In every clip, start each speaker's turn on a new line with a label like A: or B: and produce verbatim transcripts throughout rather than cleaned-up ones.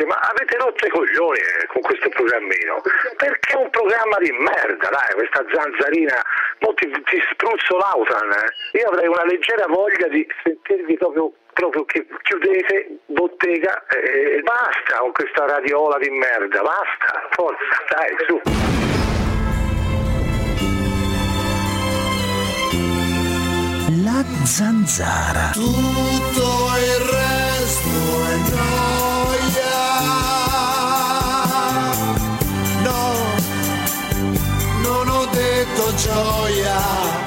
A: ma avete rotto i coglioni eh, con questo programmino, perché è un programma di merda, dai, questa zanzarina, mo ti, ti spruzzo l'autan, eh. Io avrei una leggera voglia di sentirvi proprio proprio che chiudete bottega e basta con questa radiola di merda, basta, forza, dai, su.
B: La zanzara.
C: Tutto il resto è noia. No, non ho detto gioia.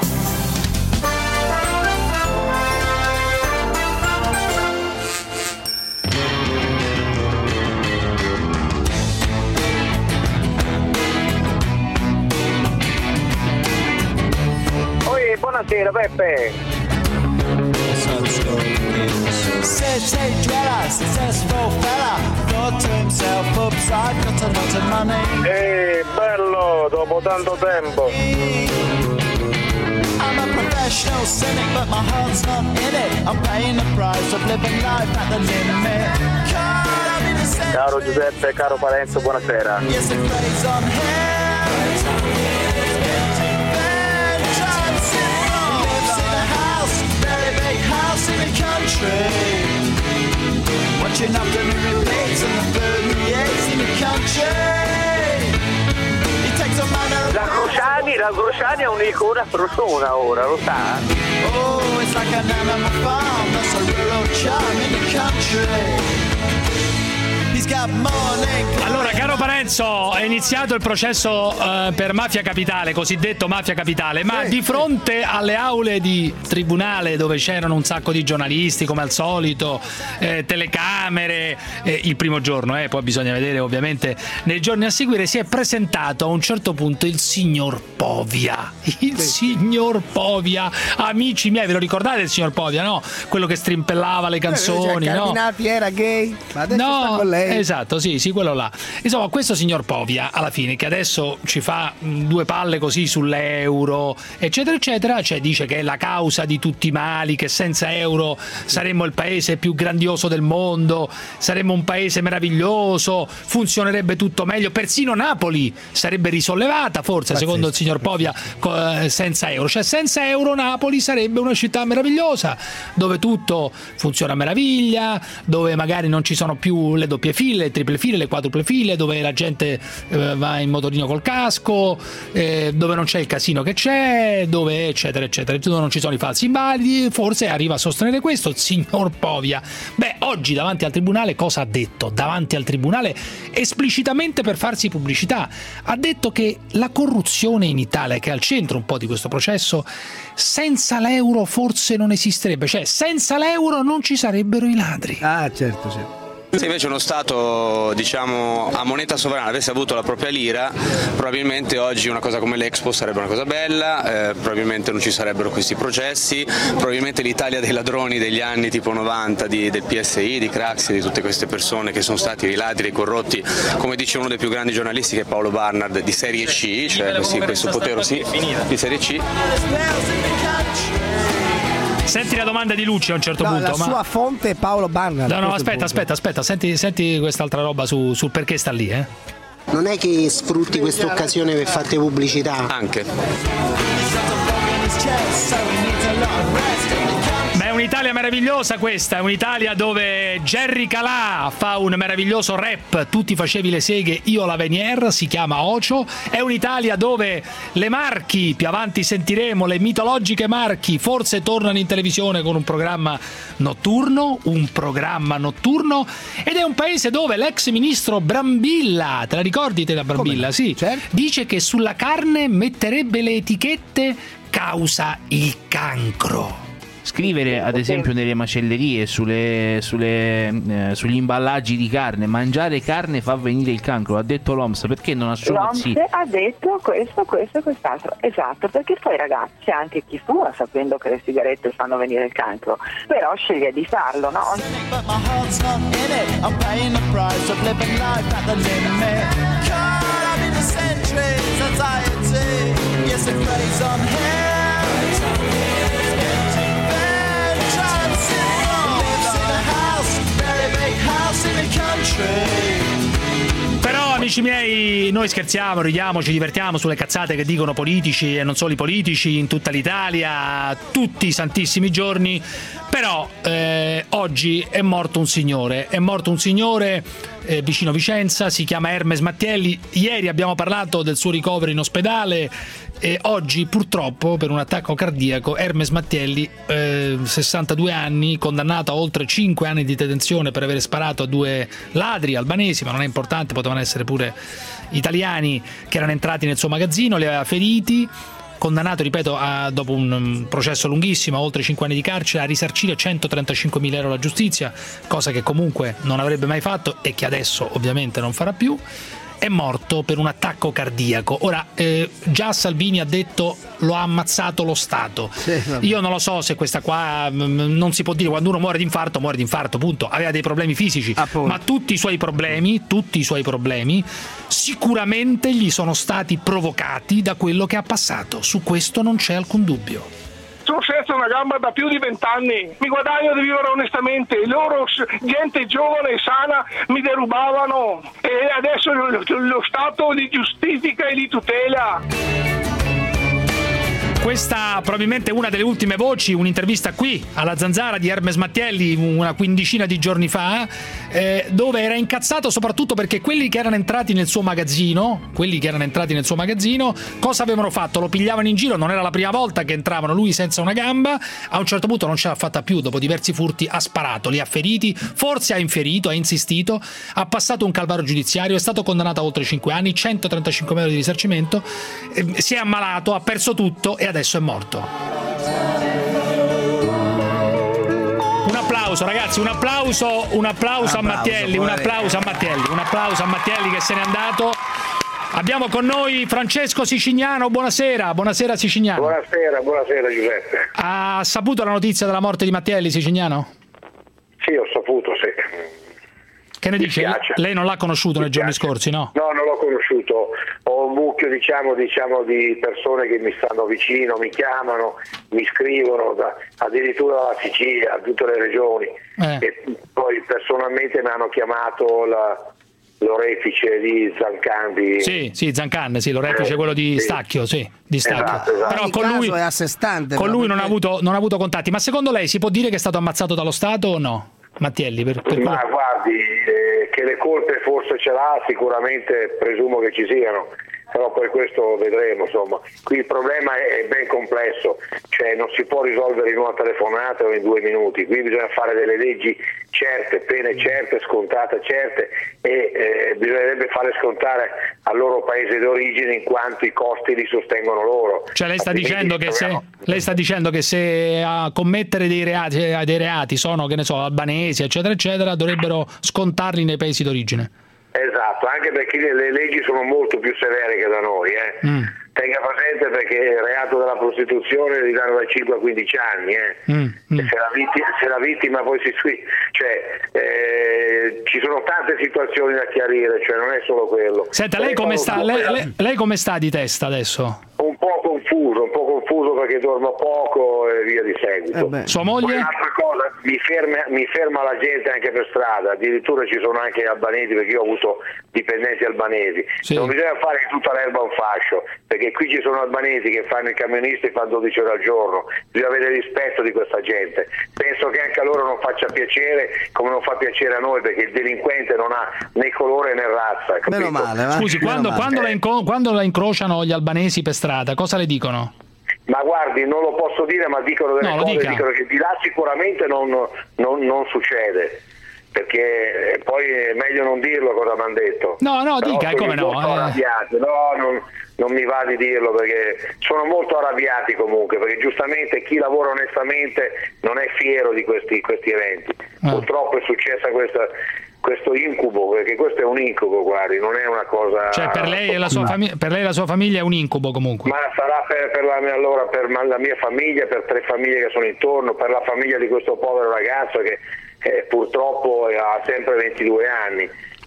D: Buonasera Peppe.
E: City dweller, successful fella, thought to himself, oops, I've got a lot of money.
D: Ehi, bello, dopo tanto tempo.
E: I'm a professional cynic, but my heart's not in it. I'm paying the price of living life at the limit. Caught up in a sense.
D: Caro Giuseppe, caro Parenzo, buonasera.
E: Yes, it plays on him. In the country, watching afternoon repeats and the food he eats in the country. He takes a manner.
D: La Cruciani, la Cruciani è un'icona persona ora, lo sa?
E: Oh, it's like an animal farm, that's a rural charm in the country.
F: Allora, caro Parenzo, è iniziato il processo uh, per Mafia Capitale, cosiddetto Mafia Capitale, ma di fronte alle aule di tribunale dove c'erano un sacco di giornalisti, come al solito, eh, telecamere, eh, il primo giorno, eh, poi bisogna vedere ovviamente nei giorni a seguire, si è presentato a un certo punto il signor Povia. Il sì. signor Povia, amici miei, ve lo ricordate il signor Povia, no? Quello che strimpellava le canzoni,
B: cioè,
F: no?
B: Carminati era gay, ma adesso
F: no,
B: sta con lei.
F: Esatto, sì, sì, quello là. Insomma, questo signor Povia, alla fine, che adesso ci fa mh, due palle così sull'euro, eccetera, eccetera, cioè dice che è la causa di tutti i mali, che senza euro saremmo il paese più grandioso del mondo, saremmo un paese meraviglioso, funzionerebbe tutto meglio, persino Napoli sarebbe risollevata, forse, pazzesco, secondo il signor Povia, co- senza euro. Cioè, senza euro Napoli sarebbe una città meravigliosa, dove tutto funziona a meraviglia, dove magari non ci sono più le doppie file, le triple file, le quadruple file, dove la gente eh, va in motorino col casco, eh, dove non c'è il casino che c'è, dove eccetera eccetera, dove non ci sono i falsi invalidi. Forse arriva a sostenere questo il signor Povia. Beh, oggi davanti al tribunale cosa ha detto? Davanti al tribunale, esplicitamente per farsi pubblicità, ha detto che la corruzione in Italia, che è al centro un po' di questo processo, senza l'euro forse non esisterebbe, cioè senza l'euro non ci sarebbero i ladri.
B: Ah, certo, certo.
G: Se invece uno Stato, diciamo, a moneta sovrana avesse avuto la propria lira, probabilmente oggi una cosa come l'Expo sarebbe una cosa bella, eh, probabilmente non ci sarebbero questi processi, probabilmente l'Italia dei ladroni degli anni tipo novanta, di, del P S I, di Craxi, di tutte queste persone che sono stati i ladri e corrotti, come dice uno dei più grandi giornalisti che è Paolo Barnard, di serie C, cioè questi, questo potere sì, di serie C.
F: Senti la domanda di Luci a un certo
B: no,
F: punto.
B: La
F: ma...
B: sua fonte è Paolo Barnard.
F: No, no, aspetta, aspetta, aspetta, senti, senti quest'altra roba su, su perché sta lì, eh?
H: Non è che sfrutti questa occasione per fare pubblicità?
G: Anche.
F: Beh, è un'Italia meravigliosa questa, è un'Italia dove Jerry Calà fa un meraviglioso rap, tu ti facevi le seghe, io la Venier, si chiama Ocio. È un'Italia dove le Marchi, più avanti sentiremo, le mitologiche Marchi, forse tornano in televisione con un programma notturno, un programma notturno, ed è un paese dove l'ex ministro Brambilla, te la ricordi te la Brambilla? Come? Sì, certo. Dice che sulla carne metterebbe le etichette causa il cancro.
I: Scrivere ad esempio nelle macellerie, sulle, sulle, eh, sugli imballaggi di carne, mangiare carne fa venire il cancro, ha detto l'O M S, perché non assumersi?
J: L'O M S ha detto questo, questo e quest'altro, esatto, perché poi ragazzi c'è anche chi fuma sapendo che le sigarette fanno venire il cancro, però sceglie di farlo, no?
E: In the country
F: Amici miei, noi scherziamo, ridiamo, ci divertiamo sulle cazzate che dicono politici e non solo i politici in tutta l'Italia, tutti i santissimi giorni, però eh, oggi è morto un signore, è morto un signore eh, vicino Vicenza, si chiama Hermes Mattielli. Ieri abbiamo parlato del suo ricovero in ospedale e oggi purtroppo per un attacco cardiaco Hermes Mattielli, eh, sessantadue anni, condannato a oltre cinque anni di detenzione per aver sparato a due ladri albanesi, ma non è importante, potevano essere pure italiani che erano entrati nel suo magazzino, li aveva feriti, condannato, ripeto, a, dopo un processo lunghissimo, a oltre cinque anni di carcere, a risarcire centotrentacinquemila euro alla giustizia, cosa che comunque non avrebbe mai fatto e che adesso ovviamente non farà più. È morto per un attacco cardiaco. Ora, eh, già Salvini ha detto lo ha ammazzato lo Stato. Sì, io non lo so se questa qua mh, non si può dire, quando uno muore di infarto, muore di infarto, punto. Aveva dei problemi fisici, appunto. Ma tutti i suoi problemi, tutti i suoi problemi sicuramente gli sono stati provocati da quello che ha passato. Su questo non c'è alcun dubbio.
K: Sono senza una gamba da più di vent'anni, mi guadagno di vivere onestamente, loro, gente giovane e sana, mi derubavano e adesso lo, lo Stato li giustifica e li tutela.
F: Questa probabilmente è una delle ultime voci, un'intervista qui alla Zanzara di Hermes Mattielli una quindicina di giorni fa, eh, dove era incazzato soprattutto perché quelli che erano entrati nel suo magazzino, quelli che erano entrati nel suo magazzino, cosa avevano fatto? Lo pigliavano in giro, non era la prima volta che entravano, lui senza una gamba, a un certo punto non ce l'ha fatta più, dopo diversi furti ha sparato, li ha feriti, forse ha inferito, ha insistito, ha passato un calvario giudiziario, è stato condannato a oltre cinque anni, centotrentacinque euro di risarcimento, eh, si è ammalato, ha perso tutto e adesso è morto. Un applauso ragazzi, un applauso, un applauso a Mattielli, un applauso a Mattielli, un applauso a Mattielli che se n'è andato. Abbiamo con noi Francesco Sicignano, buonasera, buonasera Sicignano.
A: Buonasera, buonasera Giuseppe.
F: Ha saputo la notizia della morte di Mattielli, Sicignano?
A: Sì, ho saputo, sì.
F: Che ne dice?
A: Piace.
F: Lei non l'ha conosciuto
A: Mi
F: nei giorni
A: piace.
F: scorsi, no?
A: No, non l'ho conosciuto. Ho un mucchio diciamo, diciamo, di persone che mi stanno vicino, mi chiamano, mi scrivono, da, addirittura dalla Sicilia, da tutte le regioni. Eh. E poi personalmente mi hanno chiamato la, l'orefice di Zancan. Di...
F: Sì, sì, Zancan, sì, l'orefice, eh, quello di sì. Stacchio, sì, di Stacchio.
A: Esatto, esatto.
F: Però con lui,
B: è a sé stante,
F: con lui
B: perché...
F: non, ha avuto, non ha avuto contatti. Ma secondo lei si può dire che è stato ammazzato dallo Stato o no? Mattielli, per, per
A: ma quello... guardi, eh, che le colpe forse ce l'ha, sicuramente presumo che ci siano, però poi questo vedremo, insomma. Qui il problema è ben complesso, cioè non si può risolvere in una telefonata o in due minuti, qui bisogna fare delle leggi certe, pene certe, scontate certe e eh, bisognerebbe fare scontare al loro paese d'origine in quanto i costi li sostengono loro.
F: Cioè lei sta dicendo che se lei sta dicendo che se a commettere dei reati, dei reati sono, che ne so, albanesi, eccetera, eccetera, dovrebbero scontarli nei paesi d'origine.
A: Esatto, anche perché le leggi sono molto più severe che da noi, eh. Mm. Tenga presente perché il reato della prostituzione gli danno dai cinque a quindici anni, eh. mm. Mm. Se, la vittima, se la vittima poi si cioè eh, ci sono tante situazioni da chiarire, cioè non è solo quello.
F: Senta, lei come sta? Lei, lei, lei come sta di testa adesso?
A: Un po' confuso, un po' confuso perché dormo poco e via di seguito.
F: Eh Sua moglie?
A: Poi un'altra cosa, mi ferma, mi ferma la gente anche per strada, addirittura ci sono anche albanesi, perché io ho avuto dipendenti albanesi. Sì. Non bisogna fare che tutta l'erba un fascio, perché qui ci sono albanesi che fanno i camionisti e fanno dodici ore al giorno, bisogna avere rispetto di questa gente. Penso che anche a loro non faccia piacere come non fa piacere a noi, perché il delinquente non ha né colore né razza.
B: Meno male, va?
F: Scusi,
B: Meno
F: quando,
B: male.
F: Quando, la inco- quando la incrociano gli albanesi per strada, cosa le dicono?
A: Ma guardi, non lo posso dire, ma dicono delle
F: no,
A: cose,
F: dica.
A: dicono che di là sicuramente non, non, non succede, perché poi è meglio non dirlo cosa mi hanno detto.
F: No, no,
A: però
F: dica, come no?
A: Eh. No, non, non mi va di dirlo perché sono molto arrabbiati comunque, perché giustamente chi lavora onestamente non è fiero di questi, questi eventi. Ah. Purtroppo è successa questa... questo incubo, perché questo è un incubo, guardi, non è una cosa...
F: Cioè per lei e la sua, fami- per lei e la sua famiglia è un incubo comunque?
A: Ma sarà per, per, la, mia, allora, per la mia famiglia, per tre famiglie che sono intorno, per la famiglia di questo povero ragazzo che eh, purtroppo ha sempre ventidue anni,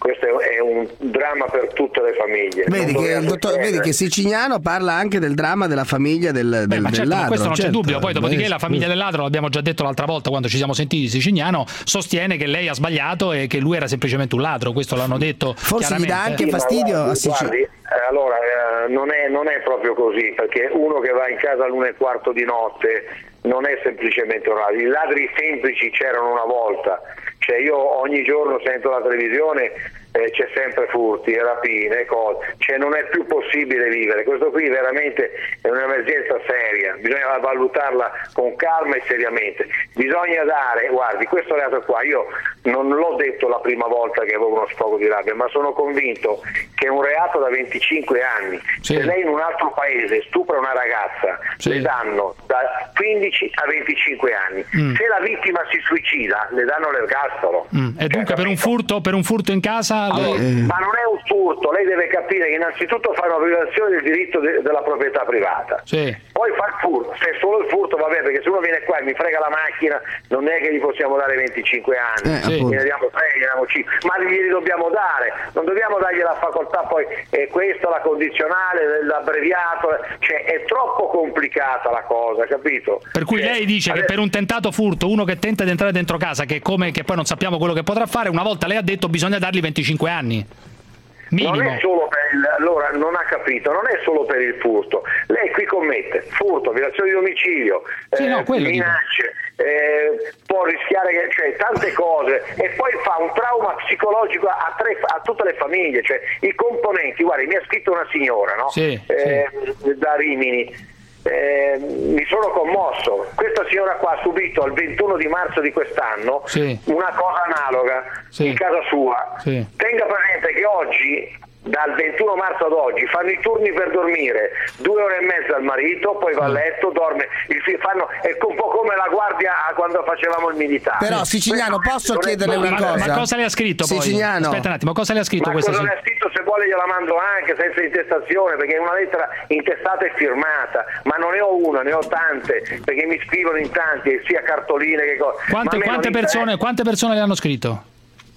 A: questo è un dramma per tutte le famiglie.
B: Vedi che, il dottor, vedi che Siciliano parla anche del dramma della famiglia del, del,
F: Beh, ma
B: del
F: certo,
B: ladro.
F: ma questo non
B: certo.
F: c'è dubbio. Poi dopodiché
B: Beh,
F: la famiglia del ladro, l'abbiamo già detto l'altra volta quando ci siamo sentiti, Siciliano sostiene che lei ha sbagliato e che lui era semplicemente un ladro. Questo l'hanno detto
B: forse gli dà anche
A: Sì,
B: fastidio
A: guardi,
B: a Siciliano.
A: guardi, eh, allora eh, non, è, non è proprio così, perché uno che va in casa all'una e quarto di notte non è semplicemente un ladro. I ladri semplici c'erano una volta, cioè io ogni giorno sento la televisione, eh, c'è sempre furti, rapine, cose, cioè non è più possibile vivere. Questo qui veramente è un'emergenza seria, bisogna valutarla con calma e seriamente. Bisogna dare, guardi, questo reato qua, io non l'ho detto la prima volta che avevo uno sfogo di rabbia, ma sono convinto che è un reato da venticinque anni.
F: Sì.
A: Se lei in un altro paese stupra una ragazza,
F: Sì.
A: le danno da quindici a venticinque anni.
F: Mm.
A: Se la vittima si suicida, le danno l'ergastolo.
F: Mm. E dunque
A: Cioè,
F: per un furto, per un furto in casa
A: allora,
F: lei...
A: ma non è un furto, lei deve capire che innanzitutto fa una violazione del diritto de- della proprietà privata.
F: Sì.
A: Poi fa il furto, se è solo il furto va bene, perché se uno viene qua e mi frega la macchina non è che gli possiamo dare venticinque anni,
B: Eh, sì.
A: gliene diamo tre, gliene diamo cinque, ma glieli dobbiamo dare, non dobbiamo dargli la facoltà poi, eh, questa la condizionale, l'abbreviato, cioè è troppo complicata la cosa, capito?
F: Per cui
A: Cioè,
F: lei dice
A: adesso-
F: che per un tentato furto, uno che tenta di entrare dentro casa, che come che poi non sappiamo quello che potrà fare, una volta lei ha detto bisogna dargli venticinque anni. Minimo.
A: Non è solo per il, allora non ha capito, non è solo per il furto. Lei qui commette furto, violazione di domicilio,
F: Sì,
A: eh,
F: no, quello
A: minacce, eh, può rischiare che, cioè, tante cose, e poi fa un trauma psicologico a, tre, a tutte le famiglie, cioè i componenti. Guardi, mi ha scritto una signora, no?
F: Sì,
A: eh, da Rimini. Eh, mi sono commosso. Questa signora qua ha subito il ventuno di marzo di quest'anno
F: Sì.
A: una cosa analoga
F: Sì.
A: in casa sua.
F: Sì.
A: Tenga presente che oggi, dal ventuno marzo ad oggi, fanno i turni per dormire due ore e mezza al marito, poi va a letto, dorme, il figlio, fanno, è un po' come la guardia quando facevamo il militare.
B: Però Siciliano, posso
A: Non è-
B: chiederle
A: non è-
B: una
F: Ma,
B: cosa?
F: ma cosa le ha scritto poi?
B: Siciliano.
F: Aspetta un attimo, cosa le ha scritto
A: Ma
F: questa
A: cosa
F: signora?
A: le ha scritto? Se vuole gliela mando anche senza intestazione, perché è una lettera intestata e firmata, ma non ne ho una, ne ho tante, perché mi scrivono in tanti, sia cartoline che cose.
F: Quante,
A: Ma a me
F: quante
A: non
F: persone,
A: interessa.
F: quante persone le hanno scritto?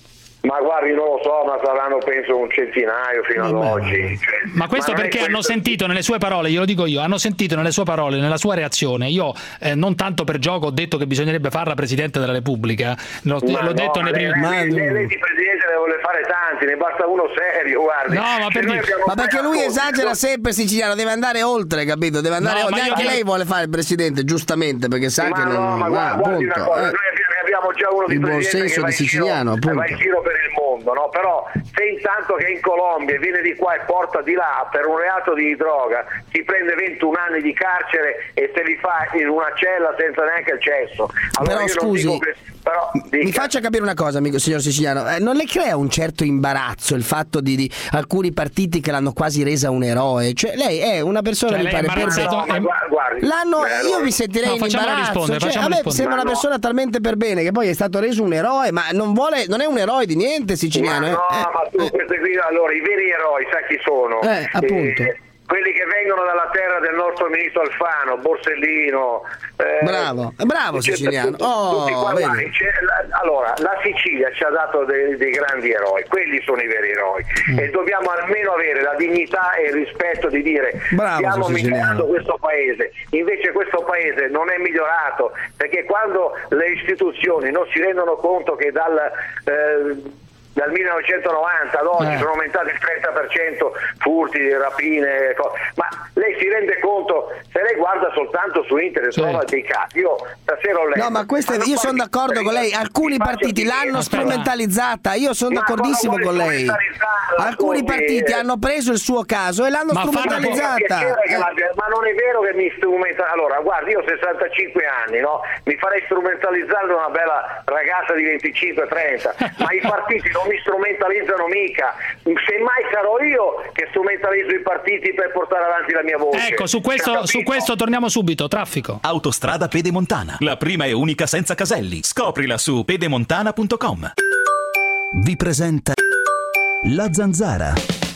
A: Ma guardi, non lo so, ma saranno penso un centinaio fino ad oggi. Cioè,
F: Ma questo
A: non è
F: perché hanno
A: questo-
F: sentito nelle sue parole, glielo dico io, hanno sentito nelle sue parole, nella sua reazione. Io eh, non tanto per gioco ho detto che bisognerebbe farla Presidente della Repubblica, l'ho,
A: Ma
F: l'ho
A: no,
F: detto
A: ma
F: nei
A: lei,
F: primi...
A: lei, lei, lei di presidente ne vuole fare tanti, ne basta uno serio, guardi.
F: No, ma
A: Se
F: per
A: noi
F: dire-
A: abbiamo
B: Ma perché lui
A: tre
B: esagera
A: accordi,
B: sempre, Siciliano, deve andare oltre, capito? Deve andare
F: No,
B: oltre.
F: ma io
B: Neanche
F: dico-
B: lei vuole fare il presidente, giustamente, perché sa
A: Ma
B: che
A: no,
B: non
A: ma
B: va,
A: guarda, guardi una
B: appunto.
A: cosa,
B: eh.
A: noi abbiamo, ne abbiamo già uno di
B: Il buon
A: presidente
B: senso
A: che va
B: di
A: in giro-
B: Siciliano,
A: va
B: appunto.
A: in giro per il mondo, no? Però se intanto che è in Colombia e viene di qua e porta di là per un reato di droga, si prende ventuno anni di carcere e se li fa in una cella senza neanche il cesso. Allora
B: Però,
A: io non
B: scusi,
A: dico che, però,
B: Mi
A: dica.
B: faccia capire una cosa, amico signor Siciliano, eh, non le crea un certo imbarazzo il fatto di, di alcuni partiti che l'hanno quasi resa un eroe? Cioè lei è una persona,
F: Cioè,
B: mi
F: lei è
B: pare, per
F: imbarazzato-
A: No, ma gua- guardi,
B: L'hanno,
A: eh,
B: io
A: allora-
B: mi sentirei
F: No,
B: in
F: facciamola
B: imbarazzo.
F: rispondere,
B: Cioè, a
F: facciamola
B: me
F: rispondere.
B: sembra
A: Ma
B: una
A: no.
B: persona talmente per bene che poi è stato reso un eroe, ma non vuole, non è un eroe di niente, Siciliano.
A: Ma no,
B: eh.
A: ma tu,
B: Eh,
A: queste qui, allora, i veri eroi, sa chi sono?
B: Eh, appunto.
A: quelli che vengono dalla terra del nostro ministro Alfano, Borsellino. Eh,
B: Bravo, bravo
A: c'è-
B: Siciliano.
A: tutti-
B: Oh,
A: tutti qua,
B: vedi.
A: guardi, c'è la- allora, la Sicilia ci ha dato dei, dei grandi eroi, quelli sono i veri eroi.
B: Mm.
A: E dobbiamo almeno avere la dignità e il rispetto di dire
B: Bravo,
A: stiamo
B: Siciliano.
A: migliorando questo paese. Invece questo paese non è migliorato, perché quando le istituzioni non si rendono conto che dal... Eh, dal millenovecentonovanta ad oggi
F: Eh.
A: sono aumentati il trenta per cento furti, rapine, co- ma lei si rende conto, se lei guarda soltanto su internet
F: Sì.
A: trova dei casi. Io stasera ho letto.
B: No, ma queste,
A: non
B: io
A: parli-
B: sono d'accordo con lei. Alcuni
A: mi faccia
B: partiti
A: dire-
B: l'hanno
F: Aspetta.
B: strumentalizzata. Io sono
A: Ma
B: d'accordissimo
A: cosa
B: con
A: vuole
B: lei.
A: strumentalizzarla,
B: Alcuni
A: scusi?
B: partiti hanno preso il suo caso e l'hanno
F: Ma farla-
B: strumentalizzata.
A: Piacere che
B: Eh.
A: l'abbia- ma non è vero che mi strumenta. Allora, guardi, io ho sessantacinque anni, no? Mi farei strumentalizzare una bella ragazza di venticinque trenta, ma i partiti non mi strumentalizzano mica. Semmai sarò io che strumentalizzo i partiti per portare avanti la mia voce.
F: Ecco, su questo,
A: Cioè,
F: su
A: capito?
F: questo torniamo subito. Traffico.
L: Autostrada Pedemontana, la prima e unica senza caselli. Scoprila su pedemontana punto com.
M: Vi presenta La Zanzara.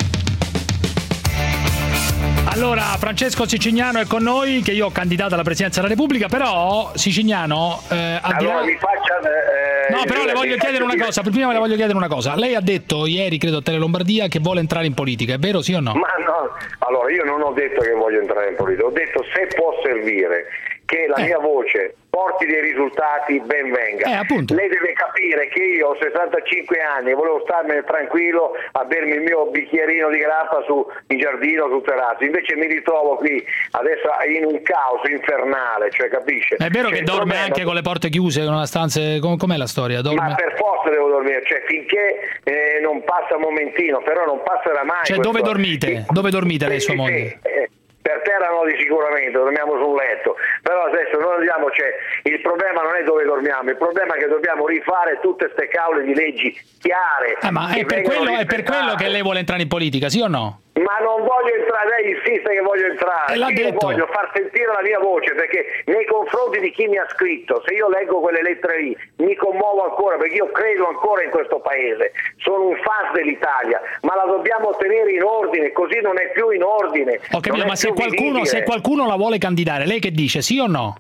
F: Allora, Francesco Siciliano è con noi, che io ho candidato alla Presidenza della Repubblica, però Siciliano, eh, al di
A: Allora
F: là...
A: mi faccia, eh,
F: No, però le voglio chiedere una cosa, prima le voglio chiedere una cosa. Lei ha detto ieri, credo a Tele Lombardia, che vuole entrare in politica, è vero sì o no?
N: Ma no, allora io non ho detto che voglio entrare in politica, ho detto se può servire che la eh. mia voce porti dei risultati, ben venga.
F: Eh, appunto.
N: Lei deve capire che io ho sessantacinque anni e volevo starmene tranquillo a bermi il mio bicchierino di grappa su, in giardino, sul terrazzo, invece mi ritrovo qui adesso in un caos infernale, cioè capisce?
F: È vero
N: cioè,
F: che dorme
N: problema...
F: anche con le porte chiuse, in una stanza, com- com'è la storia? Dorme...
N: Ma per forza devo dormire, cioè finché eh, non passa un momentino, però non passerà mai.
F: Cioè
N: questo...
F: dove dormite? Dove dormite lei e sua
N: sì,
F: moglie?
N: Sì, eh, per terra no di sicuramente, dormiamo su un letto, però adesso non andiamo, cioè, il problema non è dove dormiamo, il problema è che dobbiamo rifare tutte ste caule di leggi chiare.
F: Ah, ma è per, quello, è per quello che lei vuole entrare in politica, sì o no?
N: Ma non voglio entrare, lei insiste che voglio entrare,
F: e l'ha
N: io
F: detto.
N: voglio far sentire la mia voce, perché nei confronti di chi mi ha scritto, se io leggo quelle lettere lì mi commuovo ancora, perché io credo ancora in questo paese, sono un fan dell'Italia, ma la dobbiamo tenere in ordine, così non è più in ordine.
F: Ho capito, ma se qualcuno, se qualcuno la vuole candidare, lei che dice, sì o no?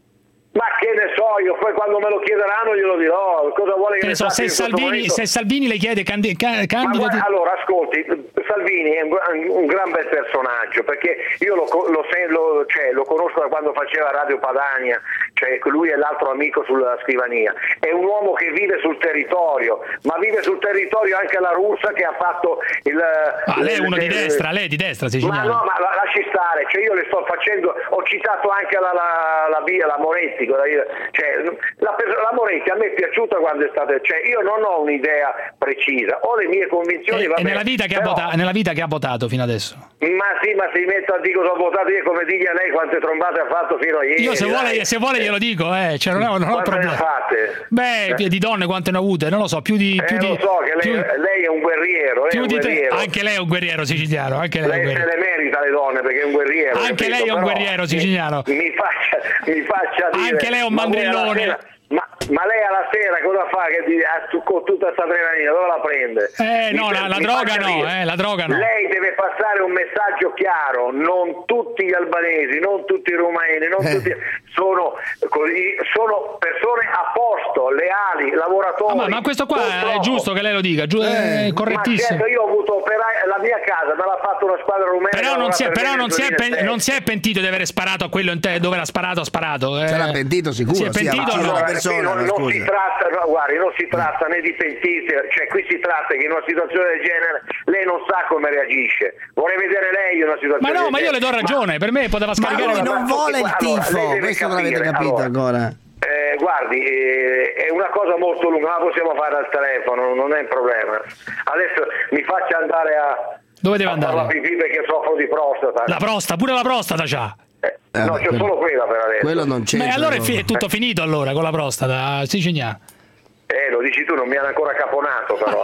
N: Ma che ne so io, poi quando me lo chiederanno glielo dirò, cosa vuole che,
F: che ne so, se Salvini, se Salvini le chiede candi- ca- candidati...
N: Ma, allora ascolti, Salvini è un, un gran bel personaggio, perché io lo, lo, lo, cioè, lo conosco da quando faceva Radio Padania, cioè lui è l'altro amico sulla scrivania, è un uomo che vive sul territorio, ma vive sul territorio anche la Russa che ha fatto il...
F: Ah, lei è uno di destra, lei è di destra, siciliano.
N: Ma no, ma lasci stare, cioè io le sto facendo, ho citato anche la, la, la via, la Moretti, cioè, la, la Moretti a me è piaciuta quando è stata, cioè io non ho un'idea precisa, ho le mie convinzioni.
F: E,
N: va
F: e
N: bene,
F: nella, vita che
N: però...
F: ha vota- nella vita che ha votato fino adesso?
N: Ma sì, ma si mette a dire cosa ho votato io, come digli a lei quante trombate ha fatto fino a ieri.
F: Io se vuole,
N: dai.
F: se vuole glielo dico, eh, cioè non, ho, non ho problemi.
N: Fate?
F: Beh, eh. di donne quante ne ha avute, non lo so, più di... Più
N: eh,
F: di
N: lo so che lei,
F: più,
N: lei è un guerriero,
F: più
N: è un
F: di
N: guerriero.
F: Te, anche lei è un guerriero siciliano, anche lei,
N: lei
F: è un
N: se le merita le donne perché è un guerriero.
F: Anche
N: capito?
F: lei è un
N: Però
F: guerriero siciliano.
N: Mi, mi, faccia, mi faccia dire...
F: Anche lei è un mandrillone.
N: Ma, ma lei alla sera cosa fa che di, con tutta questa adrenalina? Dove la prende?
F: Eh no,
N: mi,
F: la, la
N: mi
F: droga no,
N: dire.
F: eh, la droga no.
N: Lei deve passare un messaggio chiaro, non tutti gli albanesi, non tutti i rumeni, non
B: eh.
N: tutti sono, così, sono persone a posto, leali, lavoratori.
F: Ah, ma, ma questo qua purtroppo. È giusto che lei lo dica, giu-
B: eh.
F: è correttissimo.
N: Ma certo, io ho avuto operai, la mia casa me l'ha fatto una squadra rumena.
F: Però non si è,
N: per
F: però non si è, pen- non si
N: è
F: è pentito di aver sparato a quello in te, dove l'ha sparato ha sparato. Eh.
B: Se l'ha pentito sicuro.
F: Si è pentito
B: sì,
F: o no?
N: Allora,
B: persona,
N: non, non
B: scusa.
N: si tratta, no, guardi, non si tratta né di pentite, cioè qui si tratta che in una situazione del genere lei non sa come reagisce. Vorrei vedere lei in una situazione
F: Ma no,
N: del
F: ma io le do ragione,
N: ma,
F: per me poteva scaricare
B: ma lui
F: la...
B: non vuole il tifo,
N: allora,
B: questo non
N: capire,
B: l'avete capito
N: allora,
B: ancora.
N: Eh, guardi, eh, è una cosa molto lunga, ma la possiamo fare al telefono, non è un problema. Adesso mi faccia andare a...
F: Dove deve
N: a
F: andare?
N: fare la pipì perché soffro di prostata.
F: La prostata, pure la prostata c'ha.
N: Eh, no, c'è solo quella per adesso.
B: Quello non c'è.
F: Beh, allora è, fi- è tutto finito allora con la prostata siciliana.
N: Eh, lo dici tu, non mi hanno ancora caponato però,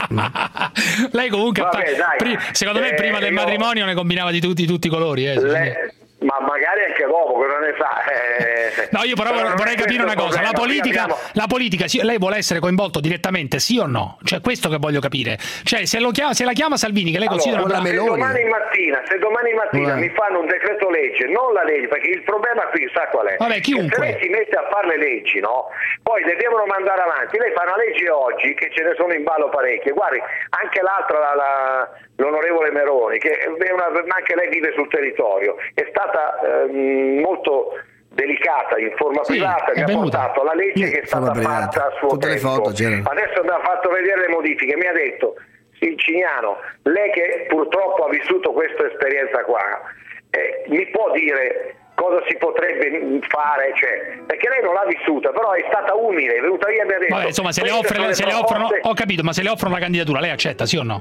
N: eh.
F: Lei comunque
N: Vabbè,
F: fa-
N: dai,
F: pri- secondo me
N: eh,
F: prima del
N: io...
F: matrimonio ne combinava di tutti, tutti i colori, eh,
N: Le... Ma magari anche dopo, cosa ne sa? Eh...
F: No, io però, però vorrei capire una cosa, la politica, abbiamo... la politica sì, lei vuole essere coinvolto direttamente, sì o no? Cioè questo che voglio capire. Cioè se, lo chiama, se la chiama Salvini, che lei
N: allora,
F: considera una
N: se domani mattina, se domani mattina
B: Vabbè.
N: mi fanno un decreto legge, non la legge, perché il problema qui sa qual è?
F: Vabbè, chiunque.
N: Se lei si mette a fare le leggi, no? Poi le devono mandare avanti. Lei fa una legge oggi, che ce ne sono in ballo parecchie. Guardi, anche l'altra, la, la, l'onorevole Meroni, che è una, anche lei vive sul territorio, è stata ehm, molto delicata in forma
F: sì,
N: privata, mi ha portato la legge che è stata fatta a suo
B: Tutte
N: tempo.
B: le foto c'erano.
N: Adesso mi ha fatto vedere le modifiche, mi ha detto Siciliano, lei che purtroppo ha vissuto questa esperienza qua, eh, mi può dire cosa si potrebbe fare, cioè, perché lei non l'ha vissuta, però è stata umile, è venuta via e mi ha detto...
F: Vabbè, insomma, se le, offre, se le offrono, ho capito, ma se le offrono la candidatura, lei accetta, sì o no?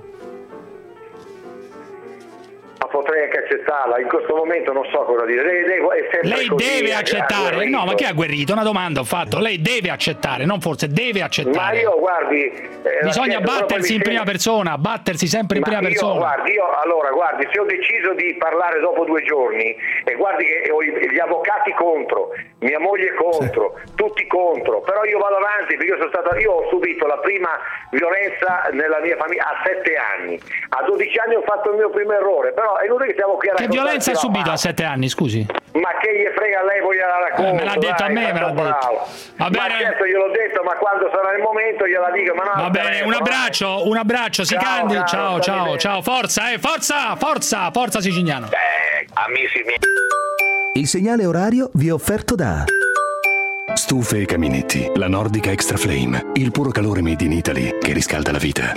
N: Ma potrei anche accettarla, in questo momento non so cosa dire. Lei, lei, è sempre
F: lei
N: così,
F: deve
N: è
F: accettare,
N: agguerrito.
F: no, ma che ha agguerrito? Una domanda ho fatto, lei deve accettare, non forse, deve accettare.
N: Ma io, guardi... Eh,
F: bisogna
N: accetto,
F: battersi in
N: mi
F: prima
N: sembra...
F: persona, battersi sempre in
N: ma
F: prima
N: io,
F: persona.
N: Guardi, io, allora, guardi, se ho deciso di parlare dopo due giorni, e guardi che ho gli avvocati contro, mia moglie contro, sì. tutti contro, però io vado avanti perché io sono stato, io ho subito la prima violenza nella mia famiglia a sette anni, a dodici anni ho fatto il mio primo errore, però è inutile non è che stiamo qui a
F: Che
N: raccontarci
F: violenza hai
N: la
F: subito
N: palla.
F: a sette anni, scusi?
N: Ma che gli frega a lei, poi gliela racconto.
F: Eh, me l'ha detto
N: dai,
F: a me, me l'ha
N: tanto bravo.
F: detto. Va
N: Ma
F: bene.
N: certo gliel'ho detto, ma quando sarà il momento gliela dico. Ma no,
F: Va bene, un abbraccio, un abbraccio, si
N: Ciao,
F: candi.
N: caro,
F: Ciao,
N: stammi
F: ciao,
N: bene.
F: ciao, forza, eh, forza, forza, forza Siciliano.
A: Eh, amici miei.
M: Il segnale orario vi è offerto da
O: Stufe e caminetti, la Nordica Extra Flame, il puro calore made in Italy che riscalda la vita.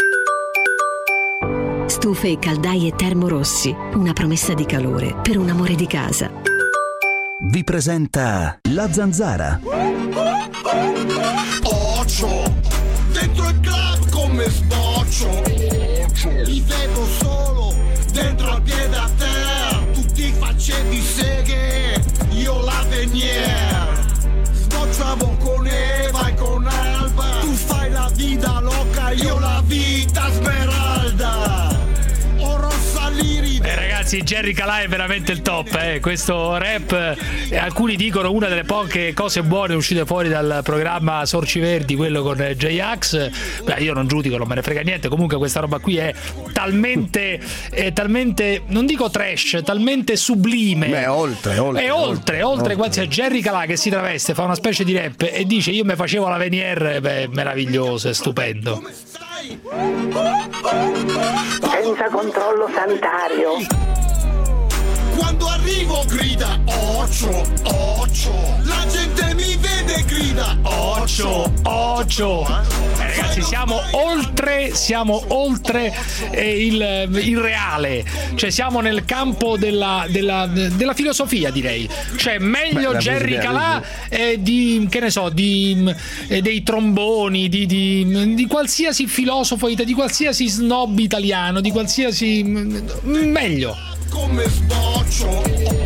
P: Stufe e caldaie Termorossi, una promessa di calore per un amore di casa.
M: vi presenta La Zanzara.
C: Occio, dentro il club come sboccio. Ti vedo solo dentro al piede a terra. Tutti facevi seghe, io la venier. Sbocciavo con Eva e con Alba. Tu fai la vita loca, io la vita smeralda. O rossa liride.
F: Eh, ragazzi, Jerry Calà è veramente il top, eh. Questo rap, eh, alcuni dicono una delle poche cose buone uscite fuori dal programma Sorci Verdi, quello con J-Ax. Beh, io non giudico, non me ne frega niente. Comunque questa roba qui è talmente, è talmente, non dico trash, talmente sublime.
B: Beh, oltre, oltre.
F: È oltre, oltre, oltre. Quasi Jerry Calà che si traveste, fa una specie di rap e dice io mi facevo la Venier. Beh, meraviglioso, è stupendo.
J: Senza controllo sanitario.
C: Quando arrivo grida Occio, Occio. La gente mi vede grida
F: Occio, Occio. Eh, ragazzi, siamo oltre, siamo oltre eh, il, il reale. Cioè siamo nel campo della, della, della filosofia, direi. Cioè meglio
B: Beh,
F: Jerry
B: filosofia,
F: Calà eh, di, che ne so, di, eh, dei tromboni, di, di, di qualsiasi filosofo, di qualsiasi snob italiano, di qualsiasi... meglio.
C: come sboccio.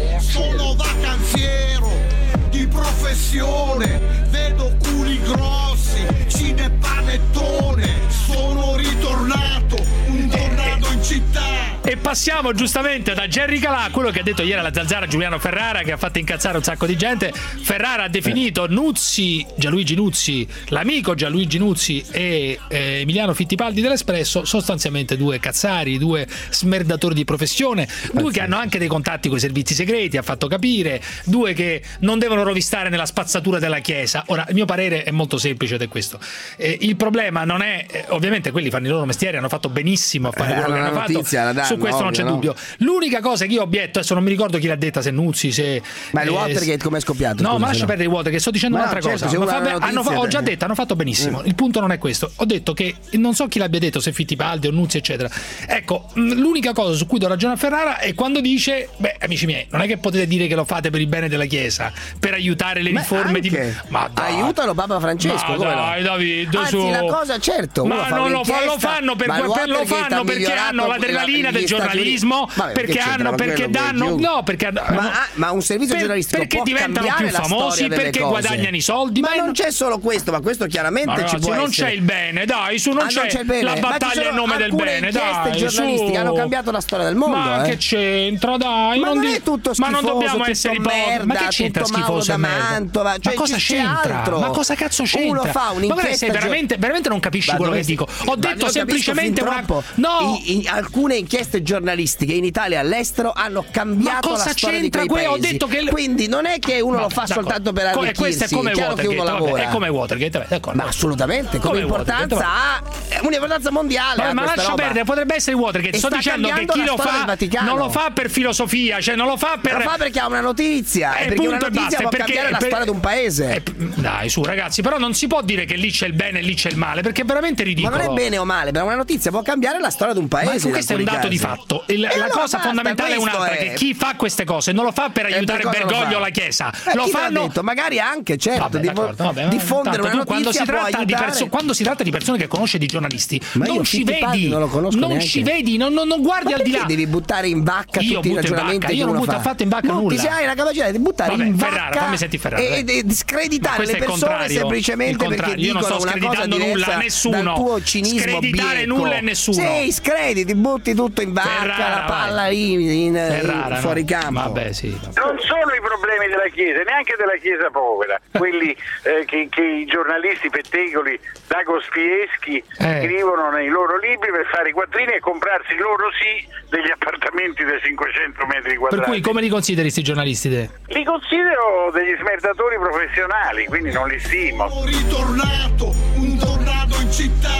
C: Sono vacanziero di professione, vedo culi grossi, cinepanettone. Sono ritornato, un tornado in città.
F: E passiamo giustamente da Jerry Calà, quello che ha detto ieri alla Zanzara Giuliano Ferrara, che ha fatto incazzare un sacco di gente. Ferrara ha definito Nuzzi, Gianluigi Nuzzi, l'amico Gianluigi Nuzzi e eh, Emiliano Fittipaldi dell'Espresso, sostanzialmente due cazzari, due smerdatori di professione, due che hanno anche dei contatti con i servizi segreti, ha fatto capire, due che non devono rovistare nella spazzatura della Chiesa. Ora, il mio parere è molto semplice ed è questo. Eh, il problema non è, eh, ovviamente quelli fanno i loro mestieri, hanno fatto benissimo a fare
B: Eh,
F: quello che
B: la
F: hanno
B: notizia la
F: fatto,
B: danno,
F: su questo non
B: ovvio,
F: c'è
B: no?
F: dubbio. L'unica cosa che io obietto, adesso non mi ricordo chi l'ha detta, se Nuzzi, se
B: Ma il
F: eh,
B: Watergate come è scoppiato?
F: No,
B: scusa,
F: ma lascia
B: se no.
F: perdere il Watergate, sto dicendo
B: Ma
F: un'altra
B: no, certo,
F: cosa.
B: se
F: Ma
B: uno
F: fa
B: ha una
F: be- hanno fa-
B: notizia,
F: ho già
B: te-
F: detto, hanno fatto benissimo.
B: Mm.
F: Il punto non è questo. Ho detto che non so chi l'abbia detto, se Fittipaldi o Nuzzi, eccetera. Ecco, mh, l'unica cosa su cui do ragione a Ferrara è quando dice: beh, amici miei, non è che potete dire che lo fate per il bene della Chiesa, per aiutare le
B: Ma
F: riforme di.
B: anche.
F: Ma dai.
B: Aiutalo Papa Francesco,
F: Ma
B: come no?
F: dai, David,
B: Anzi,
F: su.
B: la cosa, certo, uno
F: Ma
B: fa
F: non lo, fa-
B: un'inchiesta,
F: lo fanno, per,
B: ma il
F: per- lo
B: Watergate
F: fanno
B: ha
F: perché
B: migliorato
F: hanno l'adrenalina
B: gli
F: del
B: Stati
F: giornalismo,
B: Uniti. Vabbè,
F: perché
B: che c'entra
F: hanno,
B: con
F: perché
B: quello che
F: danno,
B: giù?
F: no, perché hanno-
B: Ma, ah, ma un servizio
F: per-
B: giornalistico
F: perché
B: può
F: diventano
B: cambiare
F: più
B: la
F: famosi,
B: storia delle
F: perché
B: cose.
F: guadagnano i soldi,
B: ma
F: ma
B: non
F: no-
B: c'è solo questo, ma questo chiaramente
F: Ma
B: ci
F: ragazzi,
B: può
F: non
B: essere.
F: c'è il bene, dai, su non,
B: Ah,
F: c'è,
B: non c'è il bene.
F: la
B: Ma ci
F: battaglia
B: sono
F: in nome del
B: alcune
F: bene,
B: inchieste
F: dai,
B: giornalistiche
F: su.
B: hanno cambiato la storia del mondo,
F: Ma
B: eh.
F: che c'entra, dai?
B: Ma non
F: di-
B: è tutto
F: Ma non
B: schifoso,
F: dobbiamo
B: tutto
F: essere ipocriti.
B: merda,
F: Ma che c'entra
B: tutto Mauro
F: schifoso e
B: da
F: merda?
B: Mantova,
F: Ma
B: cioè,
F: cosa
B: c'è
F: c'entra?
B: altro.
F: Ma cosa cazzo c'entra?
B: Uno fa
F: Ma
B: un'inchiesta
F: guarda, sei
B: gio-
F: veramente, veramente non capisci
B: Ma
F: quello che
B: dovresti-
F: dico. Ho
B: ma
F: detto
B: io
F: semplicemente
B: capisco
F: una
B: fin troppo.
F: No,
B: I- i- alcune inchieste giornalistiche in Italia e all'estero hanno cambiato
F: Ma cosa
B: la storia di
F: c'entra
B: quei
F: que- ho
B: paesi.
F: detto che-
B: Quindi non è che uno
F: No,
B: lo fa
F: d'accordo.
B: soltanto per
F: Co- e
B: arricchirsi,
F: questo è come
B: è chiaro che
F: Watergate,
B: uno
F: vabbè,
B: lavora.
F: è come Watergate, vabbè, d'accordo.
B: Ma assolutamente, come
F: Come
B: importanza
F: Watergate,
B: ha è un'importanza mondiale.
F: Vabbè,
B: ha
F: ma
B: questa
F: lascia
B: roba.
F: perdere, potrebbe essere Watergate.
B: E
F: Sto
B: sta
F: dicendo che
B: cambiando
F: chi
B: la
F: lo
B: storia del
F: fa
B: Vaticano.
F: non lo fa per filosofia, cioè non lo fa per.
B: Lo fa perché ha una notizia,
F: Eh,
B: perché
F: punto
B: una
F: e
B: notizia
F: basta,
B: può
F: perché-
B: cambiare la
F: per-
B: storia di un paese.
F: Eh, dai, su ragazzi, però non si può dire che lì c'è il bene e lì c'è il male, perché è veramente
B: Ma
F: ridicolo.
B: non è bene o male, però una notizia può cambiare la storia di un paese.
F: Ma
B: in
F: questo è un
B: alcuni
F: dato di
B: casi.
F: fatto. Il-
B: E
F: la
B: allora
F: cosa
B: basta,
F: fondamentale è
B: questo
F: un'altra:
B: è.
F: che chi fa queste cose non lo fa per
B: E
F: aiutare
B: per cosa lo
F: Bergoglio
B: fa?
F: la Chiesa,
B: Eh,
F: lo
B: chi te l'ha
F: fanno.
B: detto? Magari anche, certo,
F: Vabbè,
B: di
F: d'accordo, vabbè,
B: diffondere
F: tanto
B: una
F: tu quando si
B: notizia può
F: tratta di
B: aiutare.
F: perso- quando si tratta di persone che conosce di giornalisti,
B: Ma io
F: non ci
B: Fittipaldi
F: vedi,
B: non lo conosco
F: non
B: neanche.
F: ci vedi, non, non- non guardi
B: Ma
F: al di là.
B: perché devi buttare in vacca
F: Io
B: tutti i
F: butto in
B: ragionamenti
F: vacca,
B: che
F: io non
B: uno
F: butto
B: fa?
F: affatto in vacca
B: Butti,
F: nulla.
B: se hai la capacità di buttare
F: Vabbè,
B: in
F: Ferrara,
B: vacca
F: fammi sentire Ferrara,
B: e,
F: dai.
B: e screditare
F: Ma questo
B: le
F: è il
B: persone
F: contrario,
B: semplicemente
F: il
B: perché
F: contrario. Io non
B: dicono
F: sto
B: una cosa
F: screditando nulla
B: diversa
F: a nessuno.
B: dal tuo cinismo
F: Screditare
B: bieco.
F: nulla a nessuno.
B: Sì, screditi, butti tutto in vacca, spacca la palla lì in,
F: Ferrara,
B: in fuori
F: no.
B: campo.
F: Vabbè, sì.
Q: Non sono i problemi della Chiesa, neanche della Chiesa povera, quelli eh, che, che i giornalisti pettegoli dagospieschi
F: Eh.
Q: scrivono nei loro libri per fare i quattrini e comprarsi loro sì degli appartamenti da cinquecento metri quadrati.
F: Per cui come li consideri sti giornalisti te?
Q: Li considero degli smerdatori professionali, quindi non li stimo.
C: Ritornato, un tornado in città,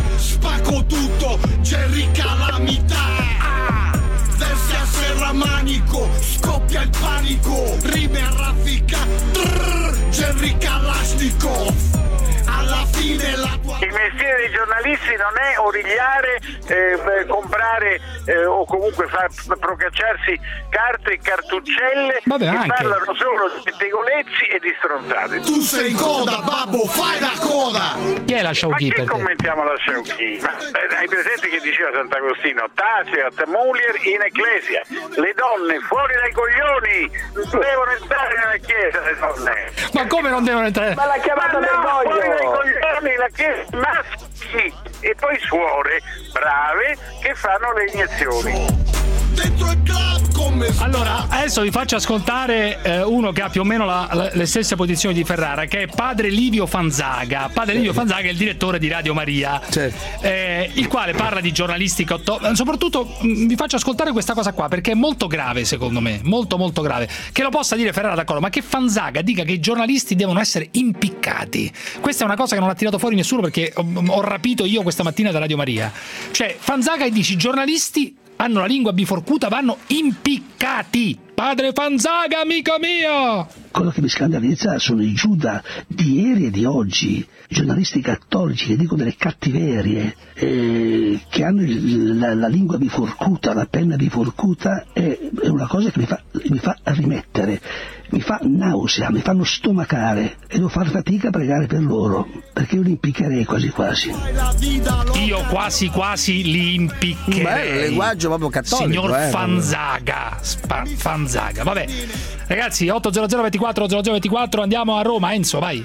C: spacco tutto, Jerry calamità. Ah, versi a serramanico, scoppia il panico, rime a raffica, trrr, Jerry Kalashnikov. Alla fine la tua...
Q: Il mestiere dei giornalisti non è origliare, eh, comprare eh, o comunque far procacciarsi carte e cartuccelle
F: Vabbè,
Q: che
F: anche.
Q: parlano solo di pettegolezzi e di stronzate.
C: Tu sei in coda, babbo, fai la coda!
F: Chi è la
Q: Ma
F: showkeeper?
Q: che
F: te?
Q: commentiamo la Sciauchi? Ma eh, hai presente che diceva Sant'Agostino? Taceat mulier in ecclesia. Le donne fuori dai coglioni non devono entrare nella chiesa, le donne.
F: Ma come non devono entrare?
Q: Ma l'ha chiamata no, fuori dai coglioni, la chiesa maschi e poi suore brave che fanno le iniezioni.
C: Dentro il club come...
F: Allora, adesso vi faccio ascoltare eh, uno che ha più o meno la, la, le stesse posizioni di Ferrara, che è padre Livio Fanzaga. Padre Livio Fanzaga è il direttore di Radio Maria, eh, il quale parla di giornalistica. Otto... Soprattutto mh, vi faccio ascoltare questa cosa qua, perché è molto grave secondo me, molto molto grave. Che lo possa dire Ferrara, d'accordo, ma che Fanzaga dica che i giornalisti devono essere impiccati. Questa è una cosa che non ha tirato fuori nessuno, perché ho, ho rapito io questa mattina da Radio Maria. Cioè, Fanzaga dice i giornalisti hanno la lingua biforcuta, vanno impiccati. Padre Fanzaga, amico mio!
R: Quello che mi scandalizza sono i Giuda di ieri e di oggi, i giornalisti cattolici che dicono delle cattiverie, eh, che hanno il, la, la lingua biforcuta, la penna biforcuta, è, è una cosa che mi fa, mi fa rimettere, mi fa nausea, mi fanno stomacare e devo far fatica a pregare per loro, perché io li impiccherei quasi quasi.
F: Io quasi quasi li impiccherei.
B: Beh, il linguaggio proprio cattolico.
F: Signor
B: eh,
F: Fanzaga, Spa- Fanzaga. Vabbè, ragazzi, otto zero zero ventiquattro zero zero ventiquattro, andiamo a Roma. Enzo, vai.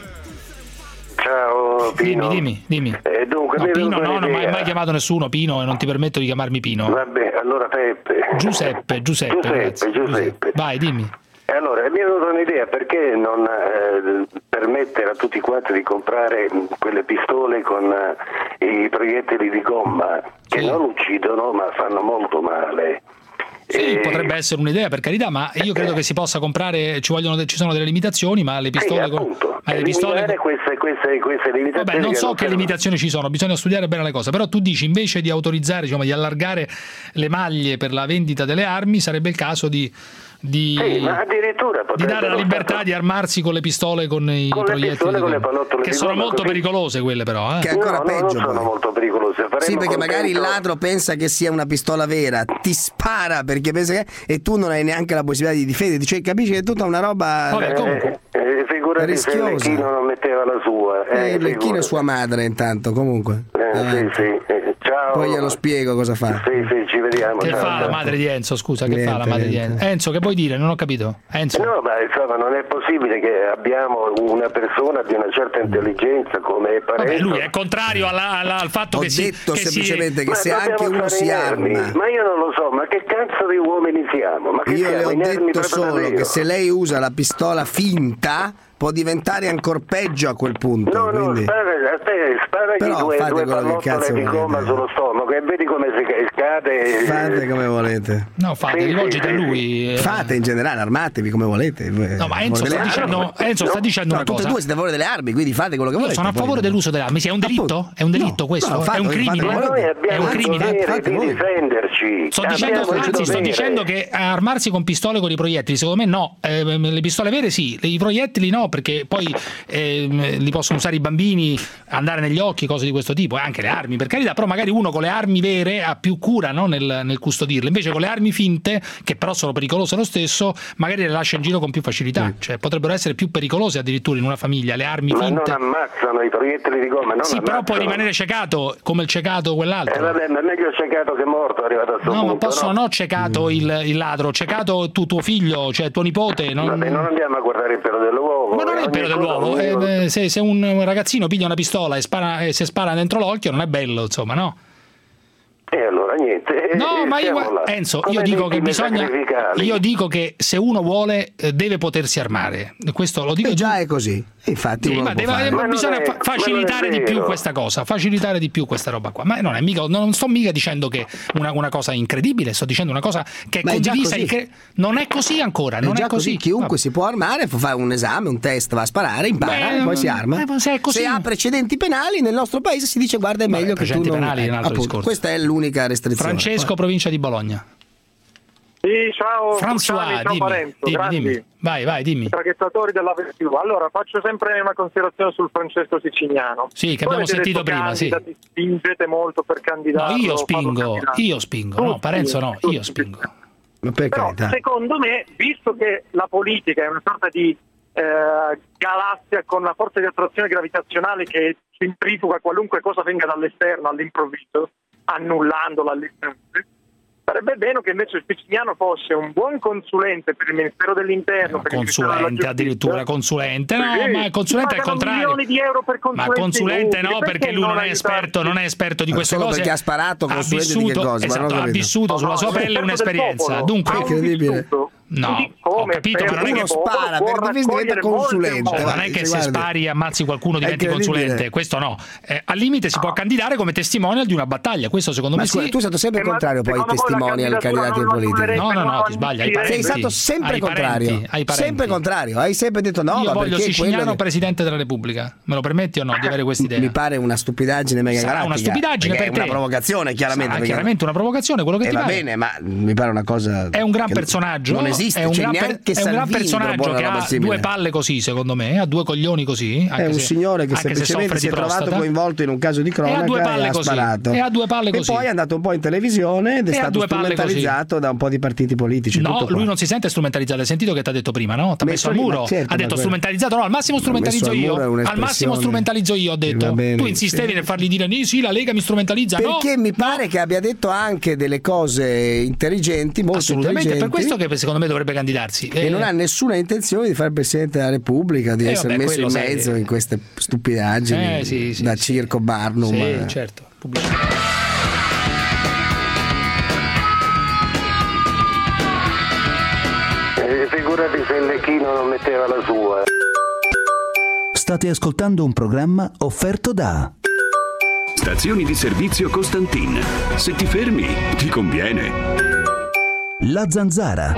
S: Ciao Pino.
F: Dimmi, dimmi, dimmi.
S: Eh, dunque,
F: no,
S: mi è
F: Pino,
S: venuta
F: no, non mi hai
S: un'idea.
F: mai chiamato nessuno Pino e non ti permetto di chiamarmi Pino.
S: Vabbè, allora Peppe.
F: Giuseppe, Giuseppe.
S: Giuseppe,
F: grazie.
S: Giuseppe.
F: Vai, dimmi.
S: E allora, mi è venuta un'idea, perché non eh, permettere a tutti quanti di comprare quelle pistole con eh, i proiettili di gomma, che non uccidono ma fanno molto male.
F: Sì,
S: E-
F: potrebbe essere un'idea, per carità, ma io credo che si possa comprare, ci vogliono, ci sono delle limitazioni, ma le pistole
S: Sì,
F: con-
S: appunto,
F: ma le pistole
S: eliminare queste, queste, queste limitazioni.
F: Vabbè, non
S: che
F: so
S: non
F: che
S: servono.
F: limitazioni ci sono, bisogna studiare bene le cose, però tu dici invece di autorizzare, diciamo, di allargare le maglie per la vendita delle armi, sarebbe il caso di, di,
S: Sì, ma addirittura
F: di dare la
S: potrebbero
F: libertà
S: far-
F: di armarsi con le pistole con i
S: Con le
F: proiettili
S: pistole,
F: di
S: con le
F: gomma,
S: pallottole
F: che
S: di
F: sono
S: gomma,
F: molto
S: così.
F: pericolose quelle però, eh.
B: Che è ancora
S: no,
B: peggio.
S: no, non sono
B: poi.
S: molto pericolose. Faremmo
B: Sì, perché magari il
S: contento-
B: ladro pensa che sia una pistola vera, ti spara perché pensa che e tu non hai neanche la possibilità di difenderti, cioè capisci che è tutta una roba
F: Vabbè, comunque.
S: Eh, eh, figurati se il
B: rischiosa.
S: Lecchino non metteva la sua.
B: Eh,
S: Eh,
B: il Lecchino è
S: figurati.
B: sua madre intanto, comunque.
S: Eh,
B: Avanti.
S: sì, sì. eh, ciao.
B: Poi glielo spiego cosa fa.
S: Sì, sì, ci vediamo.
F: Che
S: ciao,
F: fa la
S: ciao.
F: madre di Enzo, scusa, che
B: Niente,
F: fa la madre di
B: niente.
F: Enzo? Enzo, che vuoi dire? Non ho capito. Enzo.
S: No, ma insomma non è possibile che abbiamo una persona di una certa intelligenza come
F: Vabbè,
S: Parenzo.
F: lui è contrario alla- alla- al fatto
B: Ho
F: che si
B: detto
F: che si-
B: semplicemente che
S: Ma
B: se
S: dobbiamo
B: anche uno
S: fare
B: si
S: inermi.
B: arma.
S: Ma io non lo so, ma che cazzo di uomini siamo? Ma che
B: Io le
S: siamo
B: ho
S: inermi
B: detto
S: proprio
B: solo
S: davvero?
B: che se lei usa la pistola finta può diventare ancora peggio a quel punto.
S: No, no,
B: quindi-
S: spara, aspetta, sparagli
B: Però
S: due,
B: fate
S: due
B: quello che cazzo
S: pallottole di
B: volete.
S: gomma sullo stomaco e vedi come si cade.
B: Fate come volete.
F: No, fate,
S: Sì,
F: rivolgiti
S: sì,
F: a
S: sì.
F: lui. eh.
B: Fate in generale, armatevi come volete.
F: No, ma Enzo
B: Volete
F: sta
B: le
F: dicendo,
B: armi?
F: Enzo sta dicendo
B: No,
F: una
B: tutte
F: cosa.
B: e due siete a favore delle armi, quindi fate quello che
F: Io
B: volete.
F: sono a
B: poi.
F: favore dell'uso delle armi. Sì, è un delitto?
B: Appunto.
F: È un delitto
B: No,
F: questo?
B: no,
F: è
B: fate-
F: un
B: fate
F: crimine?
B: come
S: Ma noi
B: volete.
F: È
S: abbiamo
F: un
S: il
F: crimine?
S: dovere
B: Fate
S: di
B: voi.
S: difenderci.
F: Sto
S: Abbiamo
F: dicendo,
S: il
F: anzi, sto
S: dovere.
F: dicendo che armarsi con pistole con i proiettili, secondo me no. Eh, le pistole vere sì, i proiettili no, perché poi eh, li possono usare i bambini, andare negli occhi, cose di questo tipo, e anche le armi, per carità, però magari uno con le armi vere ha più cura, no, nel, nel custodirle. Invece con le armi finte, che però sono pericolose lo stesso, magari le lascia in giro con più facilità. Cioè potrebbero essere più pericolose addirittura in una famiglia, le armi
S: Ma
F: finte.
S: non ammazzano i proiettili di gomma, non
F: Sì, però
S: ammazzano.
F: puoi rimanere ciecato, come il ciecato quell'altro.
S: Eh vabbè, ma è meglio ciecato che morto, è arrivato a sto
F: No, ma
S: punto,
F: possono
S: no?
F: no ciecato il, il ladro, ciecato tu, tuo figlio, cioè tuo nipote. Non...
S: Vabbè, non andiamo a guardare il pelo dell'uovo.
F: Ma non è il
S: ogni
F: pelo
S: cosa
F: dell'uovo,
S: ognuno-
F: eh, se, se un ragazzino piglia una pistola e, spara, e se spara dentro l'occhio non è bello, insomma, no?
S: E allora niente.
F: No,
S: eh,
F: ma io,
S: siamo là.
F: Enzo,
S: Come
F: io dico che
S: vittime
F: bisogna.
S: sacrificali.
F: Io dico che se uno vuole eh, deve potersi armare. Questo lo dico.
B: E già è così. Infatti,
F: Sì,
B: uno
F: ma
B: lo può
F: deve-
B: fare.
F: ma
S: Ma non
F: bisogna
S: è-
F: fa-
S: ma non è
F: facilitare di più
S: vero.
F: questa cosa, facilitare di più questa roba qua. Ma non è mica, non sto mica dicendo che una, una cosa incredibile, sto dicendo una cosa che è
B: Ma è già
F: condivisa.
B: così.
F: incre- non è così ancora,
B: È
F: non
B: già
F: è così.
B: chiunque
F: Vabbè.
B: si può armare, fa fare un esame, un test, va a sparare, impara,
F: Beh,
B: poi si arma.
F: eh, ma se è così-
B: ha precedenti penali, nel nostro paese si dice guarda è
F: Vabbè,
B: meglio che tu
F: precedenti
B: non.
F: penali è un altro
B: appunto,
F: discorso.
B: questa è l'unica restrizione.
F: Francesco, provincia di Bologna.
K: Sì, ciao
F: François,
K: Cruciani, ciao
F: dimmi,
K: Parenzo,
F: dimmi,
K: grandi
F: dimmi. Vai, vai, dimmi.
K: traghettatori della Vestiva. Allora, faccio sempre una considerazione sul Francesco Siciliano.
F: Sì, che
K: Voi
F: abbiamo
K: avete
F: sentito
K: detto
F: prima, sì.
K: candidati, spingete molto per
F: No,
K: candidarlo.
F: io
K: farlo
F: spingo,
K: candidato.
F: io spingo, no,
K: Tutti,
F: Parenzo no,
K: tutti.
F: io spingo.
B: Ma per
K: Però,
B: carità.
K: secondo me, visto che la politica è una sorta di eh, galassia con una forza di attrazione gravitazionale che centrifuga qualunque cosa venga dall'esterno all'improvviso, annullandola all'esterno, sarebbe bene che invece il Siciliano fosse un buon consulente per il Ministero dell'Interno, per il Ministero della
F: Consulente,
K: Giustizia.
F: addirittura consulente, no,
K: Sì,
F: ma il consulente è il
K: si pagano
F: contrario.
K: milioni di euro per
F: Ma
K: consulenti
F: consulente
K: inutili,
F: no, perché lui non è esperto, non è esperto di
B: Ma
F: queste
B: solo
F: cose.
B: perché ha sparato,
F: ha
B: consulente di che
F: vissuto,
B: cosa? Ma
F: esatto,
B: non ho
F: ha
B: capito.
F: vissuto sulla
K: No,
F: sua
K: no,
F: pelle
K: è esperto del
F: un'esperienza.
K: popolo.
F: Dunque,
K: Ha un
B: incredibile.
K: vissuto
F: no,
K: di come
F: ho capito, ma non è
B: uno
F: che
B: spara, per
K: può
B: difesa diventa
K: raccogliere
B: consulente.
K: molte
F: non è che se
B: Guardi.
F: spari ammazzi qualcuno
B: È
F: diventi
B: incredibile.
F: consulente, questo no. Eh, al limite si può candidare come testimonial di una battaglia, questo secondo
B: Ma
F: me
B: scusa,
F: sì.
B: tu sei stato sempre
K: Eh, ma
B: contrario poi ai
K: secondo voi la
B: testimonial, ai
K: candidatura
B: candidati
K: non
B: politici.
K: annullerebbe?
F: No, no, no, ti sbagli, ai
K: Sei
F: parenti.
B: Sei stato sempre
F: Ai
B: contrario.
F: parenti, ai parenti.
B: Sempre contrario. Hai sempre detto no,
F: Io
B: ma
F: voglio
B: perché
F: Siciliano
B: quello che-
F: presidente della Repubblica. Me lo permetti o no di avere questa idea?
B: mi pare una stupidaggine mega
F: Sarà
B: galattica.
F: una stupidaggine
B: perché
F: per
B: è
F: te.
B: una provocazione, chiaramente.
F: Sarà
B: perché-
F: chiaramente una provocazione, quello che
B: Eh,
F: ti
B: va
F: pare.
B: bene, ma mi pare una cosa.
F: È un gran
B: che
F: personaggio.
B: Non esiste,
F: è un,
B: cioè,
F: gran, per-
B: neanche
F: è un gran
B: Salvini
F: personaggio
B: propone
F: che
B: una roba
F: ha
B: simile.
F: due palle così, secondo me, ha due coglioni così.
B: È
F: Anche
B: un
F: se,
B: signore che
F: anche se
B: semplicemente
F: soffre
B: si è
F: di
B: trovato
F: prostata.
B: coinvolto in un caso di cronaca
F: E ha due palle
B: ha
F: così.
B: sparato.
F: E ha due palle
B: E
F: così.
B: poi è andato un po' in televisione ed è
F: E ha
B: stato
F: due palle
B: strumentalizzato da un po' di partiti politici.
F: No,
B: tutto qua.
F: lui non si sente strumentalizzato. Hai sentito che ti ha detto prima, no? Ti ha messo
B: Messo
F: al
B: lì,
F: muro.
B: ma certo,
F: ha detto
B: ma quello-
F: strumentalizzato. No, al massimo strumentalizzo
B: Messo al
F: io.
B: muro è
F: Al
B: un'espressione.
F: massimo strumentalizzo io. Ho detto.
B: Va bene,
F: Tu insistevi
B: sì.
F: nel fargli dire sì, sì, la Lega mi strumentalizza.
B: Perché
F: no,
B: mi pare che abbia detto anche delle cose intelligenti, molto
F: assolutamente. È per
B: intelligenti.
F: questo che secondo me dovrebbe candidarsi.
B: E
F: Eh,
B: non ha nessuna intenzione di fare il Presidente della Repubblica, di
F: Eh,
B: essere
F: vabbè,
B: messo in
F: quello sai-
B: mezzo in queste stupidaggini
F: Eh, sì, sì,
B: da
F: sì.
B: circo Barnum.
F: Sì,
B: eh.
F: certo. Pubblicità.
S: Eh, figurati se il Lecchino non metteva la sua.
M: State ascoltando un programma offerto da
O: Stazioni di servizio Costantin. Se ti fermi, ti conviene.
M: La Zanzara.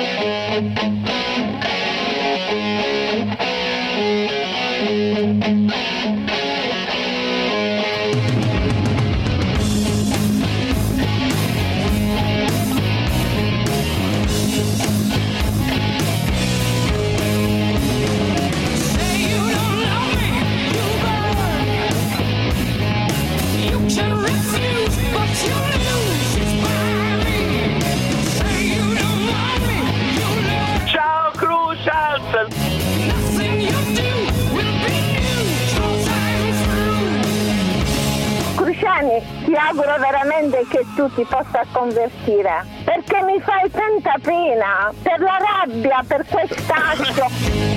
D: Ciao Crucial!
T: Cruciani, ti auguro veramente che tu ti possa convertire, perché mi fai tanta pena per la rabbia, per quest'atto.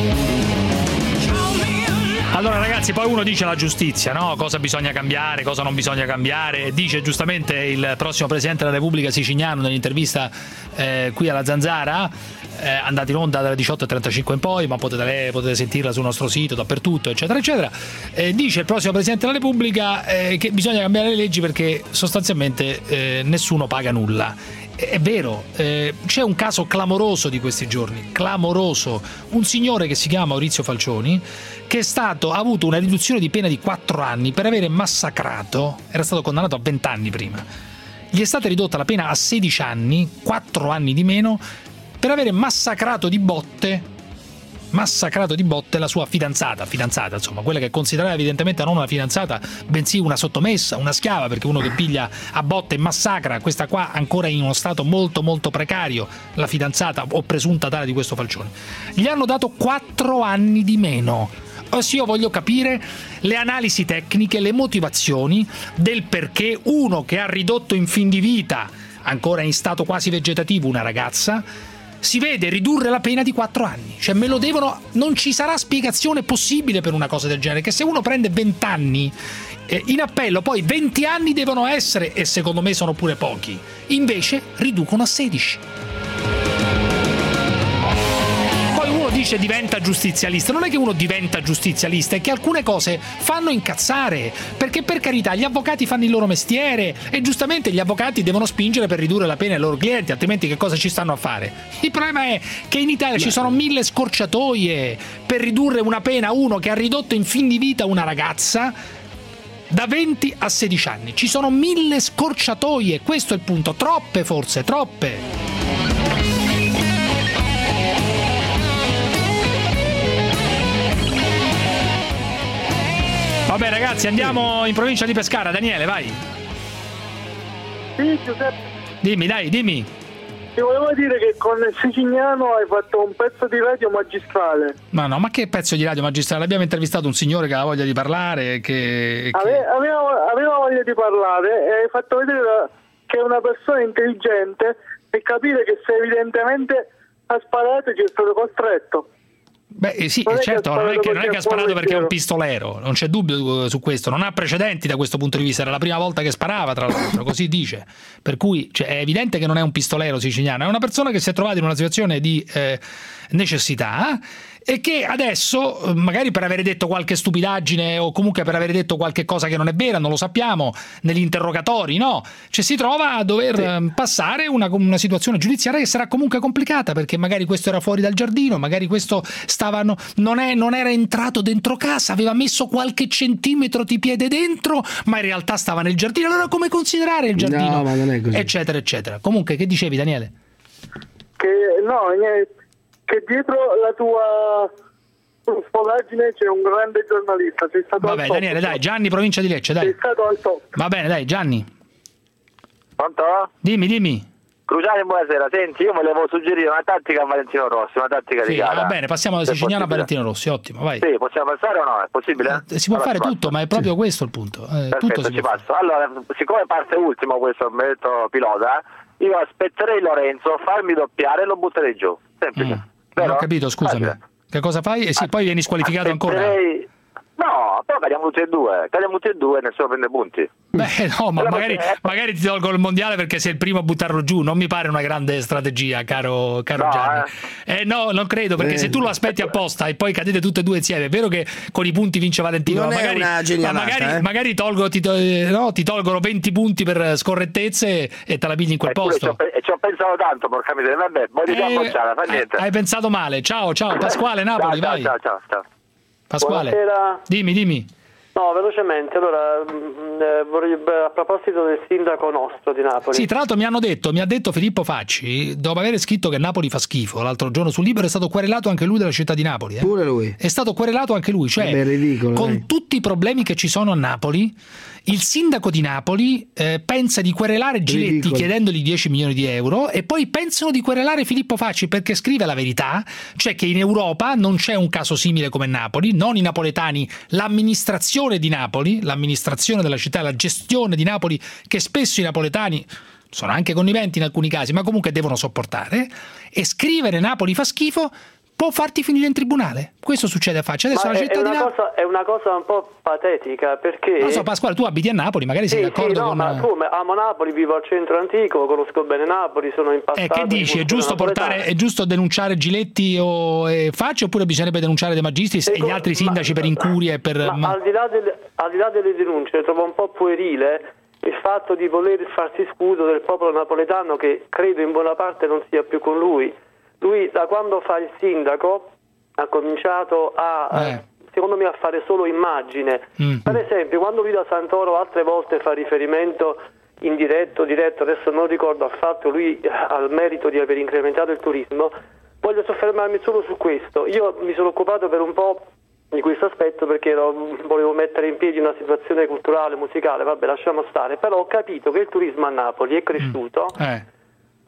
F: Allora ragazzi, poi uno dice la giustizia, no? Cosa bisogna cambiare, cosa non bisogna cambiare. Dice giustamente il prossimo Presidente della Repubblica Siciliano nell'intervista eh, qui alla Zanzara, eh, andata in onda dalle diciotto e trentacinque in poi, ma potete, potete sentirla sul nostro sito, dappertutto, eccetera, eccetera. Eh, dice il prossimo Presidente della Repubblica eh, che bisogna cambiare le leggi perché sostanzialmente eh, nessuno paga nulla. È vero, eh, c'è un caso clamoroso di questi giorni, clamoroso, un signore che si chiama Maurizio Falcioni che è stato, ha avuto una riduzione di pena di quattro anni per avere massacrato, era stato condannato a venti anni prima, gli è stata ridotta la pena a sedici anni, quattro anni di meno, per avere massacrato di botte massacrato di botte la sua fidanzata, fidanzata insomma, quella che considerava evidentemente non una fidanzata, bensì una sottomessa, una schiava, perché uno che piglia a botte e massacra, questa qua ancora in uno stato molto molto precario, la fidanzata o presunta tale di questo Falcione. Gli hanno dato quattro anni di meno. Ossia, io voglio capire le analisi tecniche, le motivazioni del perché uno che ha ridotto in fin di vita, ancora in stato quasi vegetativo, una ragazza, si vede ridurre la pena di quattro anni. Cioè me lo devono, non ci sarà spiegazione possibile per una cosa del genere, che se uno prende venti anni eh, in appello, poi venti anni devono essere, e secondo me sono pure pochi, invece riducono a sedici. Dice diventa giustizialista, non è che uno diventa giustizialista, è che alcune cose fanno incazzare, perché per carità gli avvocati fanno il loro mestiere e giustamente gli avvocati devono spingere per ridurre la pena ai loro clienti, altrimenti che cosa ci stanno a fare? Il problema è che in Italia ci sono mille scorciatoie per ridurre una pena a uno che ha ridotto in fin di vita una ragazza da venti a sedici anni. Ci sono mille scorciatoie, questo è il punto, troppe forse, troppe. Vabbè ragazzi, andiamo in provincia di Pescara. Daniele, vai.
U: Sì, Giuseppe.
F: Dimmi, dai, dimmi.
U: Ti volevo dire che con il Siciliano hai fatto un pezzo di radio magistrale.
F: Ma no, ma che pezzo di radio magistrale? Abbiamo intervistato un signore che aveva voglia di parlare, che... che...
U: Ave- aveva, aveva voglia di parlare e hai fatto vedere che è una persona intelligente e capire che se evidentemente ha sparato ci è stato costretto.
F: Beh sì,
U: non
F: certo, non è che, non è che ha sparato perché è un
U: pensiero.
F: pistolero, non c'è dubbio su questo, non ha precedenti da questo punto di vista, era la prima volta che sparava tra l'altro, così dice, per cui cioè, è evidente che non è un pistolero siciliano, è una persona che si è trovata in una situazione di eh, necessità e che adesso, magari per avere detto qualche stupidaggine o comunque per avere detto qualche cosa che non è vera, non lo sappiamo, negli interrogatori, no? Cioè si trova a dover sì. passare una, una situazione giudiziaria che sarà comunque complicata, perché magari questo era fuori dal giardino, magari questo stava, no, non, è, non era entrato dentro casa, aveva messo qualche centimetro di piede dentro, ma in realtà stava nel giardino, allora come considerare il giardino?
B: No, ma non è così.
F: Eccetera, eccetera. Comunque, che dicevi, Daniele?
U: Che no, niente. Che dietro la tua stupidaggine c'è un grande giornalista. Sei stato
F: Vabbè,
U: al top.
F: Daniele, dai, Gianni, provincia di Lecce, dai.
U: Sei stato al top.
F: Va bene, dai, Gianni.
V: Pronto?
F: Dimmi, dimmi.
V: Cruciani, buonasera. Senti, io volevo suggerire una tattica a Valentino Rossi, una tattica
F: Sì,
V: di gara.
F: va bene, passiamo da
V: Se è
F: Siciliano a
V: possibile.
F: Valentino Rossi, ottimo, vai.
V: Sì, possiamo passare o no? È possibile?
F: Eh, si può
V: Allora,
F: fare
V: ci
F: tutto,
V: passo.
F: ma è proprio questo il punto. Eh,
V: Perfetto,
F: tutto si
V: ci
F: può
V: passo. Allora, siccome parte ultimo questo metro pilota, io aspetterei Lorenzo, farmi doppiare e lo butterei giù. Semplice.
F: fare. Non ho capito, scusami.
V: Facile.
F: Che cosa fai? E sì, poi vieni squalificato ancora.
V: Aspetterei- No, però cadiamo tutti e due. Cadiamo tutti e due e nessuno prende punti.
F: Beh, no, ma
V: Allora,
F: magari,
V: eh,
F: magari ti tolgo il mondiale perché sei il primo a buttarlo giù. Non mi pare una grande strategia, caro, caro
V: No,
F: Gianni. Eh. no, non credo, perché
B: Eh.
F: se tu lo aspetti apposta e poi cadete tutte e due insieme, è vero che con i punti vince Valentino,
B: Non
F: ma
B: è
F: magari,
B: una
F: ma
B: genialata,
F: magari,
B: eh.
F: magari tolgo, ti, to- eh, no, ti tolgono venti punti per scorrettezze e te la pigli in quel
V: Eppure ci ho,
F: posto.
V: pe- e ci ho pensato tanto, porca miseria. Vabbè, voglio già
F: Eh,
V: bocciare, fa niente.
F: Hai pensato male. Ciao, ciao, Pasquale, Napoli,
V: ciao,
F: vai.
V: ciao, ciao, ciao.
F: Pasquale,
U: Buonasera.
F: dimmi, dimmi.
U: No, velocemente, allora mh, eh, vorrei, beh, a proposito del sindaco nostro di Napoli.
F: Sì, tra l'altro mi hanno detto, mi ha detto Filippo Facci, dopo aver scritto che Napoli fa schifo l'altro giorno sul Libero, è stato querelato anche lui della città di Napoli. Eh?
B: Pure lui.
F: È stato querelato anche lui, cioè
B: Vabbè, è ridicolo,
F: con
B: dai.
F: tutti i problemi che ci sono a Napoli, il sindaco di Napoli eh, pensa di querelare Giletti
B: Ridicolo.
F: chiedendogli dieci milioni di euro e poi pensano di querelare Filippo Facci perché scrive la verità, cioè che in Europa non c'è un caso simile come Napoli, non i napoletani, l'amministrazione di Napoli, l'amministrazione della città, la gestione di Napoli, che spesso i napoletani sono anche conniventi in alcuni casi, ma comunque devono sopportare, e scrivere Napoli fa schifo può farti finire in tribunale. Questo succede a Facci. Adesso
U: Ma
F: la
U: è,
F: città
U: è,
F: di
U: una
F: Napoli...
U: cosa, è una cosa un po' patetica, perché...
F: Non so, Pasquale, tu abiti a Napoli, magari sei
U: Sì,
F: d'accordo
U: sì, no,
F: con...
U: ma come? Amo Napoli, vivo al centro antico, conosco bene Napoli, sono in passato.
F: Eh, che dici? È giusto, portare, è giusto denunciare Giletti o eh, Facci, oppure bisognerebbe denunciare De Magistris e gli altri sindaci per incurie e per...
U: Ma,
F: ma-
U: Al, di là delle, al di là delle denunce, trovo un po' puerile il fatto di voler farsi scudo del popolo napoletano, che credo in buona parte non sia più con lui. Lui, da quando fa il sindaco, ha cominciato a...
F: Eh.
U: secondo me a fare solo immagine.
F: Mm.
U: Per esempio, quando Guido Santoro altre volte fa riferimento indiretto, diretto, adesso non ricordo affatto lui al merito di aver incrementato il turismo, voglio soffermarmi solo su questo. Io mi sono occupato per un po' di questo aspetto perché ero, volevo mettere in piedi una situazione culturale, musicale, vabbè, lasciamo stare, però ho capito che il turismo a Napoli è cresciuto
F: Eh.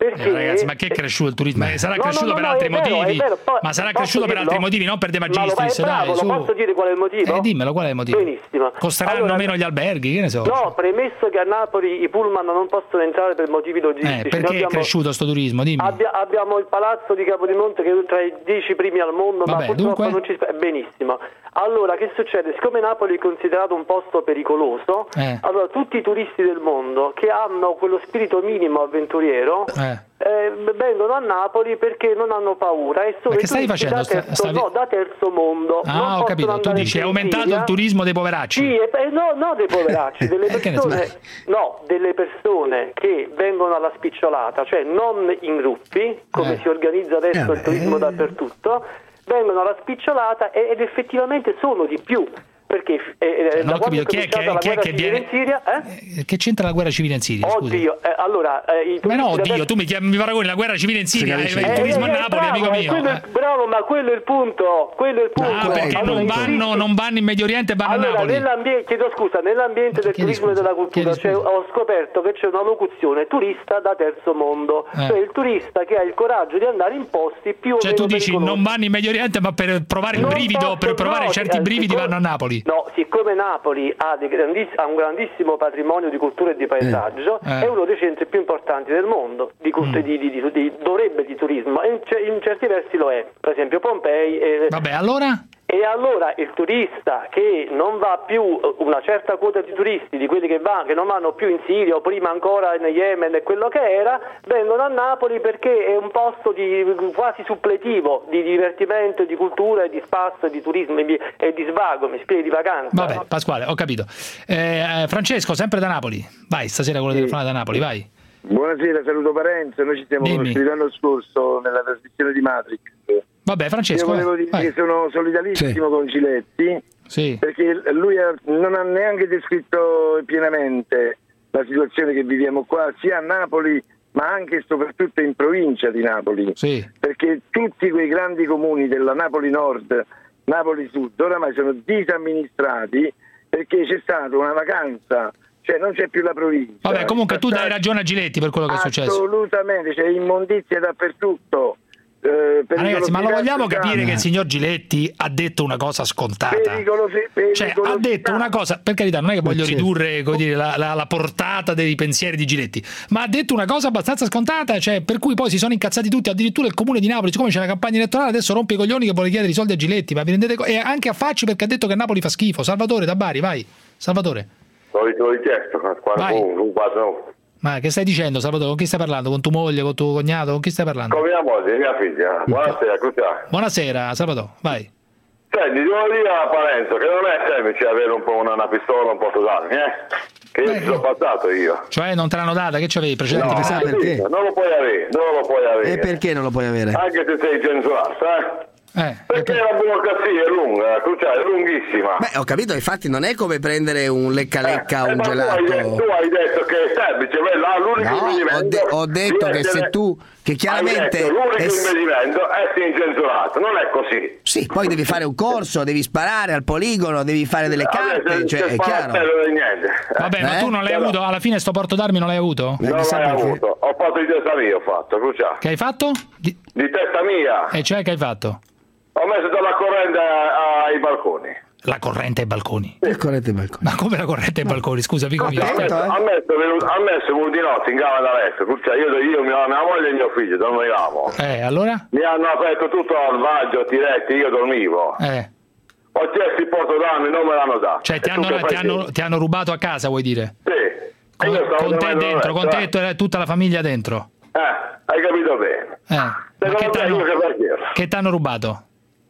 U: Perché...
F: Eh, ragazzi, ma che è cresciuto il turismo? Eh, sarà
U: No,
F: cresciuto
U: no, no,
F: per
U: no,
F: altri
U: è vero,
F: motivi,
U: è vero. Poi-
F: ma sarà
U: posso
F: cresciuto per
U: dirlo?
F: altri motivi, non per De
U: Ma lo,
F: Magistris,
U: è bravo,
F: dai, su.
U: lo posso dire qual è il motivo?
F: Eh, dimmelo, qual è il motivo?
U: Benissimo.
F: Costeranno
U: Allora,
F: meno gli alberghi, che ne so.
U: No, premesso che a Napoli i pullman non possono entrare per motivi logistici.
F: Eh, perché
U: Noi
F: è
U: abbiamo-
F: cresciuto sto turismo? Dimmi.
U: Abbia- abbiamo il palazzo di Capodimonte che è tra i dieci primi al mondo,
F: Vabbè,
U: ma purtroppo
F: dunque?
U: non ci sta. Benissimo. Allora, che succede? Siccome Napoli è considerato un posto pericoloso,
F: Eh.
U: allora tutti i turisti del mondo che hanno quello spirito minimo avventuriero
F: Eh.
U: eh, vengono a Napoli perché non hanno paura e sono
F: Ma che
U: i
F: stai
U: turisti
F: facendo?
U: da
F: Sta-
U: terzo,
F: stavi-
U: no, da terzo mondo. Non
F: Ah, ho
U: possono
F: capito. Tu
U: andare
F: dici è
U: in
F: aumentato
U: Sicilia.
F: il turismo dei poveracci.
U: Sì, e- eh, no, no dei poveracci, delle
F: Eh, che ne so.
U: persone, no, delle persone che vengono alla spicciolata, cioè non in gruppi, come
F: Eh.
U: si organizza adesso
B: Eh,
U: il turismo
B: eh.
U: dappertutto, vengono alla spicciolata e- ed effettivamente sono di più. Perché eh, eh,
F: Non
U: da
F: ho
U: quando
F: capito, chi è
U: cominciata
F: che-
U: la
F: chi è
U: guerra
F: che
U: civile
F: viene-
U: in Siria, eh?
F: Eh, Che c'entra la guerra civile in Siria? Scusa.
U: Oddio, eh, allora eh, i
F: Ma no,
U: turisti da
F: oddio, tu mi, chiami, mi paragoni la guerra civile in Siria e
B: capisce.
F: il
U: Eh,
F: turismo
U: eh,
F: a
U: eh,
F: Napoli,
U: bravo,
F: amico
U: eh,
F: mio.
U: quello è-
F: eh.
U: bravo, ma quello è il punto, quello è il punto.
F: Ah, perché
U: Allora,
F: non
U: i
F: vanno,
U: turisti-
F: non vanno in Medio Oriente e vanno a
U: Allora,
F: Napoli.
U: nell'ambiente, chiedo scusa, nell'ambiente del
F: Chiedi
U: turismo e
F: scusa,
U: della cultura
F: chiedi
U: c'è-
F: scusa.
U: ho scoperto che c'è una locuzione turista da terzo mondo,
F: Eh.
U: cioè il turista che ha il coraggio di andare in posti più o
F: Cioè
U: meno
F: tu dici
U: pericolosi.
F: non vanno in Medio Oriente, ma per provare il
U: Non
F: brivido,
U: posso-
F: per provare
U: no,
F: certi
U: eh,
F: brividi
U: siccome-
F: vanno a Napoli.
U: No, siccome Napoli ha, dei grandiss- ha un grandissimo patrimonio di cultura e di paesaggio,
F: Eh.
U: è uno dei centri più importanti del mondo, di, cult-
F: Mm.
U: di, di, di- di- dovrebbe di turismo, e in, ce- in certi versi lo è, per esempio Pompei. E,
F: Vabbè, allora?
U: e allora il turista che non va più, una certa quota di turisti, di quelli che, va, che non vanno più in Siria o prima ancora in Yemen e quello che era, vengono a Napoli perché è un posto di, quasi suppletivo di divertimento, di cultura e di spasso e di turismo e di, e di svago, mi spieghi, di vacanza.
F: Vabbè,
U: no?
F: Pasquale, ho capito. Eh, Francesco, sempre da Napoli. Vai, stasera con la telefonata da Napoli, vai.
G: Buonasera, saluto Parenzo, noi ci stiamo
F: Dimmi.
G: conosciuti l'anno scorso nella trasmissione di Matrix.
F: Vabbè, Francesco,
G: Io volevo
F: vai,
G: dire
F: vai.
G: che sono solidarissimo con Giletti,
F: Sì.
G: perché lui ha- non ha neanche descritto pienamente la situazione che viviamo qua, sia a Napoli ma anche e soprattutto in provincia di Napoli,
F: Sì.
G: perché tutti quei grandi comuni della Napoli Nord, Napoli Sud, oramai sono disamministrati perché c'è stata una vacanza, cioè non c'è più la provincia.
F: Vabbè, comunque tu dai
G: Passati-
F: ragione a Giletti per quello che è successo.
G: Assolutamente, c'è immondizia dappertutto. eh,
F: Ma ragazzi, ma lo
G: pericolosità
F: vogliamo
G: sociale.
F: capire che il signor Giletti ha detto una cosa scontata?
G: Pericolosi-
F: Cioè, ha
G: pericolosità.
F: detto una cosa, per carità, non è che voglio
G: certo.
F: ridurre come dire, la, la- la portata dei pensieri di Giletti, ma ha detto una cosa abbastanza scontata, cioè, per cui poi si sono incazzati tutti, addirittura il comune di Napoli, siccome c'è la campagna elettorale, adesso rompe i coglioni che vuole chiedere i soldi a Giletti, ma vi rendete co- e anche a Facci perché ha detto che Napoli fa schifo. Salvatore da Bari, vai. Salvatore.
H: L'ho richiesto, quando
F: Vai.
H: fu, quasi no.
F: Ma che stai dicendo, Salvatore? Con chi stai parlando? Con tua moglie, con tuo cognato? Con chi stai parlando?
H: Con mia moglie, mia figlia. Buonasera, cos'è?
F: Buonasera, Salvatore, vai.
H: Senti, devo dire a Parenzo che non è semplice avere un po' una, una pistola un po' d'armi, eh? Che io ci sono passato io.
F: Cioè, non te l'hanno data? Che c'avevi? Precedenti?
G: Ah, No,
F: pesati?
G: perché?
H: Non lo puoi avere, non lo puoi avere.
B: E perché non lo puoi avere?
H: Anche se sei censurato, eh?
F: Eh,
H: Perché la burocrazia è lunga, cioè è lunghissima.
B: Beh, ho capito, infatti non è come prendere un lecca-lecca o
H: Eh,
B: un
H: ma tu hai, detto,
B: gelato.
H: tu hai detto che è semplice, là, l'unico
B: No,
H: impedimento
B: ho, de- ho detto
H: di
B: che se
H: essere-
B: tu, che chiaramente...
H: hai detto, l'unico
B: è s-
H: impedimento è essere incensurato, non è così.
B: Sì, poi devi fare un corso, devi sparare al poligono, devi fare delle
H: Vabbè,
B: carte,
H: se-
B: cioè,
H: se
B: è
H: fa
B: chiaro.
H: appello di niente.
F: Vabbè, ma
B: Eh?
F: tu non l'hai avuto? Alla fine sto porto d'armi non l'hai avuto?
H: Non l'hai avuto, ho fatto di testa mia, ho fatto, Crucià.
F: Che hai fatto? Di,
H: Di testa mia.
F: e cioè che hai fatto?
H: Ho messo dalla corrente a- ai balconi.
F: La corrente ai balconi.
B: Il corrente ai balconi.
F: Ma come la corrente ai balconi? Scusa, figo mio.
H: Ha messo, ha messo, ha messo un di notte in camera da letto, Crucià. Io, io mia, mia moglie e mio figlio dormivamo.
F: Eh, allora?
H: Mi hanno aperto tutto al vaggio, diretti, io dormivo.
F: Eh.
H: Ho chiesto il porto d'armi, non me l'hanno dato.
F: Cioè, ti
H: E
F: hanno,
H: tu che
F: ti,
H: fai?
F: hanno, ti hanno rubato a casa, vuoi dire?
H: Sì.
F: Con,
H: Io stavo
F: con te
H: dormendo
F: dentro, con
H: letto,
F: te e tu- tutta la famiglia dentro.
H: Eh, hai capito bene.
F: Eh. Ma
H: Secondo
F: che
H: me
F: t'hanno,
H: io che faccio?
F: che t'hanno rubato?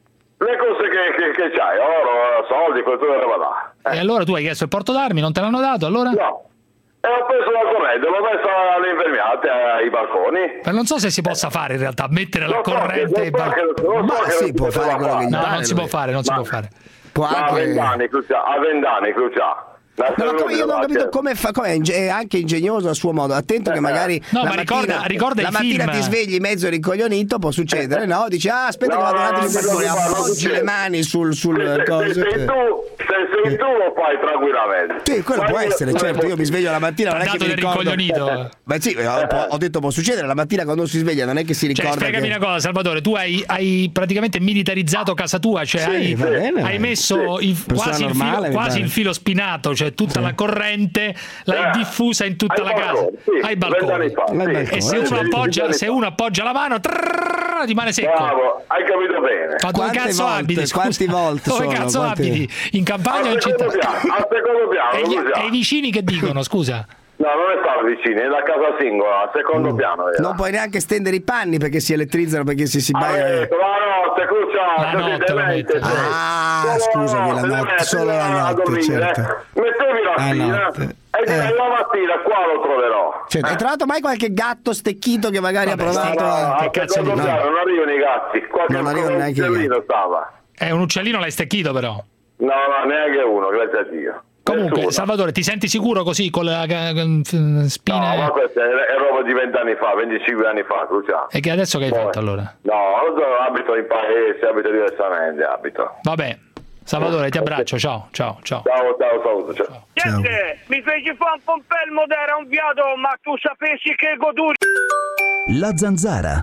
H: Le cose che, che, che c'hai, oro, soldi, quel tutto roba là.
F: E allora tu hai chiesto il porto d'armi, non te l'hanno dato, allora?
H: No. E ho preso la corrente, l'ho messo alle infermiate, ai balconi.
F: Ma non so se si possa fare in realtà, mettere la
H: Lo so che-
F: corrente
H: lo
F: ai
H: so
F: balconi.
H: che- lo so
B: Ma
H: che
B: sì,
H: non
B: può
H: si
B: fare
H: poteva
B: quello che gli
F: No,
B: pare
F: non si
B: lui.
F: può fare, non si
H: Ma-
F: può fare.
B: Può
H: Ma a
B: anche...
H: vent'anni, Crucià, a vent'anni, Crucià.
B: No, ma come, io non ho capito come fa, come è anche ingegnoso a suo modo. Attento che magari
F: no,
B: la
F: ma
B: mattina,
F: ricorda, ricorda
B: la
F: i
B: mattina
F: film.
B: ti svegli mezzo rincoglionito, può succedere, no? Dici ah aspetta no, che vado un attimo per fuori, appoggi le mani sul sul
H: se,
B: coso.
H: Se, se, tu, se sei tu lo fai tranquillamente.
B: Sì, quello
H: ma
B: può
H: io,
B: essere, certo. Io mi sveglio la mattina, non è che mi ricordo. Ma sì, ho, ho detto può succedere la mattina quando si sveglia, non è che si ricorda.
F: Cioè, spiegami
B: che...
F: una cosa, Salvatore, tu hai, hai praticamente militarizzato casa tua, cioè
B: sì,
F: hai,
B: bene,
F: hai messo
B: sì.
F: il, quasi,
B: normale,
F: il, filo, quasi il filo spinato, cioè tutta sì. la corrente l'hai eh. diffusa in tutta la casa.
H: Sì,
F: ai balconi.
H: Fa, sì.
F: E se uno, appoggia, se uno appoggia la mano, trrr, rimane secco.
H: Bravo, hai capito bene.
F: Ma dove cazzo
B: volte,
F: abiti? Scusa,
B: quante volte
F: dove
B: sono,
F: cazzo
B: quante...
F: abiti? In campagna o in città?
H: Piano, al secondo piano.
F: E, gli, e i vicini che dicono, scusa?
H: No, non è stato vicino, è la casa singola, al secondo mm. piano. Era.
B: Non puoi neanche stendere i panni perché si elettrizzano, perché si si bagna.
H: Ah, ecco, la notte, crucia,
F: la notte lo mette.
B: Ah, scusami, la notte, solo la notte, certo.
H: Mettevi la spina e eh. la mattina qua lo troverò.
B: Certo.
H: Eh.
B: Hai trovato mai qualche gatto stecchito che magari
F: Vabbè,
B: ha provato?
H: No, no,
B: a...
H: che cazzo di no. Non arrivano i gatti, qualche
B: non arrivano neanche i gatti.
H: Stava.
F: È un uccellino, l'hai stecchito però.
H: No, no, neanche uno, grazie a Dio.
F: Comunque,
H: Nessuno.
F: Salvatore, ti senti sicuro così con la con spina?
H: No, ma questa è, è roba di vent'anni fa, venticinque anni fa, cruciale.
F: E che adesso che hai Poi, fatto allora?
H: No, abito in paese, abito diversamente, abito.
F: Vabbè, Salvatore, ti abbraccio, ciao, ciao, ciao.
H: Ciao, ciao, saluto, ciao.
K: Niente, mi feci fare un pompelmo d'era un viato, ma tu sapessi che goduri.
M: La Zanzara.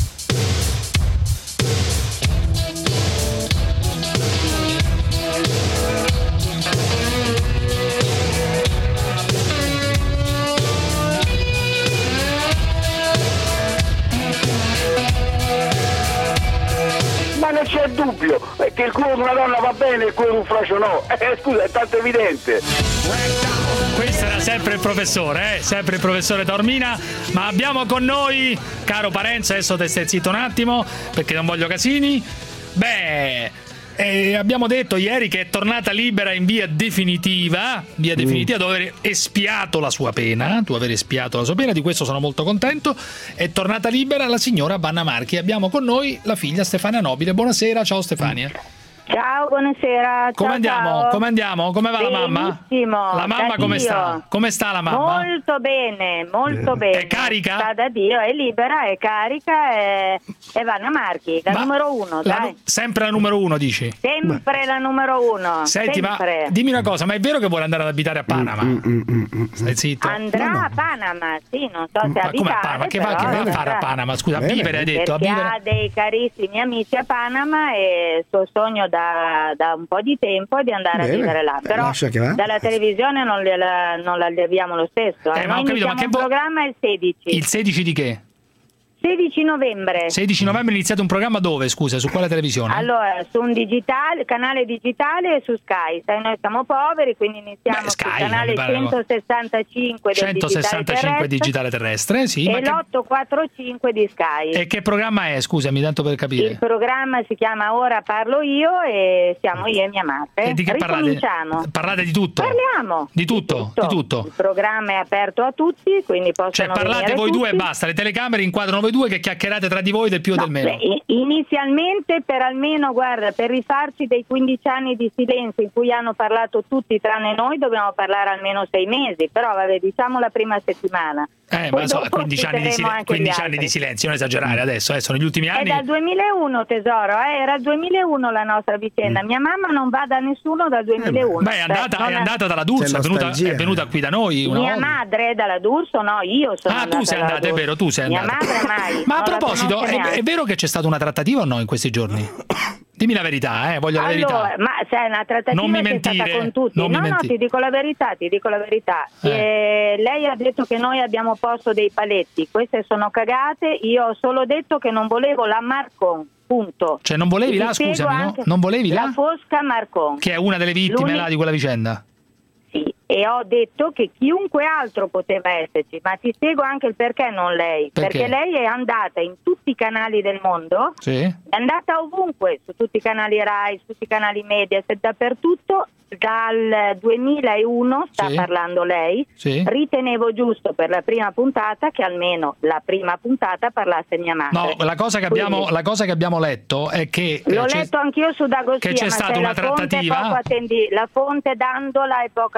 G: Ma non c'è dubbio che il culo di una donna va bene e il culo di un frascio no. Eh, scusa, è tanto evidente.
F: Questo era sempre il professore, eh? sempre il professore Taormina, ma abbiamo con noi, caro Parenzo, adesso te stai zitto un attimo perché non voglio casini. Beh, eh, abbiamo detto ieri che è tornata libera in via definitiva, via definitiva, mm. dopo aver espiato la sua pena, dopo aver espiato la sua pena, di questo sono molto contento. È tornata libera la signora Vanna Marchi. Abbiamo con noi la figlia Stefania Nobile. Buonasera, ciao Stefania.
T: Ciao, buonasera. Ciao,
F: come andiamo?
T: Ciao.
F: Come andiamo? Come va
T: Benissimo,
F: la mamma? La mamma come
T: Dio.
F: sta? Come sta la mamma?
T: Molto bene, molto bene.
F: È carica?
T: Sta da Dio, è libera, è carica e, e Vanna Marchi, la
F: ma
T: numero uno,
F: la,
T: dai.
F: Sempre la numero uno, dici?
T: Sempre Beh. la numero uno.
F: Senti,
T: sempre.
F: ma dimmi una cosa, ma è vero che vuole andare ad abitare a Panama? Mm, mm, mm, mm. Stai zitto.
T: Andrà no, no. a Panama, sì, non so se
F: ma
T: abitare.
F: Come a Panama? Che va, che va a fare a Panama? Scusa, a vivere hai detto?
T: Perché
F: a vivere...
T: ha dei carissimi amici a Panama e il suo sogno da, da un po' di tempo è di andare Bene. a vivere là. Però dalla televisione non, la, non la leviamo lo stesso.
F: Eh,
T: Noi
F: ma ho capito, ma che
T: il
F: vo-
T: programma è il sedici.
F: Il sedici di che?
T: sedici novembre.
F: sedici novembre è iniziato un programma dove, scusa, su quale televisione?
T: Allora, su un digitale, canale digitale e su Sky. Sai, noi siamo poveri, quindi iniziamo
F: Beh, Sky,
T: sul canale centosessantacinque del
F: centosessantacinque digitale terrestre, sì,
T: e
F: ma che...
T: l'ottocentoquarantacinque di Sky.
F: E che programma è, scusami, tanto per capire?
T: Il programma si chiama Ora parlo io e siamo io e mia madre.
F: E di che parlate? Parlate di tutto?
T: Parliamo.
F: Di tutto?
T: Di tutto.
F: Di tutto.
T: Il programma è aperto a tutti, quindi possono
F: Cioè parlate voi
T: tutti.
F: due e basta, le telecamere inquadrano voi due che chiacchierate tra di voi del più o
T: no,
F: del meno.
T: Beh, inizialmente per almeno, guarda, per rifarci dei quindici anni di silenzio in cui hanno parlato tutti tranne noi, dobbiamo parlare almeno sei mesi, però vabbè, diciamo la prima settimana.
F: Eh, ma so, quindici anni, di, silen- quindici anni di silenzio, non esagerare adesso, eh, sono gli ultimi anni.
T: È dal duemilauno tesoro, eh, era il duemilauno la nostra vicenda. Mm. Mia mamma non va da nessuno dal duemilauno.
F: Beh, è andata,
T: cioè,
F: è andata dalla D'Urso, è venuta, è venuta qui da noi. Una
T: mia
F: volta.
T: madre è dalla D'Urso, no, io sono
F: Ah, tu sei andata, è vero, tu sei
T: mia
F: andata.
T: Mia madre mai.
F: Ma a proposito, è, è vero che c'è stata una trattativa o no in questi giorni? Dimmi la verità, eh, voglio la
T: allora,
F: verità.
T: Ma c'è una trattativa
F: non mi
T: che
F: mentire,
T: è stata con tutti.
F: Non
T: no,
F: mi
T: no,
F: mentire.
T: ti dico la verità, ti dico la verità.
F: Eh.
T: Eh, lei ha detto che noi abbiamo posto dei paletti, queste sono cagate, io ho solo detto che non volevo la Marcon. Punto.
F: Cioè non volevi là, scusami, no? Non volevi là?
T: La Fosca Marcon.
F: Che è una delle vittime L'uni... là di quella vicenda.
T: Sì, e ho detto che chiunque altro poteva esserci, ma ti spiego anche il perché non lei.
F: Perché?
T: Perché lei è andata in tutti i canali del mondo,
F: sì.
T: È andata ovunque, su tutti i canali Rai, su tutti i canali Mediaset, dappertutto. Dal duemilauno sta
F: sì.
T: parlando lei,
F: sì.
T: Ritenevo giusto per la prima puntata che almeno la prima puntata parlasse mia madre.
F: No, la cosa che abbiamo,
T: Quindi,
F: la cosa che abbiamo letto è che
T: l'ho
F: c'è,
T: letto anch'io su D'Agostino,
F: che c'è
T: ma
F: stata una
T: la fonte,
F: trattativa
T: poco attendi, la fonte dandola è poco attendibile.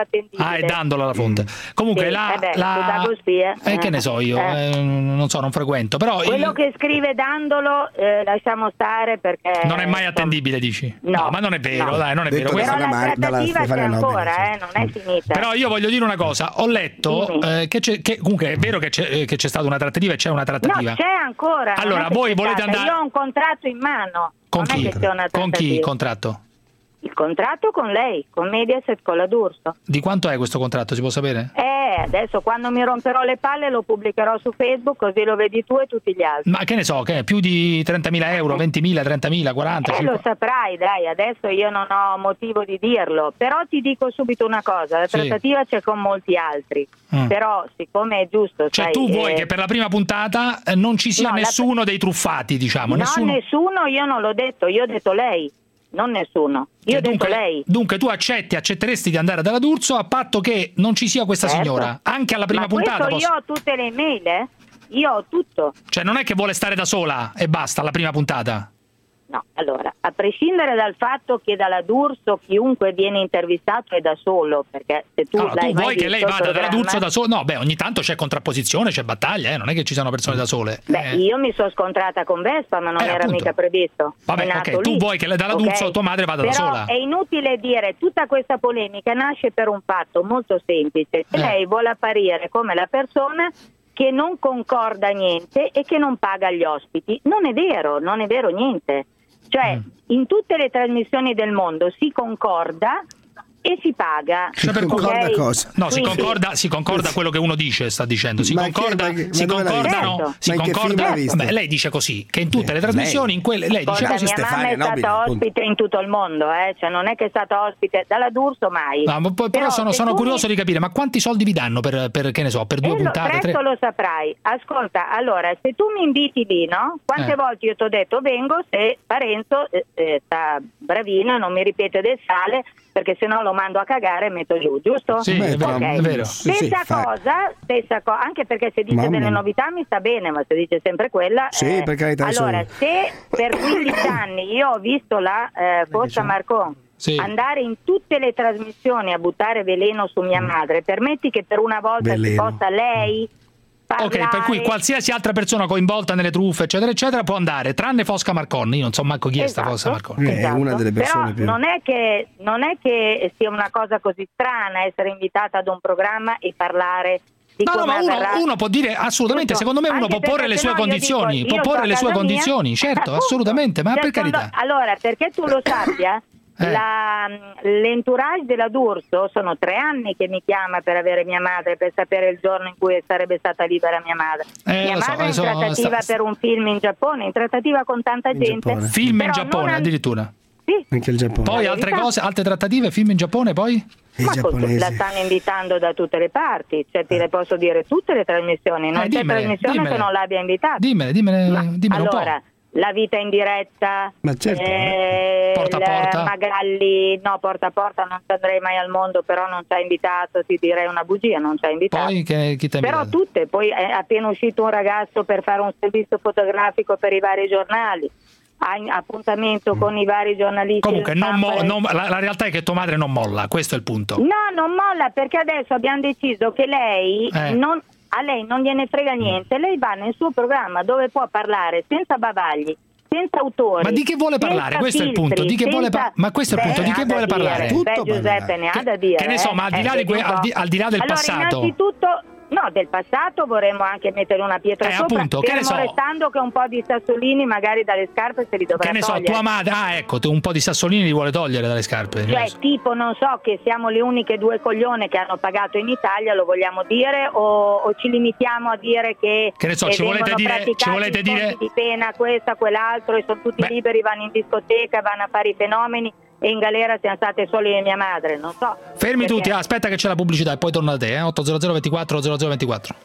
F: Ah, è Dandolo la fonte. Comunque
T: sì,
F: la,
T: eh beh,
F: la...
T: Spie,
F: eh, che ne so io,
T: eh.
F: eh, non so, non frequento, però
T: quello
F: il...
T: che scrive Dandolo eh, lasciamo stare perché
F: non è mai attendibile, dici?
T: No,
F: no ma non è vero,
T: no.
F: dai, non è
B: Detto
F: vero.
T: Però
B: Mar-
T: la trattativa c'è ancora, eh, non è finita.
F: Però io voglio dire una cosa, ho letto eh, che, c'è, che comunque è vero che c'è, che c'è stata una trattativa e c'è una trattativa.
T: No, c'è ancora.
F: Allora, voi volete
T: stata.
F: andare...
T: Io ho un contratto in mano.
F: Con
T: non
F: chi?
T: È che c'è una
F: con chi il
T: trattativa.
F: contratto?
T: Il contratto con lei, con Mediaset, con la D'Urso.
F: Di quanto è questo contratto, si può sapere?
T: Eh, adesso quando mi romperò le palle lo pubblicherò su Facebook, così lo vedi tu e tutti gli altri.
F: Ma che ne so, che è più di trentamila euro, ventimila, trentamila, quaranta?
T: Eh,
F: cinquanta.
T: lo saprai, dai, adesso io non ho motivo di dirlo, però ti dico subito una cosa, la
F: Sì.
T: trattativa c'è con molti altri,
F: Mm.
T: però siccome è giusto...
F: Cioè
T: sai,
F: tu vuoi
T: eh,
F: che per la prima puntata eh, non ci sia
T: no, la-
F: nessuno dei truffati, diciamo?
T: No,
F: nessuno...
T: nessuno, io non l'ho detto, io ho detto lei, non nessuno, io
F: E
T: ho
F: dunque,
T: detto lei.
F: dunque tu accetti, accetteresti di andare dalla D'Urso a patto che non ci sia questa
T: Certo.
F: signora, anche alla prima
T: Ma
F: puntata?
T: questo
F: posso-
T: io ho tutte le email, eh? Io ho tutto.
F: Cioè non è che vuole stare da sola e basta alla prima puntata?
T: No, allora, a prescindere dal fatto che dalla D'Urso chiunque viene intervistato è da solo, perché se tu
F: Allora,
T: l'hai
F: tu
T: mai
F: vuoi che
T: visto
F: lei
T: il
F: vada dalla
T: programma-
F: D'Urso da sola? No, beh, ogni tanto c'è contrapposizione, c'è battaglia, eh? Non è che ci siano persone da sole.
T: Beh,
F: Eh.
T: io mi sono scontrata con Vespa, ma non
F: Eh,
T: era
F: appunto.
T: mica previsto.
F: Vabbè,
T: È nato
F: ok, tu
T: lì.
F: vuoi che lei dalla D'Urso
T: Ok?
F: tua madre vada da
T: Però
F: sola?
T: è inutile dire, tutta questa polemica nasce per un fatto molto semplice, che
F: Eh.
T: lei vuole apparire come la persona che non concorda niente e che non paga gli ospiti. Non è vero, non è vero niente. Cioè, in tutte le trasmissioni del mondo si concorda e si paga.
B: Si concorda
T: ok?
B: cosa?
F: No, si
T: Quindi-
F: concorda, si concorda quello che uno dice, sta dicendo. Si
B: Ma che-
F: concorda,
B: ma che-
F: si
B: ma dove l'ha
F: concordano,
T: visto?
F: si
B: Ma in che
F: concorda.
B: film l'ha visto?
F: Vabbè, lei dice così, che in tutte
B: Eh,
F: le trasmissioni,
B: lei.
F: in quelle lei dice
T: Ascolta,
B: Dice
T: mia mamma
B: Stefania
T: è stata
B: Nobile,
T: ospite in tutto il mondo, eh? Cioè non è che è stata ospite dalla D'Urso mai.
F: No, ma poi, però, sono,
T: se
F: sono
T: tu
F: curioso
T: mi-
F: di capire, ma quanti soldi vi danno per, per che ne so, per due
T: Eh, lo-
F: puntate, tre?
T: presto lo saprai. Ascolta, allora, se tu mi inviti lì, no? Quante
F: Eh.
T: volte io ti ho detto vengo se Parenzo eh, eh, sta bravino e non mi ripete del sale, perché sennò lo mando a cagare e metto giù, giusto?
F: Sì, è vero,
T: Ok.
F: è vero.
B: Sì,
T: Stessa
B: sì, fa-
T: cosa, stessa cosa, anche perché se dice
B: Mamma
T: delle
B: mia.
T: novità mi sta bene, ma se dice sempre quella...
B: Sì,
T: eh,
B: per carità,
T: allora,
B: sono-
T: se per quindici anni io ho visto la eh, Forza Marcon
F: Sì.
T: andare in tutte le trasmissioni a buttare veleno su mia madre, permetti che per una volta si
B: Veleno.
T: possa lei parlare...
F: Ok, per cui qualsiasi altra persona coinvolta nelle truffe, eccetera, eccetera, può andare, tranne Fosca Marconni. Io non so manco chi è sta
T: Esatto.
F: Fosca Marconni.
B: Eh, è una delle persone
T: Però
B: più...
T: non è che non è che sia una cosa così strana essere invitata ad un programma e parlare di
F: No, no,
T: come
F: ma uno,
T: avverrà-
F: uno può dire assolutamente,
T: Tutto.
F: secondo me uno
T: Anche
F: può porre
T: perché
F: le sue
T: sennò io
F: condizioni,
T: dico,
F: può
T: io
F: porre
T: sto
F: le
T: a
F: sue
T: casa mia,
F: condizioni, certo,
T: appunto.
F: assolutamente, ma per
T: Secondo-
F: carità.
T: Allora, perché tu lo sappia,
F: Eh.
T: la, l'entourage della D'Urso sono tre anni che mi chiama per avere mia madre, per sapere il giorno in cui sarebbe stata libera mia madre.
F: Eh,
T: mia
F: lo so,
T: madre è in
F: so,
T: trattativa
F: sta-
T: per un film in Giappone, in trattativa con tanta
B: In
T: gente.
B: Giappone.
F: Film in
T: Però
F: Giappone
T: non-
F: addirittura.
T: Sì.
B: Anche il Giappone.
F: Poi
T: La
F: altre
T: verità-
F: cose, altre trattative, film in Giappone, poi?
B: I
T: Ma così,
B: giapponesi.
T: la stanno invitando da tutte le parti, cioè ti le posso dire tutte le trasmissioni, non
F: Eh,
T: c'è
F: dimmele,
T: trasmissione
F: dimmele.
T: che non l'abbia invitata.
F: Dimmene, dimmene,
T: Ma,
F: dimmene un
T: allora, la vita in diretta,
B: Ma certo.
T: eh,
F: Porta a
T: il
F: porta?
T: Magalli, no, porta a porta non ci andrei mai al mondo, però non ci ha invitato, ti direi una bugia, non ci ha
F: po'.
T: invitato.
F: Poi che, chi ti ha
T: Però
F: invitato?
T: tutte, poi è appena uscito un ragazzo per fare un servizio fotografico per i vari giornali, ha in- appuntamento con i vari giornalisti.
F: Comunque,
T: della
F: non mo-
T: stampa.
F: non- la, la realtà è che tua madre non molla, questo è il punto.
T: No, non molla, perché adesso abbiamo deciso che lei
F: Eh.
T: non, a lei non gliene frega niente, lei va nel suo programma dove può parlare senza bavagli, senza autori.
F: Ma di che vuole
T: senza
F: parlare? Questo è il punto. Di che
T: filtri,
F: vuole pa-
T: senza-
F: ma questo è il punto,
T: Beh,
F: di che
T: ha da
F: vuole
T: dire.
F: parlare?
B: Tutto
T: Beh, Giuseppe
B: parlare.
T: ne ha
F: Che-
T: da dire.
F: che ne so,
T: eh.
F: ma al di
T: Eh,
F: là di
T: vedi
F: que-
T: un po'.
F: al di- al di là del
T: allora,
F: passato.
T: innanzitutto, no, del passato vorremmo anche mettere una pietra
F: Eh,
T: sopra,
F: appunto, che ne
T: fermo
F: so.
T: restando che un po' di sassolini magari dalle scarpe se li dovrà
F: Che ne so,
T: togliere.
F: tua madre, ah ecco, tu un po' di sassolini li vuole togliere dalle scarpe.
T: Cioè, tipo, non so, che siamo le uniche due coglione che hanno pagato in Italia, lo vogliamo dire, o, o ci limitiamo a dire che,
F: Che ne so,
T: eh,
F: ci volete
T: vengono
F: dire-
T: praticati
F: ci volete
T: sconti
F: dire-
T: di pena, questa, quell'altro, e sono tutti
F: Beh.
T: liberi, vanno in discoteca, vanno a fare i fenomeni, e in galera siamo state solo io e mia madre, non so.
F: Fermi
T: Perché-
F: tutti, ah, aspetta che c'è la pubblicità e poi torno da te, eh? ottocento ventiquattro zero zero ventiquattro.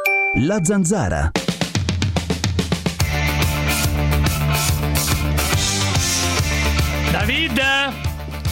M: La Zanzara.
F: David?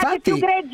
T: sarebbe
B: infatti...
T: più greggio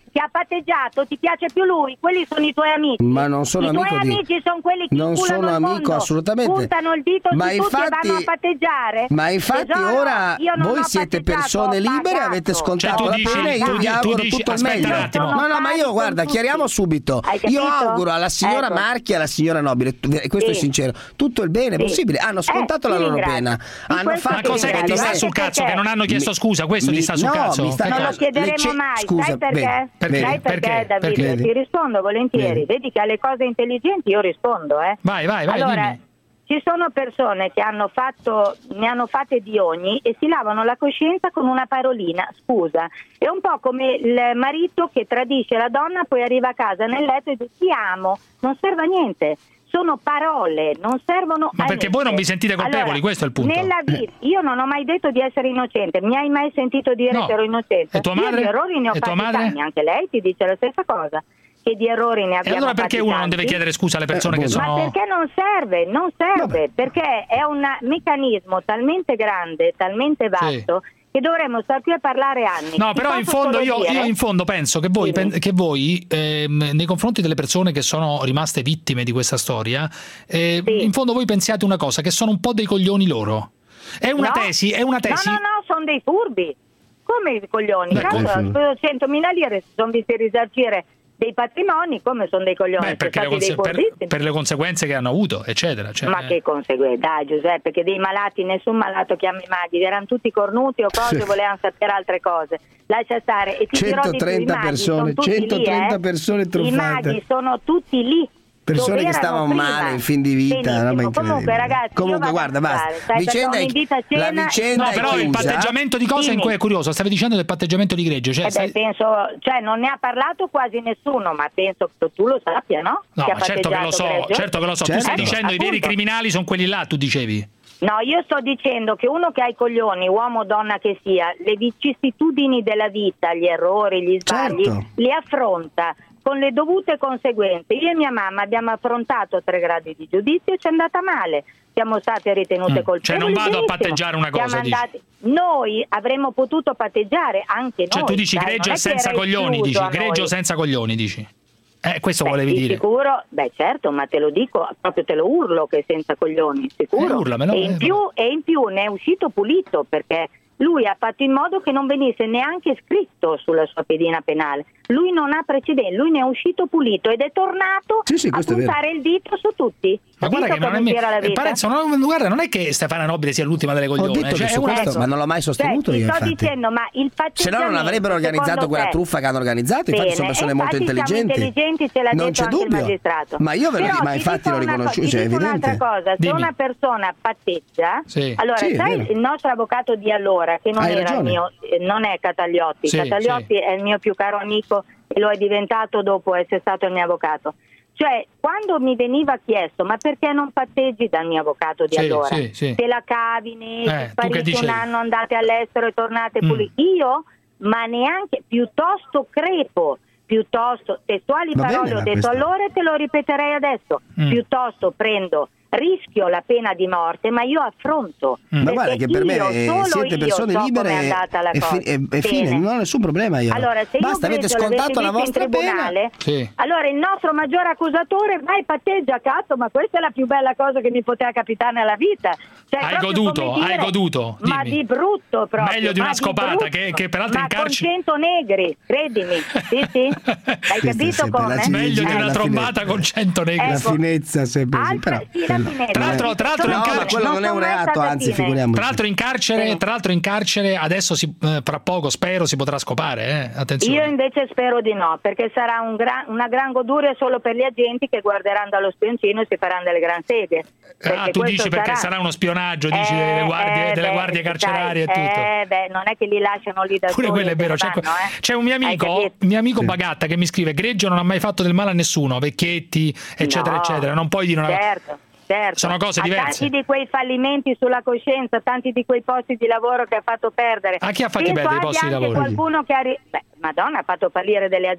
T: che ha patteggiato, ti piace più lui, quelli sono i tuoi amici.
B: Ma non sono
T: I
B: amico
T: tuoi
B: di...
T: amici sono quelli che
B: non sono
T: il
B: amico
T: mondo,
B: assolutamente.
T: puntano il dito
B: ma
T: su
B: infatti,
T: tutti e vanno a patteggiare.
B: Ma infatti
T: Tesoro,
B: ora voi siete persone libere, avete scontato
F: Cioè,
B: la
F: dici,
B: pena e io
F: tu
B: vi
F: di- tu
B: auguro
F: dici-
B: tutto il
F: aspetta
B: meglio.
F: un attimo.
B: No, no, ma io guarda, chiariamo subito. Io auguro alla signora
T: Ecco.
B: Marchi e alla signora Nobile, e questo
T: Sì.
B: è sincero, tutto il bene
T: Sì.
B: possibile. Hanno scontato
T: Eh,
B: la
T: ti
B: loro
T: ringrazio.
B: pena.
T: Di
B: Hanno
T: questo
B: fatto
F: Ma cos'è che ti sta
T: Perché?
F: sul cazzo? Che non hanno chiesto
B: Mi-
F: scusa? Questo
B: mi-
F: ti sta sul
B: no,
F: cazzo?
B: mi sta-
T: Non lo
B: cosa?
T: chiederemo
B: Le ce-
T: mai,
B: scusa,
T: sai perché?
B: vedi, vedi,
T: sai perché,
F: perché?
T: Davide?
B: Perché?
T: Ti rispondo volentieri.
B: Vedi.
T: Vedi che alle cose intelligenti io rispondo, eh.
F: Vai, vai, vai,
T: Allora,
F: dimmi.
T: ci sono persone che hanno fatto, ne hanno fatte di ogni e si lavano la coscienza con una parolina, scusa. È un po' come il marito che tradisce la donna, poi arriva a casa nel letto e dice ti amo, non serve a niente. Sono parole, non servono
F: Ma
T: a
F: perché
T: niente.
F: voi non vi sentite colpevoli,
T: Allora,
F: questo è il punto.
T: Nella vita, io non ho mai detto di essere innocente, mi hai mai sentito dire
F: No.
T: che ero innocente?
F: E tua
T: Io
F: madre?
T: di errori ne ho
F: E tua
T: fatti
F: madre?
T: tanti, anche lei ti dice la stessa cosa, che di errori ne
F: E
T: abbiamo
F: allora perché
T: fatti
F: uno non
T: tanti.
F: deve chiedere scusa alle persone
B: Eh,
F: che
B: appunto.
F: sono...
T: Ma perché non serve, non serve, perché è un meccanismo talmente grande, talmente vasto, che dovremmo stare qui a parlare anni.
F: No,
T: Ti
F: però in
T: posso
F: fondo
T: solo
F: io,
T: dire-
F: io in fondo penso che voi,
T: Dimmi.
F: pen- che voi ehm, nei confronti delle persone che sono rimaste vittime di questa storia, eh, in fondo voi pensiate una cosa, che sono un po' dei coglioni loro. È una
T: No.
F: tesi, è una tesi.
T: No, no, no, sono dei furbi. Come i coglioni?
F: Beh,
T: Cazzo,
F: come-
T: hanno speso centomila lire, si sono visti risarcire dei patrimoni, come sono dei coglioni?
F: Beh,
T: Sono
F: perché le
T: stati dei
F: conse- per,
T: furbissimi.
F: per le conseguenze che hanno avuto, eccetera. Cioè,
T: Ma che conseguenze? Dai Giuseppe, che dei malati, nessun malato chiama i maghi, erano tutti cornuti o cose,
B: Sì.
T: volevano sapere altre cose. Lascia stare. E ti dirò di più, i
B: centotrenta
T: maghi
B: persone,
T: sono tutti
B: centotrenta
T: lì, eh.
B: persone
T: I
B: truffate.
T: maghi sono tutti lì.
B: Persone
T: dove
B: che
T: erano
B: stavano
T: prima.
B: male in fin di vita,
T: Benissimo.
B: roba incredibile.
T: Comunque ragazzi,
B: Comunque,
T: io vado
B: guarda,
T: a
B: basta.
T: mangiare, sai,
B: Vicenda
T: perché ho
B: è-
T: un'invito a cena,
B: la vicenda
F: No,
B: è
F: però il
B: chiusa.
F: patteggiamento di cosa
T: Dimmi.
F: è curioso? Stavi dicendo del patteggiamento di gregge, cioè,
T: Eh beh,
F: stai-
T: penso, cioè non ne ha parlato quasi nessuno, ma penso che tu lo sappia, no?
F: No,
T: Che ha
F: ma certo che lo so,
T: patteggiato Greggio?
F: certo che lo so. Tu
T: Certo.
F: stai dicendo i veri
T: Appunto.
F: criminali sono quelli là, tu dicevi.
T: No, io sto dicendo che uno che ha i coglioni, uomo o donna che sia, le vicissitudini della vita, gli errori, gli sbagli,
B: Certo.
T: li affronta con le dovute conseguenze. Io e mia mamma abbiamo affrontato tre gradi di giudizio e ci è andata male. Siamo state ritenute
F: Mm.
T: colpevoli.
F: Cioè, non vado a
T: benissimo.
F: patteggiare una cosa,
T: Siamo
F: dici.
T: andati- Noi avremmo potuto patteggiare anche
F: Cioè,
T: noi.
F: tu dici
T: dai,
F: greggio
T: non è che
F: senza
T: era
F: coglioni,
T: escluso
F: dici.
T: a
F: Greggio
T: noi.
F: senza coglioni, dici. Eh, questo
T: Beh,
F: volevi
T: di
F: dire.
T: Sicuro, beh certo, ma te lo dico, proprio te lo urlo che è senza coglioni, sicuro.
F: Eh, urlamelo,
T: e, in
F: eh,
T: più, e in più ne è uscito pulito perché lui ha fatto in modo che non venisse neanche scritto sulla sua pedina penale. Lui non ha precedenti, lui ne è uscito pulito ed è tornato
B: Sì, sì,
T: a
B: questo è vero.
T: puntare il dito su tutti.
F: Ma
T: Hai
F: guarda
T: visto
F: che non è
T: come
F: me-
T: gira la
F: eh,
T: vita?
F: Parenzo, non, guarda, non è che Stefania Nobile sia l'ultima delle
B: Ho
F: coglione.
B: detto
F: cioè,
B: che
F: è
B: su
F: una-
B: questo, ma non l'ho mai sostenuto
T: Cioè, ti
B: io,
T: sto
B: infatti.
T: dicendo, ma il
B: Se no
T: patteggiamento,
B: non avrebbero organizzato
T: secondo
B: quella
T: te-
B: truffa che hanno organizzato, infatti
T: Bene,
B: sono persone
T: e
B: molto
T: infatti siamo
B: intelligenti.
T: intelligenti, ce l'ha
B: Non
T: detto
B: c'è
T: anche il
B: dubbio.
T: magistrato.
B: Ma io ve lo
T: Però
B: dico, ma
T: ti
B: infatti
T: dico
B: l'ho
T: una
B: riconosciuto,
T: cosa,
B: cioè, è
T: ti dico
B: evidente.
T: un'altra cosa, se
F: Dimmi.
T: una persona patteggia,
F: Sì.
T: allora
B: Sì, è
T: sai
B: vero.
T: il nostro avvocato di allora, che non
B: Hai
T: era il
B: ragione.
T: mio, eh, non è Cataliotti,
F: Sì,
T: Cataliotti
F: sì.
T: è il mio più caro amico e lo è diventato dopo essere stato il mio avvocato. Cioè, quando mi veniva chiesto, ma perché non patteggi dal mio avvocato di
F: Sì,
T: allora?
F: sì, sì.
T: Te la cavi, ne
F: Eh, tu che
T: sparite un
F: dicevi?
T: anno, andate all'estero e tornate
F: Mm.
T: puliti. Io, ma neanche, piuttosto crepo, piuttosto, testuali
B: Va
T: parole
B: bene,
T: ho
B: ma
T: detto
B: questo-
T: allora e te lo ripeterei adesso,
F: Mm.
T: piuttosto prendo, rischio la pena di morte, ma io affronto.
F: Mm.
B: Ma guarda
T: Perché
B: che per me
T: io,
B: eh,
T: solo
B: siete
T: io
B: persone
T: so
B: libere
T: com'è andata la
B: e,
T: cosa.
B: fi- e- e
T: Bene.
B: fine, non ho nessun problema io.
T: Allora, se
B: Basta,
T: io
B: avete
T: Greggio
B: scontato
T: l'avessi
B: la
T: visto
B: vostra
T: in
B: pena.
T: tribunale,
F: Sì.
T: allora il nostro maggiore accusatore vai patteggia, cazzo, ma questa è la più bella cosa che mi poteva capitare nella vita. Cioè,
F: Hai
T: proprio
F: goduto,
T: come dire,
F: hai goduto,
T: ma
F: dimmi.
T: di brutto proprio.
F: Meglio di
T: ma
F: una scopata,
T: brutto.
F: che- che peraltro
T: ma
F: in carcere-
T: con cento negri, credimi. Sì, sì. Hai capito
B: sempre
T: come?
B: la
F: Meglio di
B: Eh,
F: una
B: la
F: trombata
B: finezza.
F: con cento negri.
B: La
T: Ecco.
B: finezza sempre sì,
T: Altra-
B: però
T: sì, la
B: quello-
T: finezza.
F: Tra l'altro- tra l'altro
T: Sono-
F: in
B: no, ma
F: carcere-
B: quello non è
T: sono
B: un
T: mai
B: reato,
T: stata
B: anzi,
T: fine.
B: figuriamoci.
F: Tra l'altro in carcere,
T: Sì.
F: tra l'altro in carcere adesso si, eh, fra poco spero si potrà scopare, eh? Attenzione.
T: Io invece spero di no, perché sarà un gran- una gran goduria solo per gli agenti che guarderanno dallo spioncino e si faranno delle gran seghe.
F: Ah,
T: Perché
F: tu
T: questo
F: dici perché sarà uno spionaggio, dici
T: Eh,
F: delle guardie,
T: eh,
F: delle
T: beh,
F: guardie
T: sai,
F: carcerarie e tutto.
T: Eh, beh, non è che li lasciano lì da
F: Pure
T: soli
F: quello è
T: e se
F: vero.
T: ne
F: C'è,
T: vanno, eh.
F: c'è un mio
T: Hai
F: amico,
T: capito?
F: mio amico Bagatta, che mi scrive: Greggio non ha mai fatto del male a nessuno, vecchietti, eccetera,
T: No,
F: eccetera. Non puoi dire una
T: certo, certo.
F: Sono cose
T: A
F: diverse.
T: tanti di quei fallimenti sulla coscienza, tanti di quei posti di lavoro che ha fatto perdere.
F: A chi ha fatti
T: Penso
F: perdere i
T: abbia
F: posti di
T: anche
F: lavoro?
T: qualcuno che ha ri- Beh, Madonna, ha fatto fallire delle aziende.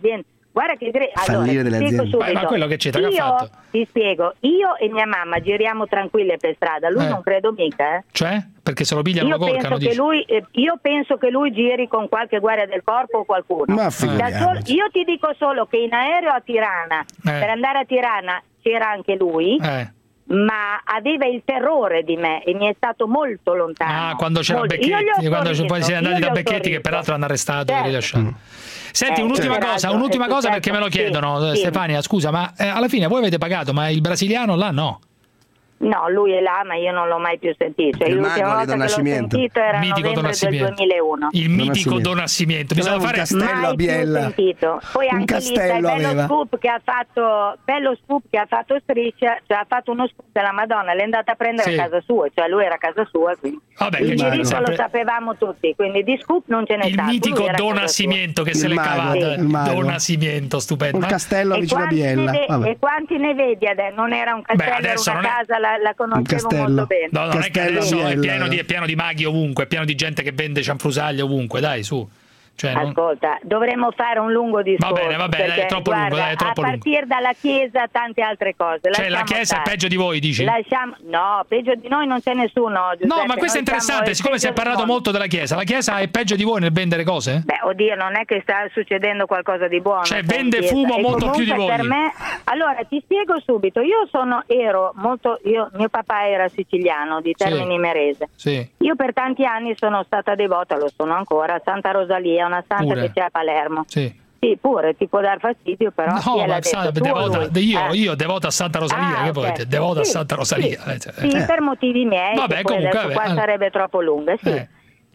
T: Guarda che gre- allora,
B: Fallire delle
T: ti spiego
B: aziende.
T: subito.
F: Ma quello che c'entra, che ha
T: Io
F: fatto?
T: ti spiego, io e mia mamma giriamo tranquille per strada, lui
F: Eh.
T: non credo mica, eh.
F: Cioè? Perché se lo pigliano
T: Io
F: lo corcano,
T: penso, che
F: dici?
T: lui, eh, io penso che lui giri con qualche guardia del corpo o qualcuno.
B: Ma
T: Da
B: figuriamoci.
T: solo- io ti dico solo che in aereo a Tirana,
F: Eh.
T: per andare a Tirana c'era anche lui,
F: Eh.
T: ma aveva il terrore di me e mi è stato molto lontano.
F: Ah, quando c'era
T: Molto. Io gli ho
F: Becchetti, quando
T: sorriso,
F: poi si è andati
T: io gli
F: da
T: ho
F: Becchetti, che
T: sorriso.
F: peraltro hanno arrestato e
T: Certo.
F: rilasciato. Senti,
T: Eh,
F: un'ultima
T: certo.
F: cosa, un'ultima
T: È
F: cosa
T: successo,
F: perché me lo
T: sì,
F: chiedono,
T: sì.
F: Stefania, scusa, ma eh, alla fine voi avete pagato, ma il brasiliano là no?
T: No, lui è là, ma io non l'ho mai più sentito. Cioè,
B: Il
T: l'ultima
B: mago di
T: volta
B: Don
T: che l'ho
B: Nascimento.
T: sentito era
F: Mitico Don
T: novembre del
F: Nascimento.
T: duemilauno.
F: Il
B: Don
F: mitico
B: Nascimento.
F: Don Nascimento. Bisogna
B: Aveva un
F: fare
B: castello a
T: Mai più
B: Biella.
T: sentito. Poi
B: Un
T: anche lì sta il
B: castello
T: bello
B: aveva.
T: scoop che ha fatto, bello scoop che ha fatto Striscia, cioè ha fatto uno scoop della Madonna, l'è andata a prendere
F: Sì.
T: a casa sua, cioè lui era a casa sua, quindi
F: Vabbè, che
T: il
F: c'è
T: diritto
F: sempre-
T: lo sapevamo tutti, quindi di scoop non ce n'è
F: il
T: stato.
F: mitico
T: lui era a
F: Don
T: casa
F: Nascimento che
B: Il
F: se l'è
B: mago,
F: cavata.
B: il mago.
F: Don Nascimento, stupendo.
B: Un
F: Ma-
B: castello
T: sua. E
B: vicino a
T: quanti, ne
B: Biella.
T: ve-
B: Vabbè.
T: e quanti ne vedi adesso? Non era un castello, era
F: adesso
T: una
F: non è-
T: casa, la, la
B: Un
T: conoscevo
B: castello.
T: molto bene.
F: No, non è che
B: Castello
F: adesso è
B: Biella.
F: pieno, di, è pieno di maghi ovunque, è pieno di gente che vende cianfrusaglie ovunque, dai, su. Cioè, non-
T: Ascolta, dovremmo fare un lungo discorso.
F: Va bene, va bene,
T: perché,
F: è troppo
T: guarda,
F: lungo, dai, è troppo
T: a
F: lungo.
T: partire dalla Chiesa tante altre cose.
F: Cioè, la
T: Lasciamo
F: Chiesa è
T: stare.
F: peggio di voi, dici?
T: Lasciamo... No, peggio di noi non c'è nessuno. Giuseppe.
F: No, ma questo è
T: Noi siamo
F: interessante,
T: il
F: siccome si è
T: peggio del
F: parlato
T: mondo.
F: molto della Chiesa, la Chiesa è peggio di voi nel vendere cose?
T: Beh, oddio, non è che sta succedendo qualcosa di buono.
F: Cioè,
T: sta in
F: vende
T: Chiesa.
F: fumo
T: E
F: molto più di
T: comunque
F: voi.
T: Per me... Allora, ti spiego subito. Io sono, ero molto... Io, mio papà era siciliano, di Termini Imerese.
F: Sì.
T: Io per tanti anni sono stata devota, lo sono ancora, a Santa Rosalia, una santa
F: Pure.
T: che c'è a Palermo.
F: Sì.
T: Sì, pure, ti può dar fastidio, però chi
F: No,
T: l'ha
F: ma
T: detto?
F: sa-
T: Tu o
F: devota,
T: lui?
F: io,
T: Eh.
F: io devoto a Santa Rosalia,
T: Ah,
F: che
T: ok.
F: poi devoto a
T: Sì,
F: Santa Rosalia. eh, cioè,
T: Sì,
F: eh.
T: per motivi miei,
F: Vabbè,
T: che poi
F: comunque,
T: adesso
F: vabbè,
T: qua
F: eh.
T: sarebbe troppo lunga, sì.
F: Eh.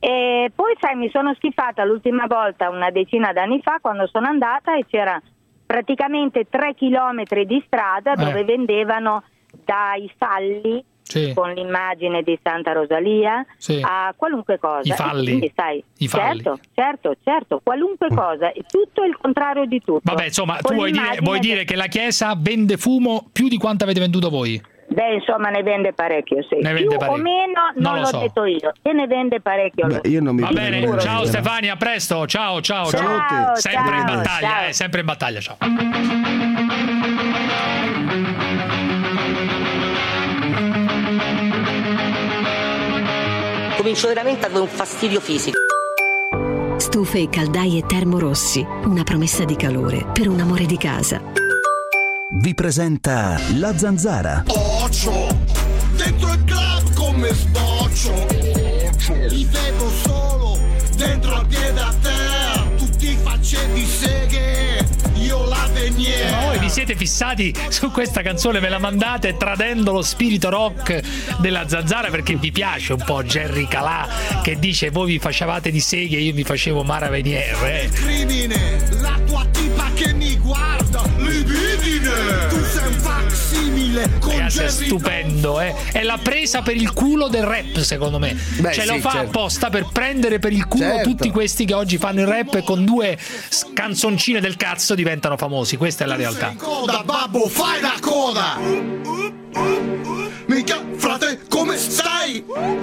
T: E poi sai, mi sono schifata l'ultima volta una decina d'anni fa quando sono andata e c'era praticamente tre chilometri di strada dove
F: Eh.
T: vendevano dai falli
F: Sì.
T: con l'immagine di Santa Rosalia
F: Sì.
T: a qualunque cosa.
F: I falli.
T: E quindi, sai,
F: I falli.
T: certo, certo, certo, qualunque cosa, e tutto il contrario di tutto.
F: Vabbè, insomma, tu
T: Con
F: vuoi dire,
T: l'immagine
F: vuoi
T: de-
F: dire che la Chiesa vende fumo più di quanto avete venduto voi?
T: Beh, insomma, ne vende parecchio, sì.
F: Ne
T: Più
F: vende
T: o
F: parecchio.
T: meno
F: Non
T: non
F: lo
T: l'ho
F: so.
T: detto io, e ne vende parecchio.
B: Beh, io non mi
F: Va
B: fido
F: bene,
B: di
F: ciao
B: questo.
F: Stefania, a presto, ciao, ciao, ciao.
T: Ciao,
F: Sempre
T: ciao,
F: in battaglia,
T: ciao.
F: eh, sempre in battaglia, ciao.
E: Comincio veramente ad avere un fastidio fisico.
P: Stufe e caldaie Termorossi, una promessa di calore per un amore di casa.
M: Vi presenta La Zanzara.
C: Occio, dentro il club come sboccio. Li vedo solo dentro al piede a terra. Tutti facce di seghe, io la veniera.
F: Ma voi vi siete fissati su questa canzone, me la mandate tradendo lo spirito rock della Zanzara perché vi piace un po' Jerry Calà che dice voi vi facevate di seghe e io mi facevo maraveniere. Eh.
C: Crimine, la tua tipa che mi guarda, libidine. Tu sei un facsimile con
F: Ragazzi, è
C: Jerry
F: stupendo, eh. È la presa per il culo del rap, secondo me.
B: Beh,
F: cioè,
B: sì,
F: lo fa
B: certo.
F: apposta per prendere per il culo
B: Certo.
F: tutti questi che oggi fanno il rap e con due s- canzoncine del cazzo diventano famosi. Questa è la realtà.
C: coda, babbo, fai la coda. Mica, frate, come stai?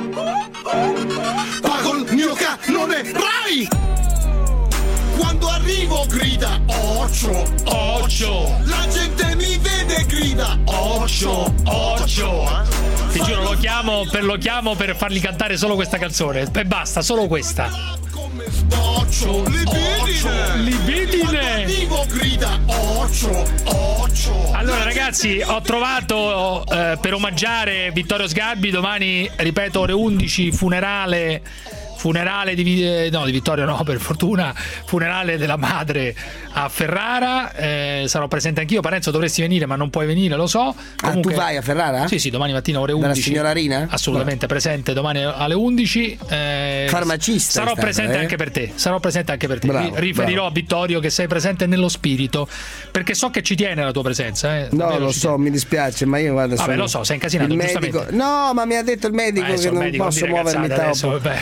C: Pago il mio canone Rai. Quando arrivo grida Occio, Occio. La gente mi vede grida Occio, Occio.
F: Ti giuro, lo chiamo per, lo chiamo per fargli cantare solo questa canzone. E basta, solo questa.
C: Occio, libidine.
F: Libidine.
C: Arrivo grida Occio, Occio.
F: Allora ragazzi, ho trovato eh, per omaggiare Vittorio Sgarbi domani, ripeto, ore undici, funerale funerale di, eh, no, di Vittorio no, per fortuna, funerale della madre a Ferrara, eh, sarò presente anch'io. Parenzo, dovresti venire ma non puoi venire, lo so. Comunque,
B: ah, tu vai a Ferrara?
F: Sì, sì, domani mattina ore
B: Dalla
F: undici.
B: signora Rina?
F: Assolutamente, presente domani alle undici. eh,
B: Farmacista
F: sarò
B: è stata,
F: presente
B: eh?
F: anche per te, sarò presente anche per te.
B: Bravo,
F: Ri- riferirò
B: bravo.
F: a Vittorio che sei presente nello spirito, perché so che ci tiene la tua presenza, eh.
B: No,
F: Davvero
B: lo
F: ci
B: so, mi dispiace, ma io guarda.
F: Vabbè,
B: sono-
F: lo so, sei incasinato,
B: il medico.
F: giustamente.
B: No, ma mi ha detto il medico
F: Adesso
B: che
F: il
B: non
F: medico, non
B: posso
F: dire
B: muovermi
F: cazzate, adesso,
B: troppo.
F: vabbè, vai, vai,
B: Veramente,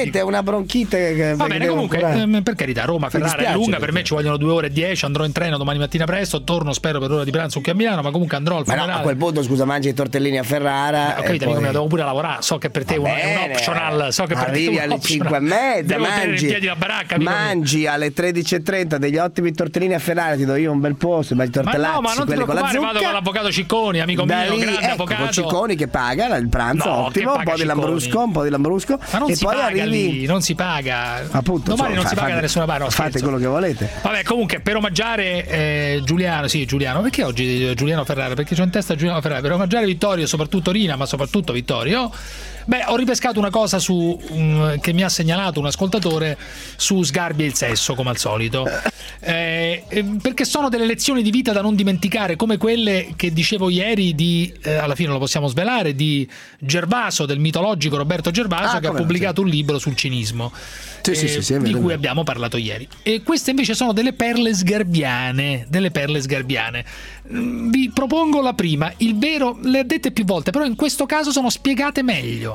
B: niente, è una bronchite che
F: va bene, comunque ehm, per carità, Roma Ferrara è lunga, per me ci vogliono due ore e dieci, andrò in treno domani mattina presto, torno spero per l'ora di pranzo qui a Milano, ma comunque andrò al funerale.
B: Ma no, a quel punto scusa, mangi i tortellini a Ferrara.
F: Eh, ho capito,
B: poi...
F: amico, devo pure lavorare, so che per te è un, è un optional, so che per
B: arrivi
F: te è un
B: alle cinque e mezza,
F: devo
B: mangi,
F: in piedi la baracca,
B: mangi alle tredici e trenta degli ottimi tortellini a Ferrara, ti do io un bel posto, ma i tortellazzi,
F: ma no, ma non ti preoccupare, vado con l'avvocato Cicconi, amico
B: da
F: mio,
B: lì,
F: grande
B: ecco,
F: avvocato.
B: Con Cicconi che paga il pranzo,
F: no,
B: ottimo, un po' di lambrusco, un po' di lambrusco,
F: ma non
B: e
F: si
B: poi
F: paga
B: arrivi
F: lì, non si paga.
B: Appunto,
F: domani
B: so,
F: non
B: fa,
F: si paga
B: fate,
F: da nessuna parte, no,
B: fate
F: scherzo.
B: quello che volete.
F: Vabbè, comunque per omaggiare eh, Giuliano, sì, Giuliano, perché oggi Giuliano Ferrara? Perché c'ho in testa Giuliano Ferrara, per omaggiare Vittorio, soprattutto Rina, ma soprattutto Vittorio. Beh, ho ripescato una cosa su um, che mi ha segnalato un ascoltatore su Sgarbi e il sesso, come al solito. Eh, perché sono delle lezioni di vita da non dimenticare, come quelle che dicevo ieri di, eh, alla fine lo possiamo svelare, di Gervaso, del mitologico Roberto Gervaso, ah, che ha pubblicato un libro sul cinismo,
B: sì,
F: eh,
B: sì, sì, sì,
F: di
B: vero,
F: cui
B: vero.
F: abbiamo parlato ieri. E queste invece sono delle perle sgarbiane, delle perle sgarbiane. Vi propongo la prima, il vero, le ha dette più volte, però in questo caso sono spiegate meglio.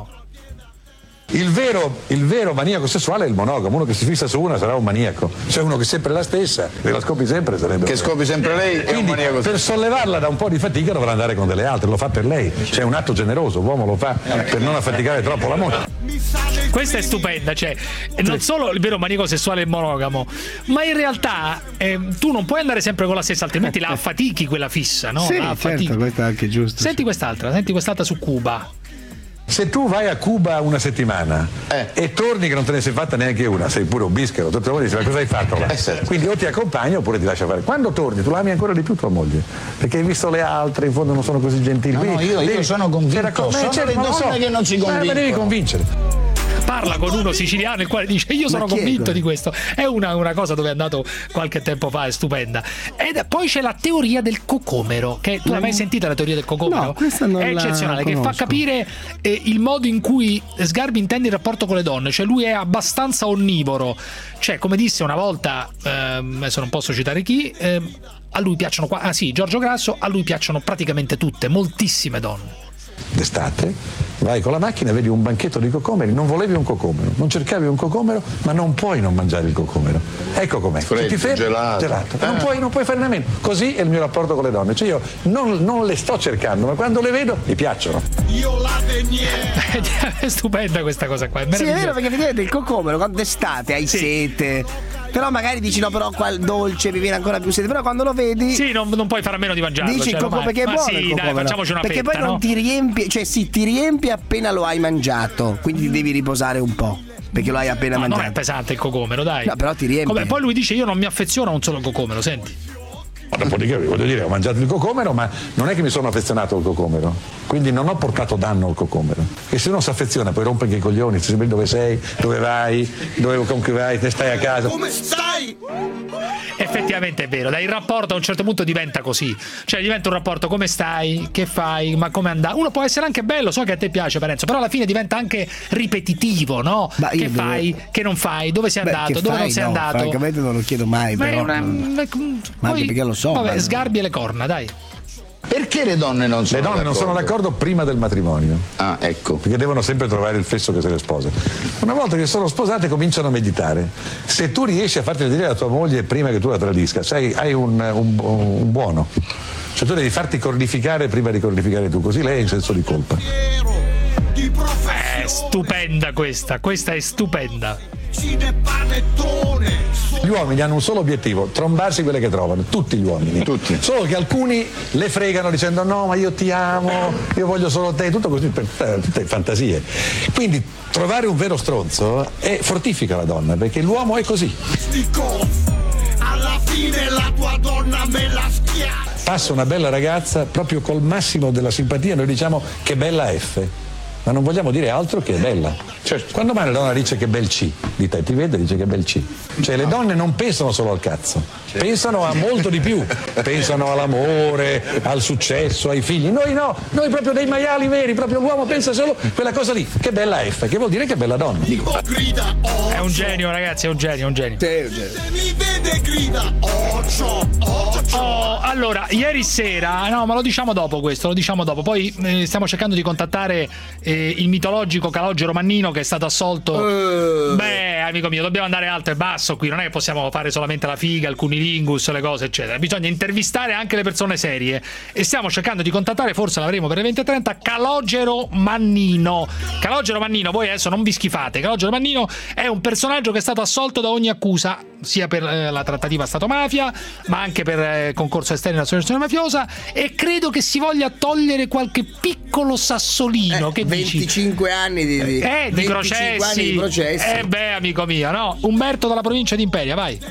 I: Il vero, il vero maniaco sessuale è il monogamo, uno che si fissa su una sarà un maniaco, cioè uno che sempre è la stessa, che la scopi sempre sarebbe
L: che scopi sempre lei è un maniaco.
I: Per sollevarla da un po' di fatica dovrà andare con delle altre, lo fa per lei, cioè è un atto generoso, l'uomo lo fa per non affaticare troppo la moglie.
F: Questa è stupenda, cioè non solo il vero maniaco sessuale è il monogamo, ma in realtà eh, tu non puoi andare sempre con la stessa, altrimenti la affatichi quella fissa, no?
B: Sì,
F: la
B: certo, questo è anche giusto.
F: Senti quest'altra, senti quest'altra su Cuba.
I: Se tu vai a Cuba una settimana eh. e torni che non te ne sei fatta neanche una, sei pure un bischero, tutte le volte dici, ma cosa hai fatto là? Eh, certo. Quindi o ti accompagna oppure ti lascia fare. Quando torni tu l'ami ancora di più tua moglie, perché hai visto le altre, in fondo non sono così gentili.
L: No, no, io,
I: devi,
L: io sono convinto,
I: con...
L: sono
I: certo,
L: le donne
I: so.
L: che non si convincono.
I: Eh, ma devi convincere.
F: Parla con uno siciliano il quale dice io sono convinto di questo. È una, una cosa dove è andato qualche tempo fa, è stupenda. Ed poi c'è la teoria del cocomero, che tu l'hai mai sentita la teoria del cocomero?
B: No, questa non
F: è eccezionale, che fa capire eh, il modo in cui Sgarbi intende il rapporto con le donne, cioè lui è abbastanza onnivoro, cioè come disse una volta, ehm, adesso non posso citare chi, ehm, a lui piacciono qua, ah sì, Giorgio Grasso, a lui piacciono praticamente tutte, moltissime donne.
I: D'estate vai con la macchina, vedi un banchetto di cocomeri, non volevi un cocomero, non cercavi un cocomero, ma non puoi non mangiare il cocomero. Ecco com'è.
L: Freddo,
I: ti fermi,
L: gelato.
I: gelato.
L: Eh.
I: Non, puoi, non puoi farne a meno. Così è il mio rapporto con le donne. Cioè io non, non le sto cercando, ma quando le vedo mi piacciono.
C: Io la
F: È stupenda questa cosa qua. È
B: sì, è vero, perché vedete il cocomero quando d'estate hai sì. sete. Però magari dici no, però qua il dolce mi viene ancora più sete. Però quando lo vedi,
F: sì, non, non puoi fare a meno di mangiarlo.
B: Dici
F: cioè,
B: il cocomero perché è
F: ma
B: buono.
F: Sì,
B: il
F: dai, facciamoci una
B: perché
F: fetta,
B: poi non
F: no?
B: ti riempie, cioè sì, ti riempie appena lo hai mangiato. Quindi devi riposare un po'. Perché lo hai appena
F: no,
B: mangiato.
F: Non è pesante il cocomero, dai.
B: No, però ti riempie.
F: Come, poi lui dice io non mi affeziono a un solo cocomero, senti.
I: Dopodiché voglio dire, ho mangiato il cocomero, ma non è che mi sono affezionato al cocomero, quindi non ho portato danno al cocomero. E se uno si affeziona poi rompe anche i coglioni, si dove sei, dove vai, dove con chi vai, te stai a casa.
C: Come stai?
F: Effettivamente è vero, dai, il rapporto a un certo punto diventa così, cioè diventa un rapporto come stai, che fai, ma come andà. Uno può essere anche bello, so che a te piace Parenzo, però alla fine diventa anche ripetitivo, no? Che dove... fai, che non fai, dove sei Beh, andato, dove fai? non sei
B: no,
F: andato.
B: Francamente non lo chiedo mai, ma però. Una...
F: Ma,
B: ma anche perché lo so.
F: Vabbè,
B: ma...
F: Sgarbi e le corna, dai.
L: Perché le donne non sono
I: d'accordo? Le donne
L: d'accordo?
I: non sono d'accordo prima del matrimonio.
L: Ah, ecco.
I: Perché devono sempre trovare il fesso che se le spose. Una volta che sono sposate cominciano a meditare. Se tu riesci a farti vedere la tua moglie prima che tu la tradisca, sai, hai un, un, un buono. Cioè tu devi farti cornificare prima di cornificare tu, così lei ha il senso di colpa.
F: È stupenda questa, questa è stupenda.
I: Gli uomini hanno un solo obiettivo, trombarsi quelle che trovano, tutti gli uomini.
L: Tutti.
I: Solo che alcuni le fregano dicendo no, ma io ti amo, io voglio solo te, tutto così, per, per, tutte fantasie. Quindi trovare un vero stronzo è, fortifica la donna, perché l'uomo è così.
C: Alla fine la tua donna me la schiaccia.
I: Passa una bella ragazza, proprio col massimo della simpatia, noi diciamo che bella F. Ma non vogliamo dire altro che è bella. Certo. Quando mai la donna dice che bel C di te, ti vede e dice che bel C. Cioè le donne non pensano solo al cazzo, certo. Pensano a molto di più, pensano all'amore, al successo, ai figli. Noi no, noi proprio dei maiali veri, proprio l'uomo pensa solo quella cosa lì, che bella F, che vuol dire che bella donna.
F: È un genio, ragazzi, è un genio, è un genio.
B: Sì, è un genio.
C: Mi vede grida occio, occio.
F: Oh, allora, ieri sera, no, ma lo diciamo dopo questo, lo diciamo dopo. Poi eh, stiamo cercando di contattare eh, il mitologico Calogero Mannino che è stato assolto. Uh. Beh, amico mio, dobbiamo andare alto e basso qui, non è che possiamo fare solamente la figa, il cunilingus, le cose eccetera, bisogna intervistare anche le persone serie e stiamo cercando di contattare, forse l'avremo per le venti e trenta, Calogero Mannino. Calogero Mannino, voi adesso non vi schifate, Calogero Mannino è un personaggio che è stato assolto da ogni accusa, sia per eh, la trattativa Stato-mafia, ma anche per eh, concorso esterno all'associazione mafiosa, e credo che si voglia togliere qualche piccolo sassolino.
B: Eh,
F: che
B: venticinque
F: dici?
B: anni di, di,
F: eh, di processi.
B: Anni di processi.
F: Eh beh, amico mio, no? Umberto dalla provincia di Imperia, vai.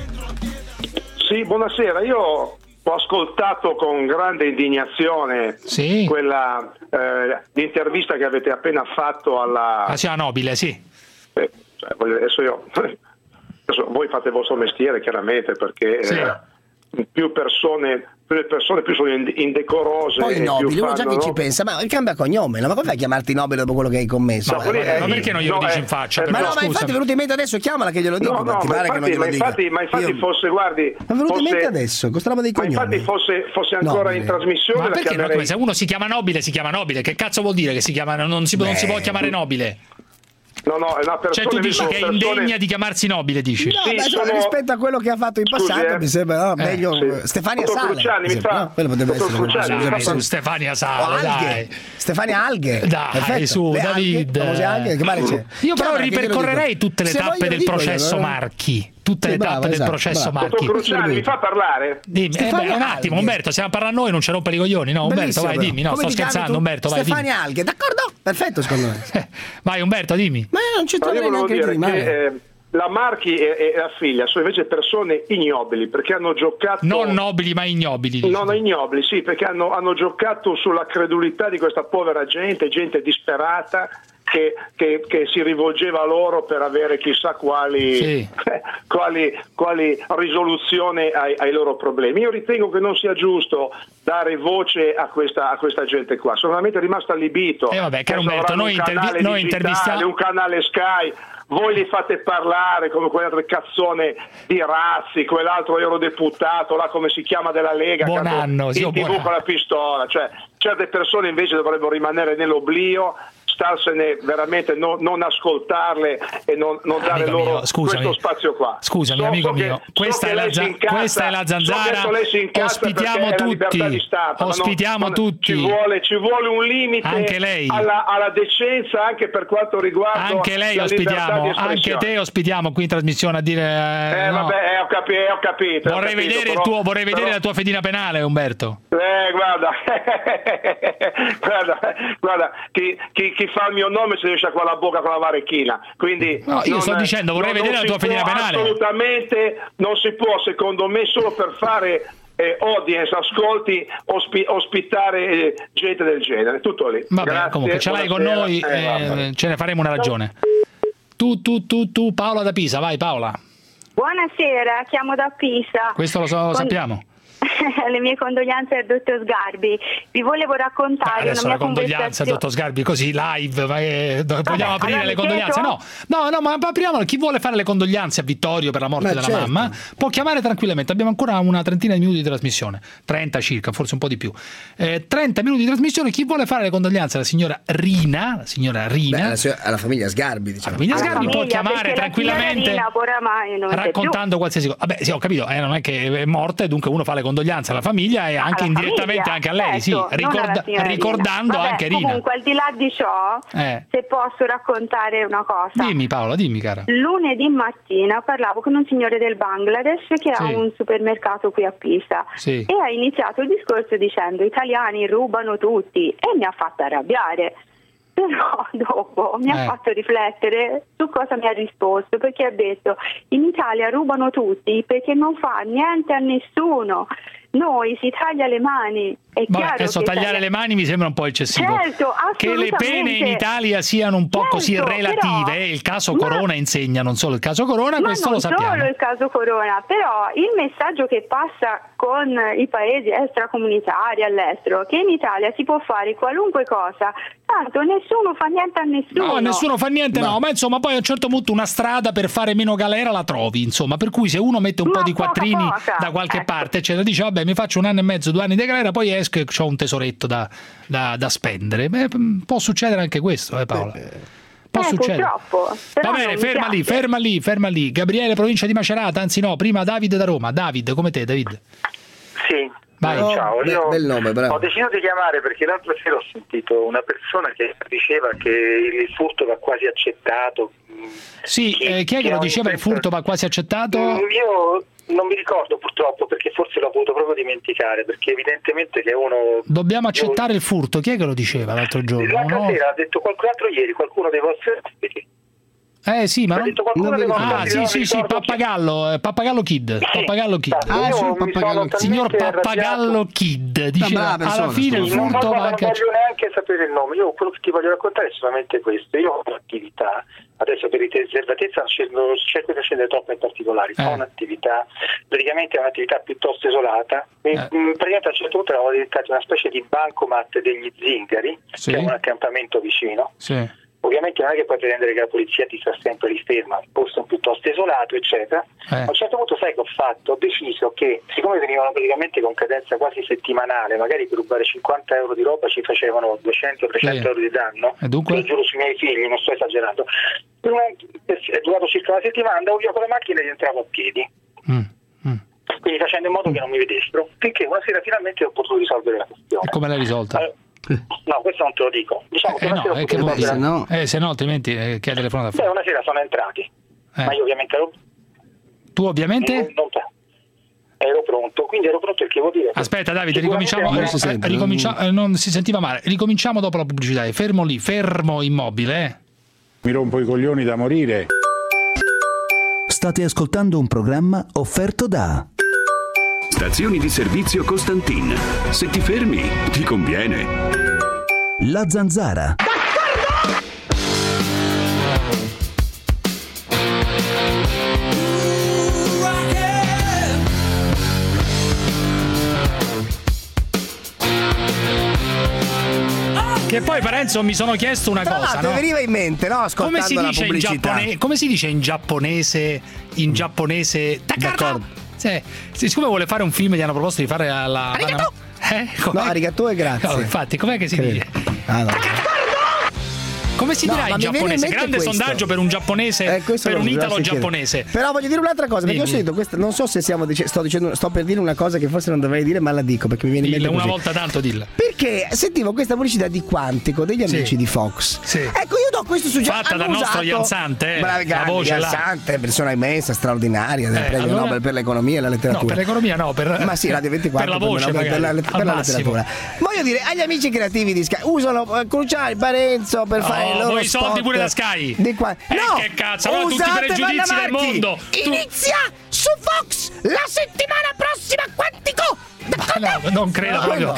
A: Sì, buonasera. Io ho ascoltato con grande indignazione sì. quella eh, l'intervista che avete appena fatto alla
F: ah, sia nobile, sì.
A: Eh, cioè, adesso io adesso voi fate il vostro mestiere chiaramente, perché sì. eh, più persone più le persone più sono indecorose.
B: Poi nobile, uno già che
A: no?
B: ci pensa, ma cambia cognome, ma come fai a chiamarti nobile dopo quello che hai commesso?
A: No,
B: ma,
A: eh,
F: ma perché non glielo
A: no,
F: dici
A: eh,
F: in faccia?
B: Eh, ma no,
F: scusa.
B: ma infatti è venuto in mente adesso, chiamala che glielo dico,
A: no,
B: ma
A: no,
B: ti pare
A: infatti,
B: che non glielo
A: ma
B: dica.
A: infatti, ma infatti
B: Io...
A: fosse, guardi,
B: ma è venuto
A: fosse...
B: in mente adesso, questa roba dei cognomi.
A: Ma infatti fosse, fosse ancora no, in trasmissione,
F: ma
A: la
F: perché
A: chiamerei...
F: no, se uno si chiama nobile si chiama nobile, che cazzo vuol dire che si chiama non si, non si può chiamare nobile?
A: No, no, è una persona.
F: Cioè tu dici che è
A: persone...
F: indegna di chiamarsi nobile, dici?
B: No,
A: sì,
B: beh,
A: sono...
B: rispetto a quello che ha fatto in passato,
A: Scusi, eh?
B: mi sembra no, meglio
A: eh, sì.
B: Stefania
A: Dottor
B: Sale.
A: Cruciani, mi fa...
B: no? Quello potrebbe essere
F: dai, su Stefania Sale, dai.
B: Stefania Alghe.
F: Dai,
B: perfetto.
F: su
B: le
F: David.
B: Alghe, alghe, che male c'è?
F: Io però
B: Chiamala,
F: ripercorrerei tutte le
B: Se
F: tappe del processo
B: io,
F: Marchi. Tutte
B: sì,
F: le tappe
B: bravo,
F: del
B: esatto,
F: processo
B: bravo.
F: Marchi.
A: Dottor Cruciani, mi fa parlare?
F: Dimmi, eh beh, un attimo,
B: Alghe.
F: Umberto, stiamo parlando noi, non ci rompe i coglioni, no? Umberto,
B: bellissimo,
F: vai,
B: però.
F: dimmi, no,
B: Come
F: sto
B: ti chiami
F: scherzando,
B: tu?
F: Umberto, vai,
B: Stefania
F: dimmi.
B: Alghe, d'accordo? Perfetto, secondo me.
F: Vai, Umberto, dimmi.
B: Ma non ci
A: No,
B: troverei
A: io volevo
B: neanche
A: dire
B: di
A: che eh, la Marchi e, e la figlia sono invece persone ignobili, perché hanno giocato...
F: Non nobili, ma ignobili.
A: No, no, ignobili, sì, perché hanno, hanno giocato sulla credulità di questa povera gente, gente disperata, che, che, che si rivolgeva a loro per avere chissà quali, sì. quali, quali risoluzione ai, ai loro problemi. Io ritengo che non sia giusto dare voce a questa, a questa gente qua. Sono veramente rimasto allibito.
F: E eh vabbè, caro Umberto, noi, intervi- noi intervistiamo...
A: un canale Sky, voi li fate parlare come quell'altro cazzone di Razzi, quell'altro eurodeputato, là come si chiama, della Lega,
F: buon
A: che
F: anno, sì,
A: in tivù
F: buon...
A: con la pistola. Cioè, certe persone invece dovrebbero rimanere nell'oblio, starsene veramente, no, non ascoltarle e non, non dare
F: amico
A: loro
F: mio, scusami,
A: questo spazio qua.
F: Scusami,
A: so,
F: amico
A: so
F: mio,
A: che,
F: questa,
A: so
F: è la, za-
A: incazza,
F: questa è la Zanzara,
A: so
F: ospitiamo tutti,
A: Stato,
F: ospitiamo
A: non,
F: tutti.
A: Ci vuole, ci vuole un limite
F: anche lei.
A: Alla, alla decenza, anche per quanto riguarda
F: anche lei
A: la
F: ospitiamo, anche te ospitiamo qui in trasmissione a dire eh,
A: eh,
F: no.
A: vabbè, eh, ho, capi- eh, ho capito.
F: Vorrei
A: ho capito,
F: vedere
A: però,
F: il tuo, vorrei
A: però...
F: vedere la tua fedina penale, Umberto.
A: Eh, guarda, guarda, guarda, chi, chi, chi fa il mio nome si riesce qua la bocca con la varecchina. Quindi
F: no, io
A: non,
F: sto dicendo, vorrei
A: non,
F: vedere
A: non
F: la tua fedina penale.
A: Assolutamente non si può, secondo me, solo per fare eh, audience, ascolti, ospi- ospitare eh, gente del genere. Tutto lì.
F: Vabbè,
A: Grazie,
F: comunque ce l'hai con noi, eh, eh, ce ne faremo una ragione. Tu, tu, tu, tu, Paola da Pisa, vai Paola.
N: Buonasera, chiamo da Pisa.
F: Questo lo, so, lo
N: con...
F: sappiamo.
N: Le mie condoglianze al dottor Sgarbi. Vi volevo raccontare
F: adesso
N: una mia
F: la condoglianza
N: conversazione...
F: dottor Sgarbi così live, ma che... vogliamo
N: Vabbè,
F: aprire
N: allora
F: le condoglianze?
N: chiedo...
F: No, no, no, ma apriamolo. Chi vuole fare le condoglianze a Vittorio per la morte ma della certo. mamma può chiamare tranquillamente. Abbiamo ancora una trentina di minuti di trasmissione, trenta circa, forse un po' di più. Eh, trenta minuti di trasmissione. Chi vuole fare le condoglianze alla signora Rina, la signora Rina,
B: Beh, alla, signora, alla famiglia Sgarbi, diciamo.
F: La famiglia
N: alla
F: Sgarbi
N: famiglia,
F: può chiamare tranquillamente
N: Rina, oramai non
F: raccontando qualsiasi cosa. Vabbè, sì, ho capito, eh, non è che è morta e dunque uno fa le condoglianze alla famiglia e anche
N: alla
F: indirettamente
N: famiglia,
F: anche a lei,
N: certo,
F: sì, ricorda- ricordando
N: Vabbè,
F: anche Rina.
N: Comunque, al di là di ciò,
F: eh.
N: se posso raccontare una cosa.
F: Dimmi Paola, dimmi cara.
N: Lunedì mattina parlavo con un signore del Bangladesh che
F: sì.
N: ha un supermercato qui a Pisa
F: sì.
N: e ha iniziato il discorso dicendo italiani rubano tutti e mi ha fatto arrabbiare. Però dopo mi ha
F: eh.
N: fatto riflettere su cosa mi ha risposto, perché ha detto in Italia rubano tutti perché non fa niente a nessuno, noi si taglia le mani. È
F: Vabbè,
N: chiaro
F: adesso
N: che
F: tagliare
N: taglia...
F: le mani mi sembra un po' eccessivo.
N: Certo,
F: che le pene in Italia siano un po'
N: certo,
F: così relative,
N: però...
F: il caso
N: ma...
F: Corona insegna, non solo il caso Corona,
N: ma
F: questo lo sappiamo.
N: Non solo il caso Corona, però il messaggio che passa con i paesi extracomunitari all'estero, che in Italia si può fare qualunque cosa, tanto nessuno fa niente a nessuno.
F: No, nessuno fa niente, no, no ma insomma poi a un certo punto una strada per fare meno galera la trovi, insomma, per cui se uno mette un
N: ma
F: po' di
N: poca,
F: quattrini
N: poca.
F: da qualche
N: ecco.
F: parte, eccetera, dice vabbè vabbè, mi faccio un anno e mezzo, due anni di galera, poi esco e ho un tesoretto da, da, da spendere. Beh, può succedere anche questo, eh Paola? Può
N: eh,
F: succedere.
N: Purtroppo.
F: Va bene, ferma lì, ferma lì, ferma lì. Gabriele, provincia di Macerata, anzi no, prima David da Roma. David, come te, David?
J: Sì.
F: Vai.
J: Oh, ciao,
B: bel,
J: io
B: bel nome, bravo.
J: ho deciso di chiamare perché l'altro sera ho sentito una persona che diceva che il furto va quasi accettato.
F: Sì, chi, eh, chi è che lo diceva il furto va quasi accettato?
J: Io non mi ricordo purtroppo, perché forse l'ho potuto proprio dimenticare, perché evidentemente che uno...
F: Dobbiamo accettare io... il furto, chi è che lo diceva l'altro giorno?
J: L'altra
F: no?
J: sera ha detto qualcun altro ieri, qualcuno dei vostri ospiti.
F: Eh sì, ma non...
J: non
F: ah sì sì sì, Pappagallo, eh, Pappagallo Kid, sì. Pappagallo Kid.
J: Ah, sì, Pappagallo.
F: Signor Pappagallo Kid diceva alla fine il furto
J: non,
F: va
J: non voglio neanche sapere il nome, io quello che ti voglio raccontare è solamente questo. Io ho un'attività, adesso per riservatezza non cerco di scendere troppo in particolari, eh. ho un'attività, praticamente è un'attività piuttosto isolata, eh. praticamente a un certo punto eravamo diventati una specie di bancomat degli zingari, sì. che è un accampamento vicino.
F: Sì.
J: Ovviamente non è che puoi pretendere che la polizia ti sta sempre lì ferma, il posto è piuttosto isolato, eccetera. Eh. A un certo punto sai che ho fatto? Ho deciso che, siccome venivano praticamente con cadenza quasi settimanale, magari per rubare cinquanta euro di roba ci facevano duecento trecento euro di danno,
F: e dunque?
J: Lo giuro sui miei figli, non sto esagerando. Per un, è durato circa una settimana, andavo via con le macchine e rientravo a piedi. Mm. Mm. Quindi facendo in modo che non mi vedessero, finché una sera finalmente ho potuto risolvere la questione.
F: E come l'hai risolta?
J: Allora, no, questo non te lo dico. Diciamo
F: eh,
J: che una
F: no,
J: sera
F: eh, che vuol dire?
J: no.
F: Eh, se no altrimenti eh, chi ha telefonato a fare?
J: Beh, una sera sono entrati,
F: eh.
J: ma io ovviamente ero...
F: Tu ovviamente?
J: Non, non ero pronto, quindi ero pronto, il che vuol dire...
F: Aspetta Davide, ricominciamo, non si, sente, ricomincia... eh, non si sentiva male, ricominciamo dopo la pubblicità, fermo lì, fermo immobile. Eh.
Q: Mi rompo i coglioni da morire.
M: State ascoltando un programma offerto da...
O: Stazioni di servizio Costantin. Se ti fermi, ti conviene.
M: La Zanzara.
F: Che poi Parenzo mi sono chiesto una
B: Tra
F: cosa, no?
B: Mi veniva in mente, no? Ascoltando
F: come si
B: la
F: dice in
B: pubblicità.
F: giapponese? Come si dice in giapponese? In giapponese Takara? Sì, siccome vuole fare un film, gli hanno proposto di fare alla...
B: Arigato!
F: Eh?
B: No, arigato e grazie.
F: No, infatti, com'è che si
B: Credo.
F: dice?
B: Ah, no.
F: Come si
B: No,
F: dirà
B: ma
F: in
B: mi viene
F: giapponese?
B: in mente
F: Grande
B: questo.
F: sondaggio per un giapponese,
B: Eh, questo
F: per
B: lo-
F: un
B: lo
F: italo
B: si chiede.
F: giapponese.
B: Però voglio dire un'altra cosa, perché
F: Dimmi.
B: ho sentito questa, non so se stiamo dice, sto dicendo, sto per dire una cosa che forse non dovrei dire, ma la dico perché mi viene in
F: Dilla,
B: mente
F: una
B: così.
F: volta tanto dilla.
B: Perché sentivo questa pubblicità di Quantico degli
F: Sì.
B: amici di Fox.
F: Sì.
B: Ecco, io do questo suggerimento.
F: Fatta dal nostro Jansante, eh,
B: Bravi,
F: la
B: grande,
F: voce là.
B: Jansante, persona immensa, straordinaria, del
F: Eh,
B: premio
F: allora-
B: Nobel per l'economia e la letteratura.
F: No, per l'economia no, per,
B: Ma sì, Radio ventiquattro
F: per la voce,
B: per, per la,
F: magari,
B: per
F: al
B: la
F: massimo.
B: letteratura. Voglio dire, agli amici creativi di Sky usano eh, Cruciani, Parenzo per
F: No,
B: fare i loro
F: vuoi i soldi
B: spot
F: pure da Sky?
B: Di qua.
F: Eh,
B: No,
F: che cazzo, allora tutti i
B: usate
F: pregiudizi del
B: Vanna Marchi.
F: mondo. Tu-
B: Inizia su Fox la settimana prossima, Quantico.
F: No, non credo proprio.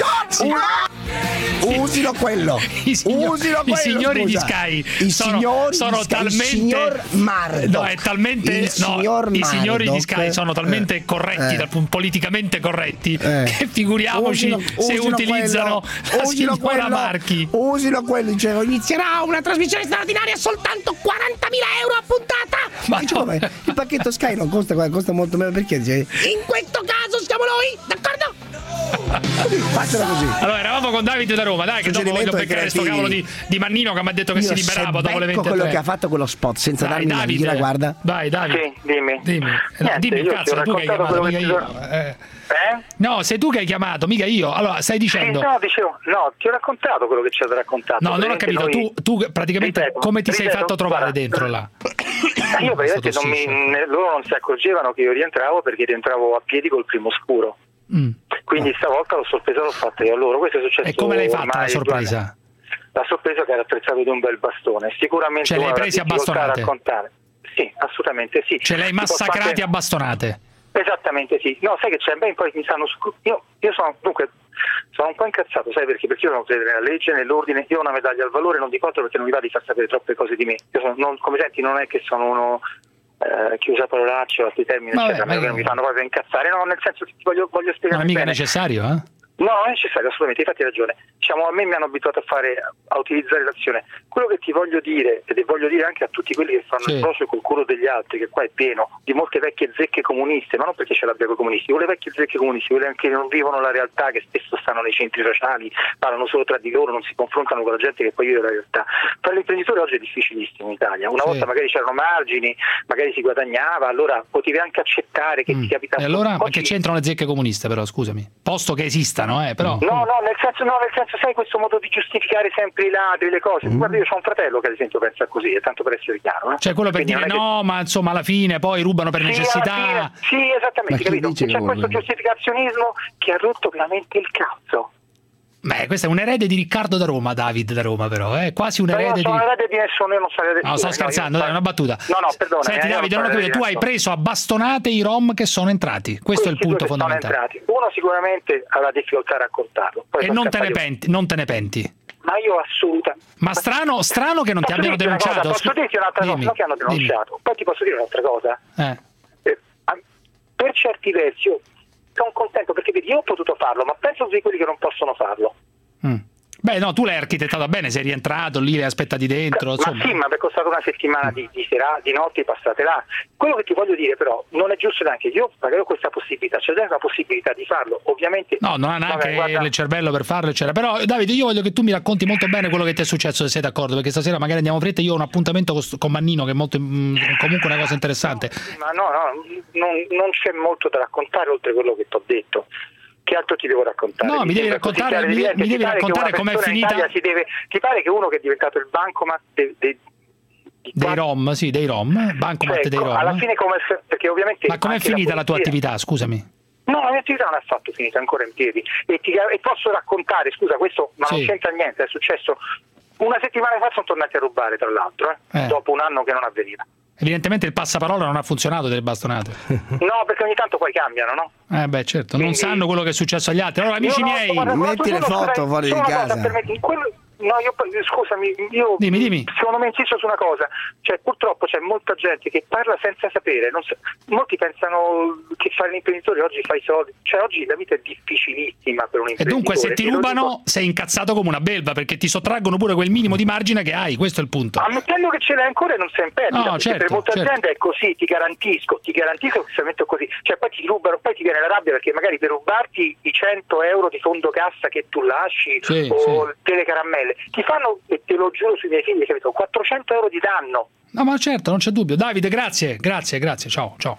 B: Usino quello.
F: I, signor-
B: Usino
F: i
B: quello,
F: signori
B: scusa.
F: di Sky
B: I
F: sono,
B: signori
F: sono
B: di Sky,
F: talmente
B: il signor Murdoch.
F: no, è talmente
B: Il
F: no,
B: signor
F: i signori di
B: Murdoch.
F: Sky sono talmente
B: Eh.
F: corretti,
B: Eh.
F: dal punto- politicamente corretti,
B: Eh.
F: che figuriamoci
B: Usino-
F: se
B: usino
F: utilizzano
B: quello,
F: la
B: usino
F: signora
B: quello,
F: Marchi.
B: Usino quello, dicevo, inizierà una trasmissione straordinaria soltanto quarantamila euro a puntata.
F: Ma
B: Dice,
F: no.
B: come? Il pacchetto Sky non costa, costa molto meno, perché dice, in questo caso siamo noi, d'accordo? Fatela così.
F: Allora, eravamo con Davide da Roma, dai, che dopo voglio
B: Suggerimento ai
F: beccare sto
B: creativi.
F: cavolo di, di Mannino che mi ha detto che
B: Io
F: si liberava
B: se
F: dopo le
B: becco
F: ventitré.
B: quello che ha fatto quello spot senza
F: Dai,
B: darmi una
F: Davide.
B: lira, guarda.
F: Vai, Davide.
J: Sì, dimmi.
F: Dimmi, no,
J: Niente,
F: dimmi,
J: io
F: cazzo,
J: ti ho
F: tu che hai
J: raccontato
F: chiamato,
J: quello
F: mica
J: che
F: io.
J: ti-
F: Eh.
J: Eh?
F: No, sei tu che hai chiamato, mica io. Allora, stai dicendo.
J: Sì, no, dicevo, no, ti ho raccontato quello che ci avete raccontato.
F: No, non ho capito.
J: Noi-
F: Tu, tu praticamente
J: Ripeto,
F: come ti sei
J: ripeto,
F: fatto trovare
J: guarda.
F: dentro là?
J: Io praticamente non mi, ne- loro non si accorgevano che io rientravo perché rientravo a piedi col primo scuro.
F: Mm.
J: Quindi stavolta l'ho sorpresa l'ho fatta io a loro. Questo è successo.
F: E come l'hai fatta la
J: ormai due
F: sorpresa?
J: anni. La sorpresa che era attrezzato di un bel bastone. Sicuramente
F: Ce l'hai
J: una
F: presi a
J: difficoltà
F: bastonate?
J: raccontare. Sì, assolutamente sì.
F: Ce l'hai
J: Si può
F: massacrati
J: fare-
F: a bastonate?
J: Esattamente sì. No, sai che c'è? Beh, poi mi sanno. Io, io sono dunque sono un po' incazzato, sai perché? Perché io non credo nella legge, nell'ordine, io ho una medaglia al valore, non dico altro perché non mi va di far sapere troppe cose di me. Io sono, non, come senti, non è che sono uno eh, che usa parolacce o altri termini,
F: Vabbè,
J: eccetera,
F: ma-
J: mi fanno proprio incazzare. No, nel senso che ti voglio, voglio
F: Non
J: spiegare
F: è mica
J: bene.
F: necessario, eh?
J: No, non è necessario, assolutamente, infatti hai ragione. Diciamo, a me mi hanno abituato a fare, a utilizzare l'azione. Quello che ti voglio dire, ed voglio dire anche a tutti quelli che fanno sì. il procio col culo degli altri, che qua è pieno di molte vecchie zecche comuniste, ma non perché ce l'abbia con i comunisti, quelle vecchie zecche comunisti, quelle che non vivono la realtà, che spesso stanno nei centri sociali, parlano solo tra di loro, non si confrontano con la gente che poi vive la realtà. Fare l'imprenditore oggi è difficilissimo in Italia. Una sì. volta magari c'erano margini, magari si guadagnava, allora potevi anche accettare che mm. ti capitava.
F: E allora, oggi... ma che c'entrano le zecche comuniste però, scusami? Posto che esistano, eh, però.
J: No, no, nel senso, no, nel senso, sai, questo modo di giustificare sempre i ladri, le cose. Mm. Guarda, io ho un fratello che ad esempio pensa così, è tanto per essere chiaro. Eh?
F: Cioè quello per Quindi dire no, che... ma insomma alla fine poi rubano per
J: sì,
F: necessità.
J: Sì, esattamente, capito? C'è quello? questo giustificazionismo che ha rotto veramente il cazzo.
F: Beh, questo è un erede di Riccardo da Roma, David da Roma però, è eh? quasi un erede
J: no,
F: di...
J: sono erede di nessuno, io non sarei
F: No, sto scherzando, no, dai, è una battuta.
J: No, no, perdona.
F: Senti
J: eh,
F: Davide, non ho capito, tu hai preso a bastonate i rom che sono entrati, questo
J: Questi
F: è il punto
J: due
F: fondamentale.
J: Sono entrati. Uno sicuramente avrà difficoltà a raccontarlo. Poi
F: e non te, ne penti, non te ne penti?
J: Ma io assolutamente.
F: Ma strano, strano che non
J: posso
F: ti abbiano denunciato.
J: Cosa, posso dirti un'altra
F: dimmi,
J: cosa, non che hanno denunciato. Dimmi. Poi ti posso dire un'altra cosa.
F: Eh.
J: Eh, per certi versi io sono contento perché vedi, io ho potuto farlo, ma penso di quelli che non possono farlo.
F: Mm. Beh, no, tu l'hai architettata bene, sei rientrato lì, l'hai aspettati dentro.
J: Ma insomma. Sì, ma è costato una settimana di, di, sera, di notti passate là. Quello che ti voglio dire, però, non è giusto neanche io, magari ho questa possibilità, c'è già la possibilità di farlo, ovviamente.
F: No, non ha neanche
J: guarda...
F: il cervello per farlo, eccetera. Però, Davide, io voglio che tu mi racconti molto bene quello che ti è successo, se sei d'accordo, perché stasera magari andiamo fretta. Io ho un appuntamento con, con Mannino, che è molto, mh, comunque una cosa interessante.
J: Ma no, no, non, non c'è molto da raccontare oltre quello che ti ho detto. Che altro ti devo raccontare?
F: No, mi, mi devi raccontare, mi, mi devi raccontare com'è finita.
J: Si deve, ti pare che uno che è diventato il bancomat de, de,
F: de, dei rom, sì, dei rom, bancomat
J: cioè,
F: dei rom.
J: Alla fine come, perché ovviamente
F: Ma com'è finita la, la tua attività, scusami?
J: No, la mia attività non è affatto finita, è ancora in piedi. E, ti, e posso raccontare, scusa, questo ma sì. non c'entra niente, è successo una settimana fa, sono tornati a rubare, tra l'altro, eh, eh. dopo un anno che non avveniva.
F: Evidentemente il passaparola non ha funzionato delle bastonate.
J: No, perché ogni tanto poi cambiano, no?
F: Eh beh, certo, non Quindi... sanno quello che è successo agli altri. Allora, amici
J: no,
F: miei,
J: guarda,
B: metti le foto fuori di casa.
J: Quello... No, io scusami, io
F: dimmi, dimmi.
J: secondo me insisto su una cosa, cioè purtroppo c'è molta gente che parla senza sapere, non sa... molti pensano che fare l'imprenditore oggi fa i soldi, cioè oggi la vita è difficilissima per un imprenditore.
F: E dunque se ti rubano
J: dico...
F: sei incazzato come una belva perché ti sottraggono pure quel minimo di margine che hai, questo è il punto.
J: Ammettendo che ce l'hai ancora e non sei in perdita,
F: no, certo,
J: per molte
F: certo.
J: aziende è così, ti garantisco, ti garantisco che se metto così, cioè poi ti rubano, poi ti viene la rabbia perché magari per rubarti i cento euro di fondo cassa che tu lasci sì, o sì. delle caramelle, ti fanno, e te lo giuro sui miei figli, capito, quattrocento euro di danno.
F: No, ma certo, non c'è dubbio. Davide, grazie, grazie, grazie, ciao, ciao.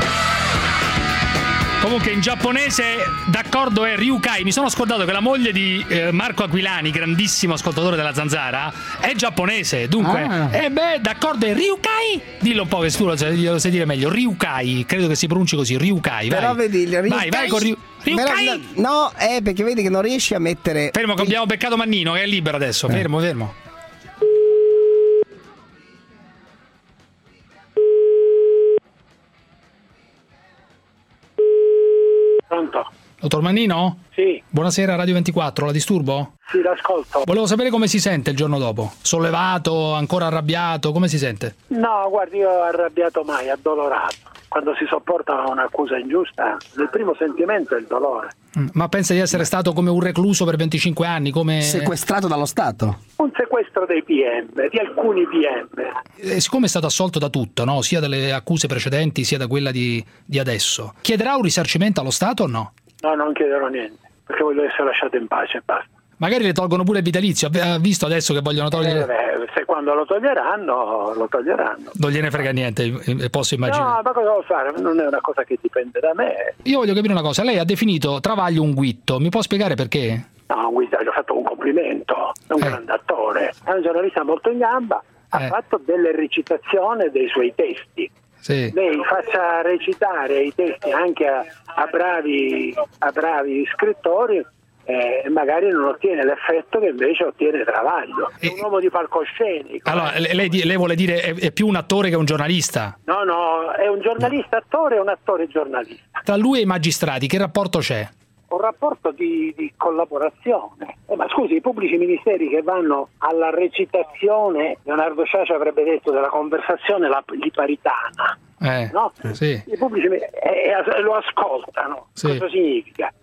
F: Comunque in giapponese d'accordo è Ryukai. Mi sono scordato che la moglie di eh, Marco Aquilani, grandissimo ascoltatore della Zanzara, è giapponese. Dunque, ah. eh beh, d'accordo è Ryukai. Dillo un po' che tu lo sai, lo sai dire meglio. Ryukai, credo che si pronunci così. Ryukai, vai.
B: Però vedi, il Ryukai...
F: Vai, vai con Ryu... Ryukai.
B: Però, no, è eh, perché vedi che non riesci a mettere...
F: Fermo, che abbiamo beccato Mannino, che è libero adesso. Eh. Fermo, fermo.
K: Pronto?
F: Dottor Mannino?
K: Sì.
F: Buonasera, Radio ventiquattro, la disturbo?
K: Sì, l'ascolto.
F: Volevo sapere come si sente il giorno dopo. Sollevato, ancora arrabbiato, come si sente?
K: No, guardi, io arrabbiato mai, addolorato. Quando si sopporta un'accusa ingiusta, il primo sentimento è il dolore.
F: Ma pensa di essere stato come un recluso per venticinque anni, come...
B: Sequestrato dallo Stato?
K: Un sequestro dei P M, di alcuni P M.
F: E siccome è stato assolto da tutto, no? Sia dalle accuse precedenti sia da quella di, di adesso, chiederà un risarcimento allo Stato o no?
K: No, non chiederò niente, perché voglio essere lasciato in pace e basta.
F: Magari le tolgono pure il vitalizio, ha visto adesso che vogliono togliere...
K: Eh, beh, se quando lo toglieranno, lo toglieranno.
F: Non gliene frega niente, posso immaginare.
K: No, ma cosa devo fare? Non è una cosa che dipende da me.
F: Io voglio capire una cosa, lei ha definito Travaglio un guitto, mi può spiegare perché?
K: No, Guido, gli ho fatto un complimento, è un eh. grande attore, è un giornalista molto in gamba, ha eh. fatto delle recitazioni dei suoi testi.
F: Sì.
K: Lei faccia recitare i testi anche a, a, bravi, a bravi scrittori e eh, magari non ottiene l'effetto che invece ottiene Travaglio. È un uomo di palcoscenico.
F: Allora, lei, lei vuole dire è, è più un attore che un giornalista?
K: No, no, è un giornalista attore e un attore giornalista.
F: Tra lui e i magistrati che rapporto c'è?
K: Un rapporto di, di collaborazione. Eh, ma scusi, i pubblici ministeri che vanno alla recitazione, Leonardo Sciascia avrebbe detto della conversazione la liparitana,
F: eh,
K: no?
F: Sì.
K: I pubblici eh, eh, lo ascoltano. Sì. Cosa significa?
F: Eh.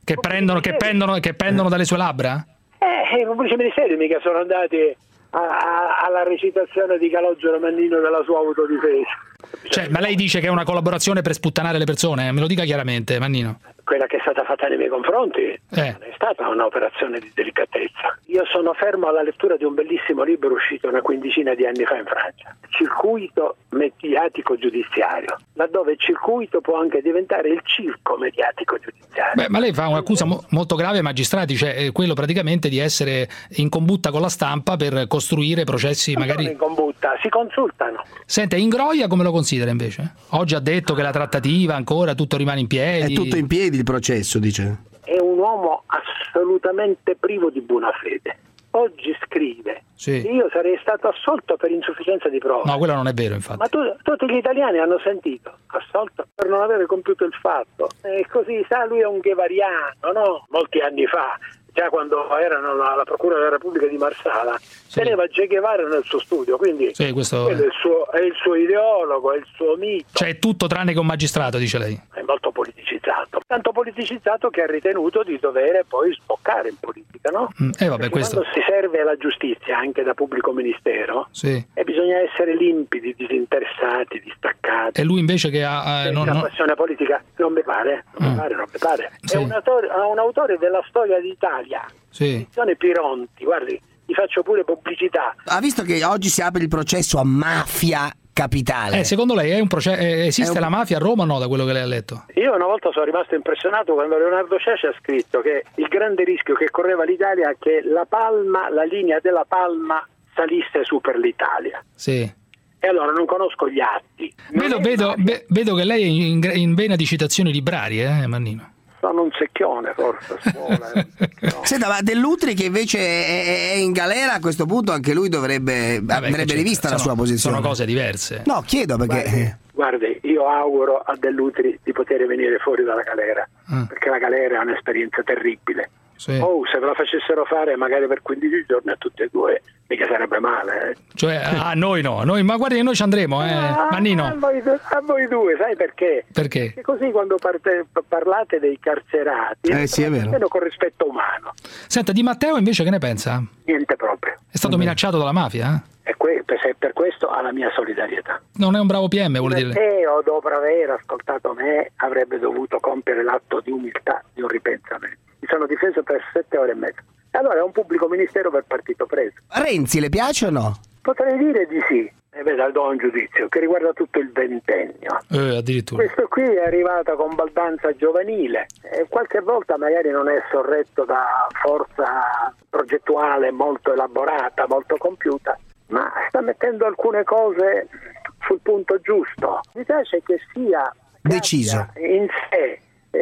F: Che prendono, che pendono, che pendono dalle sue labbra?
J: Eh, i pubblici ministeri mica sono andati a, a, alla recitazione di Calogero Mannino della sua autodifesa.
F: Cioè, ma lei dice che è una collaborazione per sputtanare le persone? Me lo dica chiaramente, Mannino.
J: Quella che è stata fatta nei miei confronti
F: eh.
J: non è stata un'operazione di delicatezza. Io sono fermo alla lettura di un bellissimo libro uscito una quindicina di anni fa in Francia, Circuito mediatico giudiziario, laddove il circuito può anche diventare il circo mediatico giudiziario.
F: Beh, ma lei fa un'accusa mo- molto grave ai magistrati, cioè eh, quello praticamente di essere in combutta con la stampa per costruire processi
J: non
F: magari...
J: sono in combutta, si consultano.
F: Sente, Ingroia come lo considera invece? Oggi ha detto che la trattativa ancora, tutto rimane in piedi.
B: È tutto in piedi il processo, dice.
J: È un uomo assolutamente privo di buona fede. Oggi scrive
F: sì.
J: che io sarei stato assolto per insufficienza di prove.
F: No, quello non è vero, infatti.
J: Ma tu, tutti gli italiani hanno sentito assolto per non avere compiuto il fatto. E così, sa, lui è un ghevariano, no? Molti anni fa, già quando erano alla Procura della Repubblica di Marsala, sì. teneva Che Guevara nel suo studio, quindi
F: sì, questo...
J: è, il suo, è il suo ideologo, è il suo mito.
F: Cioè è tutto tranne che un magistrato, dice lei.
J: È molto politicizzato, tanto politicizzato che ha ritenuto di dover poi sboccare in politica, no?
F: Mm, eh, vabbè, questo...
J: Quando si serve alla giustizia anche da pubblico ministero,
F: sì.
J: e bisogna essere limpidi, disinteressati, distaccati.
F: E lui invece che ha... Eh, non,
J: la
F: non...
J: passione politica non mi pare, non
F: mm.
J: mi pare, non mi pare.
F: Sì.
J: È un autore, un autore della storia d'Italia.
F: Sì.
J: Edizione Pironti, guardi, gli faccio pure pubblicità.
B: Ha visto che oggi si apre il processo a Mafia Capitale?
F: Eh, secondo lei è un processo, eh, esiste
B: è un...
F: la mafia a Roma o no, da quello che lei ha letto?
J: Io una volta sono rimasto impressionato quando Leonardo Ciaci ha scritto che il grande rischio che correva l'Italia è che la palma, la linea della palma salisse su per l'Italia.
F: Sì.
J: E allora non conosco gli atti.
F: Vedo, vedo, be, vedo che lei è in, in vena di citazioni librarie, eh, Mannino?
J: Sono un secchione, forse. Scuola, un secchione.
B: Senta, ma Dell'Utri che invece è, è in galera, a questo punto anche lui dovrebbe
F: Vabbè,
B: andrebbe rivista
F: sono,
B: la sua posizione.
F: Sono cose diverse.
B: No, chiedo perché...
J: Guardi, guardi, io auguro a Dell'Utri di poter venire fuori dalla galera,
F: ah.
J: perché la galera è un'esperienza terribile.
F: Sì.
J: Oh, se ve la facessero fare magari per quindici giorni a tutti e due, mica sarebbe male. Eh.
F: Cioè, a noi no, noi, ma guardi che noi ci andremo, eh,
J: ah,
F: Mannino.
J: A voi, a voi due, sai perché?
F: Perché?
J: Perché così quando parte, parlate dei carcerati,
B: eh, sì, è vero.
J: almeno con rispetto umano.
F: Senta, Di Matteo invece che ne pensa?
J: Niente proprio.
F: È stato
B: Vabbè.
F: minacciato dalla mafia? Eh?
J: E que- per, per questo ha la mia solidarietà.
F: Non è un bravo P M, vuol dire?
J: Matteo, dopo aver ascoltato me, avrebbe dovuto compiere l'atto di umiltà, di un ripensamento. Mi sono difeso per sette ore e mezza. Allora è un pubblico ministero per partito preso.
B: Renzi le piace o no?
J: Potrei dire di sì. E veda, do un giudizio che riguarda tutto il ventennio.
F: Eh, addirittura.
J: Questo qui è arrivato con baldanza giovanile e qualche volta magari non è sorretto da forza progettuale molto elaborata, molto compiuta, ma sta mettendo alcune cose sul punto giusto. Mi piace che sia
B: deciso
J: in sé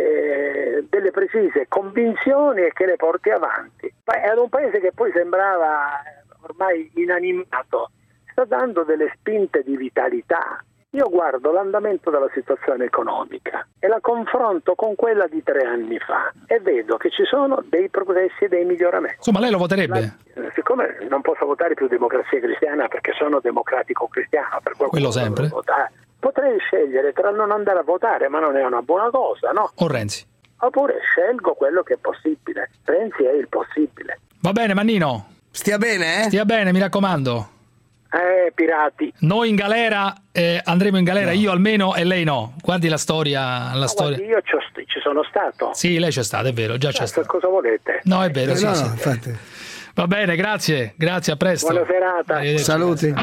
J: eh, delle precise convinzioni e che le porti avanti. È ad un paese che poi sembrava ormai inanimato, sta dando delle spinte di vitalità. Io guardo l'andamento della situazione economica e la confronto con quella di tre anni fa e vedo che ci sono dei progressi e dei miglioramenti.
F: Insomma, lei lo voterebbe?
J: La, siccome non posso votare più Democrazia Cristiana perché sono democratico cristiano, per
F: quello sempre,
J: votare, potrei scegliere tra non andare a votare, ma non è una buona cosa, no?
F: O Renzi?
J: Oppure scelgo quello che è possibile. Renzi è il possibile.
F: Va bene, Mannino.
B: Stia bene, eh?
F: Stia bene, mi raccomando.
J: Eh, pirati.
F: Noi in galera eh, andremo in galera, no. Io almeno e lei no. Guardi la storia. La
J: no,
F: storia.
J: Guardi, io ci, ci sono stato.
F: Sì, lei c'è stato, è vero, già c'è stato.
J: Cosa volete?
F: No, è vero,
B: eh,
F: sì,
B: no,
F: sì.
B: No, infatti.
F: Va bene, grazie, grazie, a presto.
J: Buona serata.
B: Saluti.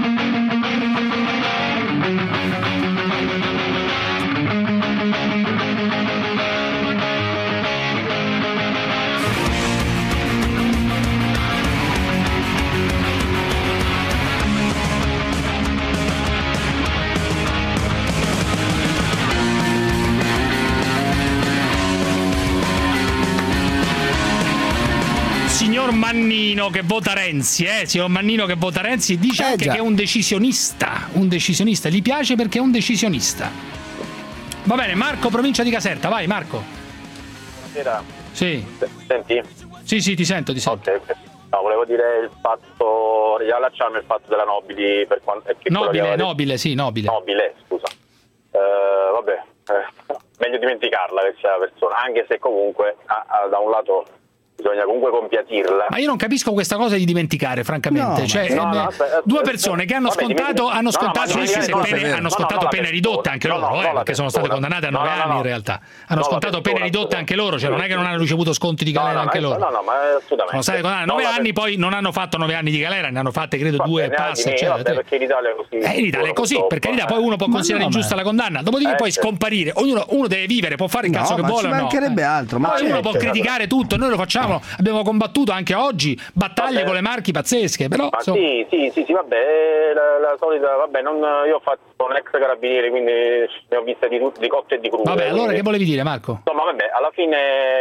F: Signor Mannino che vota Renzi, eh? Signor Mannino che vota Renzi dice
B: eh,
F: anche
B: già.
F: che è un decisionista, un decisionista, gli piace perché è un decisionista. Va bene, Marco, provincia di Caserta, vai Marco.
R: Buonasera.
F: Sì.
R: Senti?
F: Sì, sì, ti sento, ti sento.
R: Ok, no, volevo dire il fatto, riallacciarmi il fatto della Nobili per quanto...
F: Nobile, nobile, sì, nobile.
R: Nobile, scusa. Uh, vabbè, eh, meglio dimenticarla questa persona, anche se comunque a, a, da un lato bisogna comunque compiatirla.
F: Ma io non capisco questa cosa di dimenticare, francamente.
R: No,
F: cioè,
R: no,
F: eh,
R: no, aspetta,
F: due persone che hanno
R: vabbè,
F: scontato,
R: dimentic-
F: hanno
R: no,
F: scontato,
R: no,
F: sì, sì,
R: no,
F: pene,
R: no,
F: hanno
R: no,
F: scontato
R: no,
F: pene
R: no,
F: ridotte
R: no,
F: anche
R: no,
F: loro,
R: no,
F: eh,
R: no,
F: perché sono
R: la
F: state
R: persona.
F: condannate a
R: No,
F: nove
R: no,
F: anni
R: no.
F: in realtà. Hanno
R: No,
F: scontato
R: la
F: pene
R: persona,
F: ridotte anche loro, cioè non è che non hanno ricevuto sconti di
R: No,
F: galera
R: no,
F: anche
R: ma,
F: loro.
R: no, no, ma assolutamente.
F: Sono state condannate a nove
R: No,
F: anni, poi non hanno fatto nove anni di galera, ne hanno fatte credo
R: Va
F: due e
R: bene,
F: passa,
R: anche me,
F: eccetera.
R: vabbè, perché in Italia è così.
F: Eh, in Italia è così, per carità, poi uno può
B: Ma
F: considerare
B: no,
F: ingiusta
B: ma-
F: la condanna, dopodiché
R: Eh,
F: poi
R: certo.
F: scomparire, ognuno uno deve vivere, può fare il
B: No,
F: cazzo che
B: ma
F: vuole
B: ci
F: o no.
B: mancherebbe
F: Eh.
B: altro, ma
F: Poi uno
B: certo.
F: può criticare tutto, noi lo facciamo, abbiamo combattuto anche oggi battaglie
R: Vabbè.
F: con le marchi pazzesche, però
R: Ma
F: insomma,
R: sì, sì, sì, sì, vabbè, la, la solita, vabbè, non, io ho fatto un ex carabiniere, quindi ne ho viste di tutte, di cotte e di crude.
F: vabbè, allora
R: quindi-
F: che volevi dire, Marco?
R: Insomma, vabbè, alla fine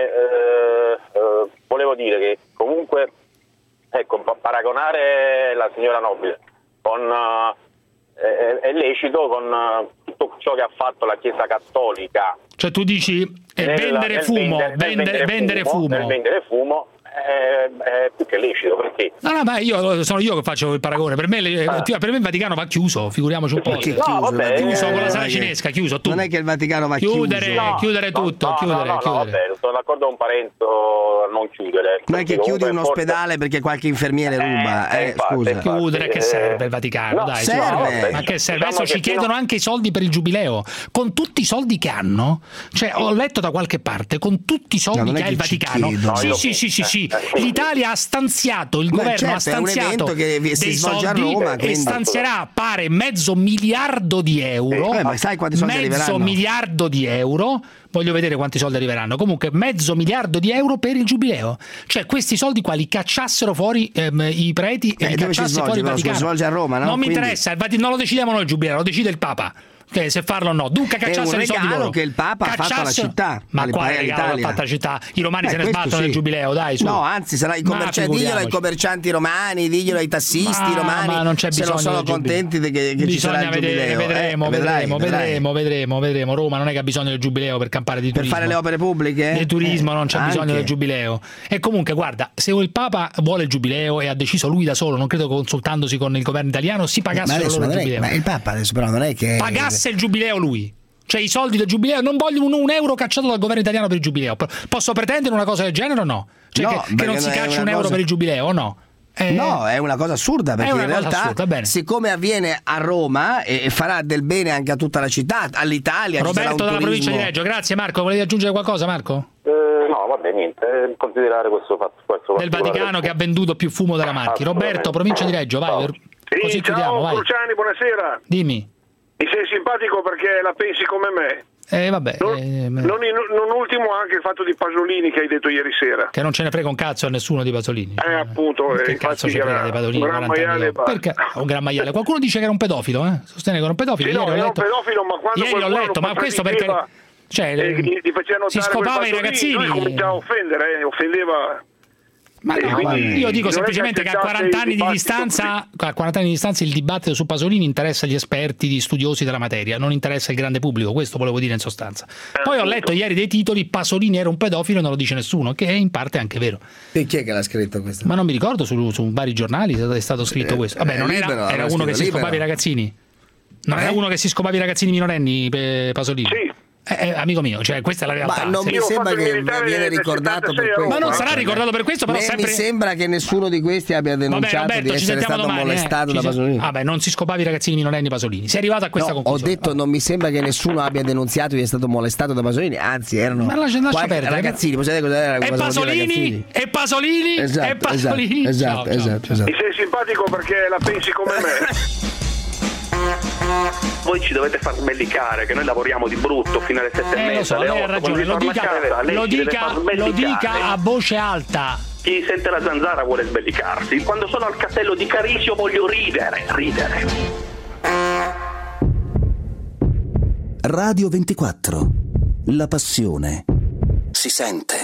R: eh, eh, volevo dire che comunque, ecco, pa- paragonare la signora Nobile con eh, è, è lecito con eh, tutto ciò che ha fatto la Chiesa Cattolica.
F: Cioè tu dici eh,
R: nel-
F: vendere
R: nel
F: fumo,
R: vendere, nel
F: vendere, vendere fumo.
R: nel vendere fumo è, è più che lecito, perché
F: No, no, ma io sono io che faccio il paragone. Per me, le- per me il Vaticano va chiuso, figuriamoci un po'.
B: Perché
R: No,
B: chiuso?
R: vabbè,
F: Chiuso con la
B: Eh,
F: sala
B: che-
F: cinesca, chiuso tu.
B: Non è che il Vaticano va
F: Chiudere,
B: chiuso.
R: No,
F: chiudere
R: no,
F: tutto,
R: no,
F: chiudere,
R: no, no,
F: chiudere.
R: vabbè, sono d'accordo con Parenzo a non chiudere.
B: Non è che
R: Perché
B: chiudi un
R: comunque forse-
B: ospedale perché qualche infermiere ruba.
R: Eh,
B: Eh,
R: infatti,
B: scusa.
R: infatti.
F: Chiudere che
R: Eh,
F: serve il Vaticano,
R: no,
F: dai,
B: serve.
F: su.
B: vabbè,
F: Ma che serve?
R: diciamo
F: Adesso
R: che
F: ci
R: fino-
F: chiedono anche i soldi per il giubileo. Con tutti i soldi che hanno, cioè ho letto da qualche parte, con tutti i
B: No,
F: soldi
B: non è
F: che ha il
B: che ci
F: Vaticano.
B: chiedono.
F: Sì,
R: No,
F: sì,
R: io-
F: sì, sì, sì.
R: eh,
F: L'Italia ha stanziato, il
B: Ma
F: governo
B: certo,
F: ha
B: è un
F: stanziato
B: evento che vi- si
F: dei
B: svolge a
F: soldi
B: Roma,
F: e
B: quindi-
F: stanzierà pare mezzo miliardo di euro.
B: Eh, ma sai quanti soldi
F: mezzo
B: arriveranno?
F: miliardo di euro. Voglio vedere quanti soldi arriveranno. Comunque mezzo miliardo di euro per il giubileo. Cioè questi soldi qua li cacciassero fuori ehm, i preti e
B: Eh,
F: li
B: dove si
F: cacciasse
B: svolge,
F: fuori il
B: però? Si
F: Vaticano.
B: svolge a Roma, no?
F: Non mi
B: Quindi-
F: interessa, il Vaticano non lo decidiamo noi il giubileo, lo decide il Papa. Che se farlo o no, dunque
B: È un
F: cacciassero i soldi
B: regalo
F: loro.
B: che il Papa ha fatto alla
F: Cacciassero-
B: città,
F: Ma
B: alle-
F: quale regalo ha
B: all'Italia.
F: fatto alla città? I romani
B: Beh,
F: se ne
B: questo
F: sbattono
B: sì.
F: del giubileo, dai, su.
B: No, anzi, sarà i
F: Ma
B: commercianti, diglielo ai
F: figuriamoci.
B: commercianti romani, diglielo ai tassisti
F: Ma-
B: romani,
F: ma non c'è
B: se non
F: bisogno
B: sono
F: del giubileo.
B: contenti di che, che ci sarà
F: Bisogna
B: il
F: vedere,
B: giubileo.
F: vedremo,
B: Eh, vedrai,
F: vedremo,
B: vedrai.
F: vedremo, vedremo, vedremo. Roma non è che ha bisogno del giubileo per campare di
B: Per
F: turismo.
B: fare le opere pubbliche?
F: Del turismo
B: Eh,
F: non c'è bisogno
B: anche.
F: del giubileo. E comunque, guarda, se il Papa vuole il giubileo e ha deciso lui da solo, non credo consultandosi con il governo italiano, si
B: Ma
F: pagassero
B: adesso,
F: loro
B: ma
F: il
B: non è-
F: giubileo.
B: ma il Papa adesso però non è che
F: Pagasse il giubileo lui. Cioè i soldi del giubileo, non voglio un, un euro cacciato dal governo italiano per il giubileo. Posso pretendere una cosa del genere o no? Cioè
B: No,
F: che, che
B: perché
F: non si
B: è
F: caccia
B: una
F: un euro
B: cosa-
F: per il giubileo o no? Eh,
B: No, è una cosa assurda perché
F: È una
B: in
F: cosa
B: realtà,
F: assurda, bene.
B: siccome avviene a Roma e e farà del bene anche a tutta la città, all'Italia, ci sarà
F: Roberto
B: un
F: dalla provincia
B: turismo.
F: di Reggio, grazie Marco. Volevi aggiungere qualcosa, Marco?
R: Eh, no, vabbè, niente, eh, considerare questo fatto. Questo
F: Del Vaticano che ha venduto più fumo della Marchi. Roberto, provincia di Reggio, vai. per- Così
K: Sì,
F: chiudiamo,
K: ciao
F: vai.
K: Cruciani, buonasera.
F: Dimmi.
K: Mi sei simpatico perché la pensi come me.
F: Eh, vabbè,
K: Non,
F: eh,
K: non, in- non ultimo anche il fatto di Pasolini che hai detto ieri sera.
F: che non ce ne frega un cazzo a nessuno di Pasolini.
K: Eh, appunto,
F: Che
K: eh,
F: cazzo
K: infatti
F: ci frega
K: era
F: di Pasolini?
K: un gran
F: quaranta anni
K: maiale,
F: dopo?
K: ma-
F: Perché? Un gran maiale. Qualcuno dice che era un pedofilo, eh? Sostiene che era un pedofilo.
K: Sì, no,
F: Ieri ho
K: era un
F: letto,
K: pedofilo, ma quando
F: ieri ho
K: qualcuno
F: letto,
K: lo
F: ma questo perché
K: contraddiceva,
F: cioè,
K: eh, gli- gli faceva
F: si
K: notare
F: scopava
K: quel
F: i
K: Pasolini,
F: ragazzini.
K: lui cominciava a offendere, eh, offendeva.
F: Ma
K: E
F: no,
K: quindi
F: io dico
K: non è
F: semplicemente che a
K: accettasse
F: quaranta
K: il
F: anni di
K: dibattito
F: distanza, a quaranta anni di distanza il dibattito su Pasolini interessa gli esperti, gli studiosi della materia, non interessa il grande pubblico, questo volevo dire in sostanza. Poi ho letto ieri dei titoli Pasolini era un pedofilo e non lo dice nessuno, che è in parte anche vero.
B: E chi è che l'ha scritto questo?
F: Ma non mi ricordo su, su vari giornali se è stato scritto
B: Eh,
F: questo. Vabbè,
B: è
F: non
B: libero,
F: era,
B: avrà
F: era uno
B: scritto
F: che si
B: libero.
F: scopava i ragazzini. Non
B: Eh?
F: era uno che si scopava i ragazzini minorenni, eh, Pasolini.
K: Sì.
F: Eh, eh, amico mio, cioè questa è la realtà.
B: Ma non
F: Se-
B: mi
K: Io ho
B: sembra
K: fatto il
B: che
K: militare
B: viene
K: nel
B: ricordato per
K: settantasei a
B: questo.
F: Ma non
K: Roma.
F: sarà ricordato per questo, però
B: Me-
F: sempre
B: mi sembra che nessuno di questi abbia
F: Vabbè,
B: denunciato
F: Roberto,
B: di
F: ci
B: essere
F: sentiamo
B: stato
F: domani,
B: molestato
F: eh.
B: da
F: Ci se-
B: Pasolini.
F: Vabbè, non si scopava i ragazzini minorenni Pasolini. Si è arrivato a questa
B: No, ho
F: conclusione.
B: detto non mi sembra che nessuno abbia denunciato di essere stato molestato da Pasolini, anzi erano
F: Ma lascia- lascia
B: qualche-
F: perdere.
B: ragazzini, possiate dire cos'era?
F: E
B: cosa vuol dire
F: Pasolini,
B: ragazzini?
F: e Pasolini, e
B: Esatto,
F: Pasolini.
B: esatto,
F: Ciao, ciao,
B: esatto,
F: ciao.
B: esatto.
K: Mi sei simpatico perché la pensi come me.
D: Voi ci dovete far sbellicare che noi lavoriamo di brutto fino alle sette
F: Eh,
D: e
F: lo
D: mezza,
F: so,
D: alle
F: lei ha
D: otto,
F: ragione,
D: quando
F: lo
D: si torna
F: dica,
D: a casa, lei
F: lo
D: ci deve
F: dica,
D: far
F: lo
D: sbellicare.
F: dica a voce alta.
D: Chi sente la zanzara vuole sbellicarsi. Quando sono al castello di Carisio voglio ridere, ridere.
M: Radio ventiquattro. La passione si sente.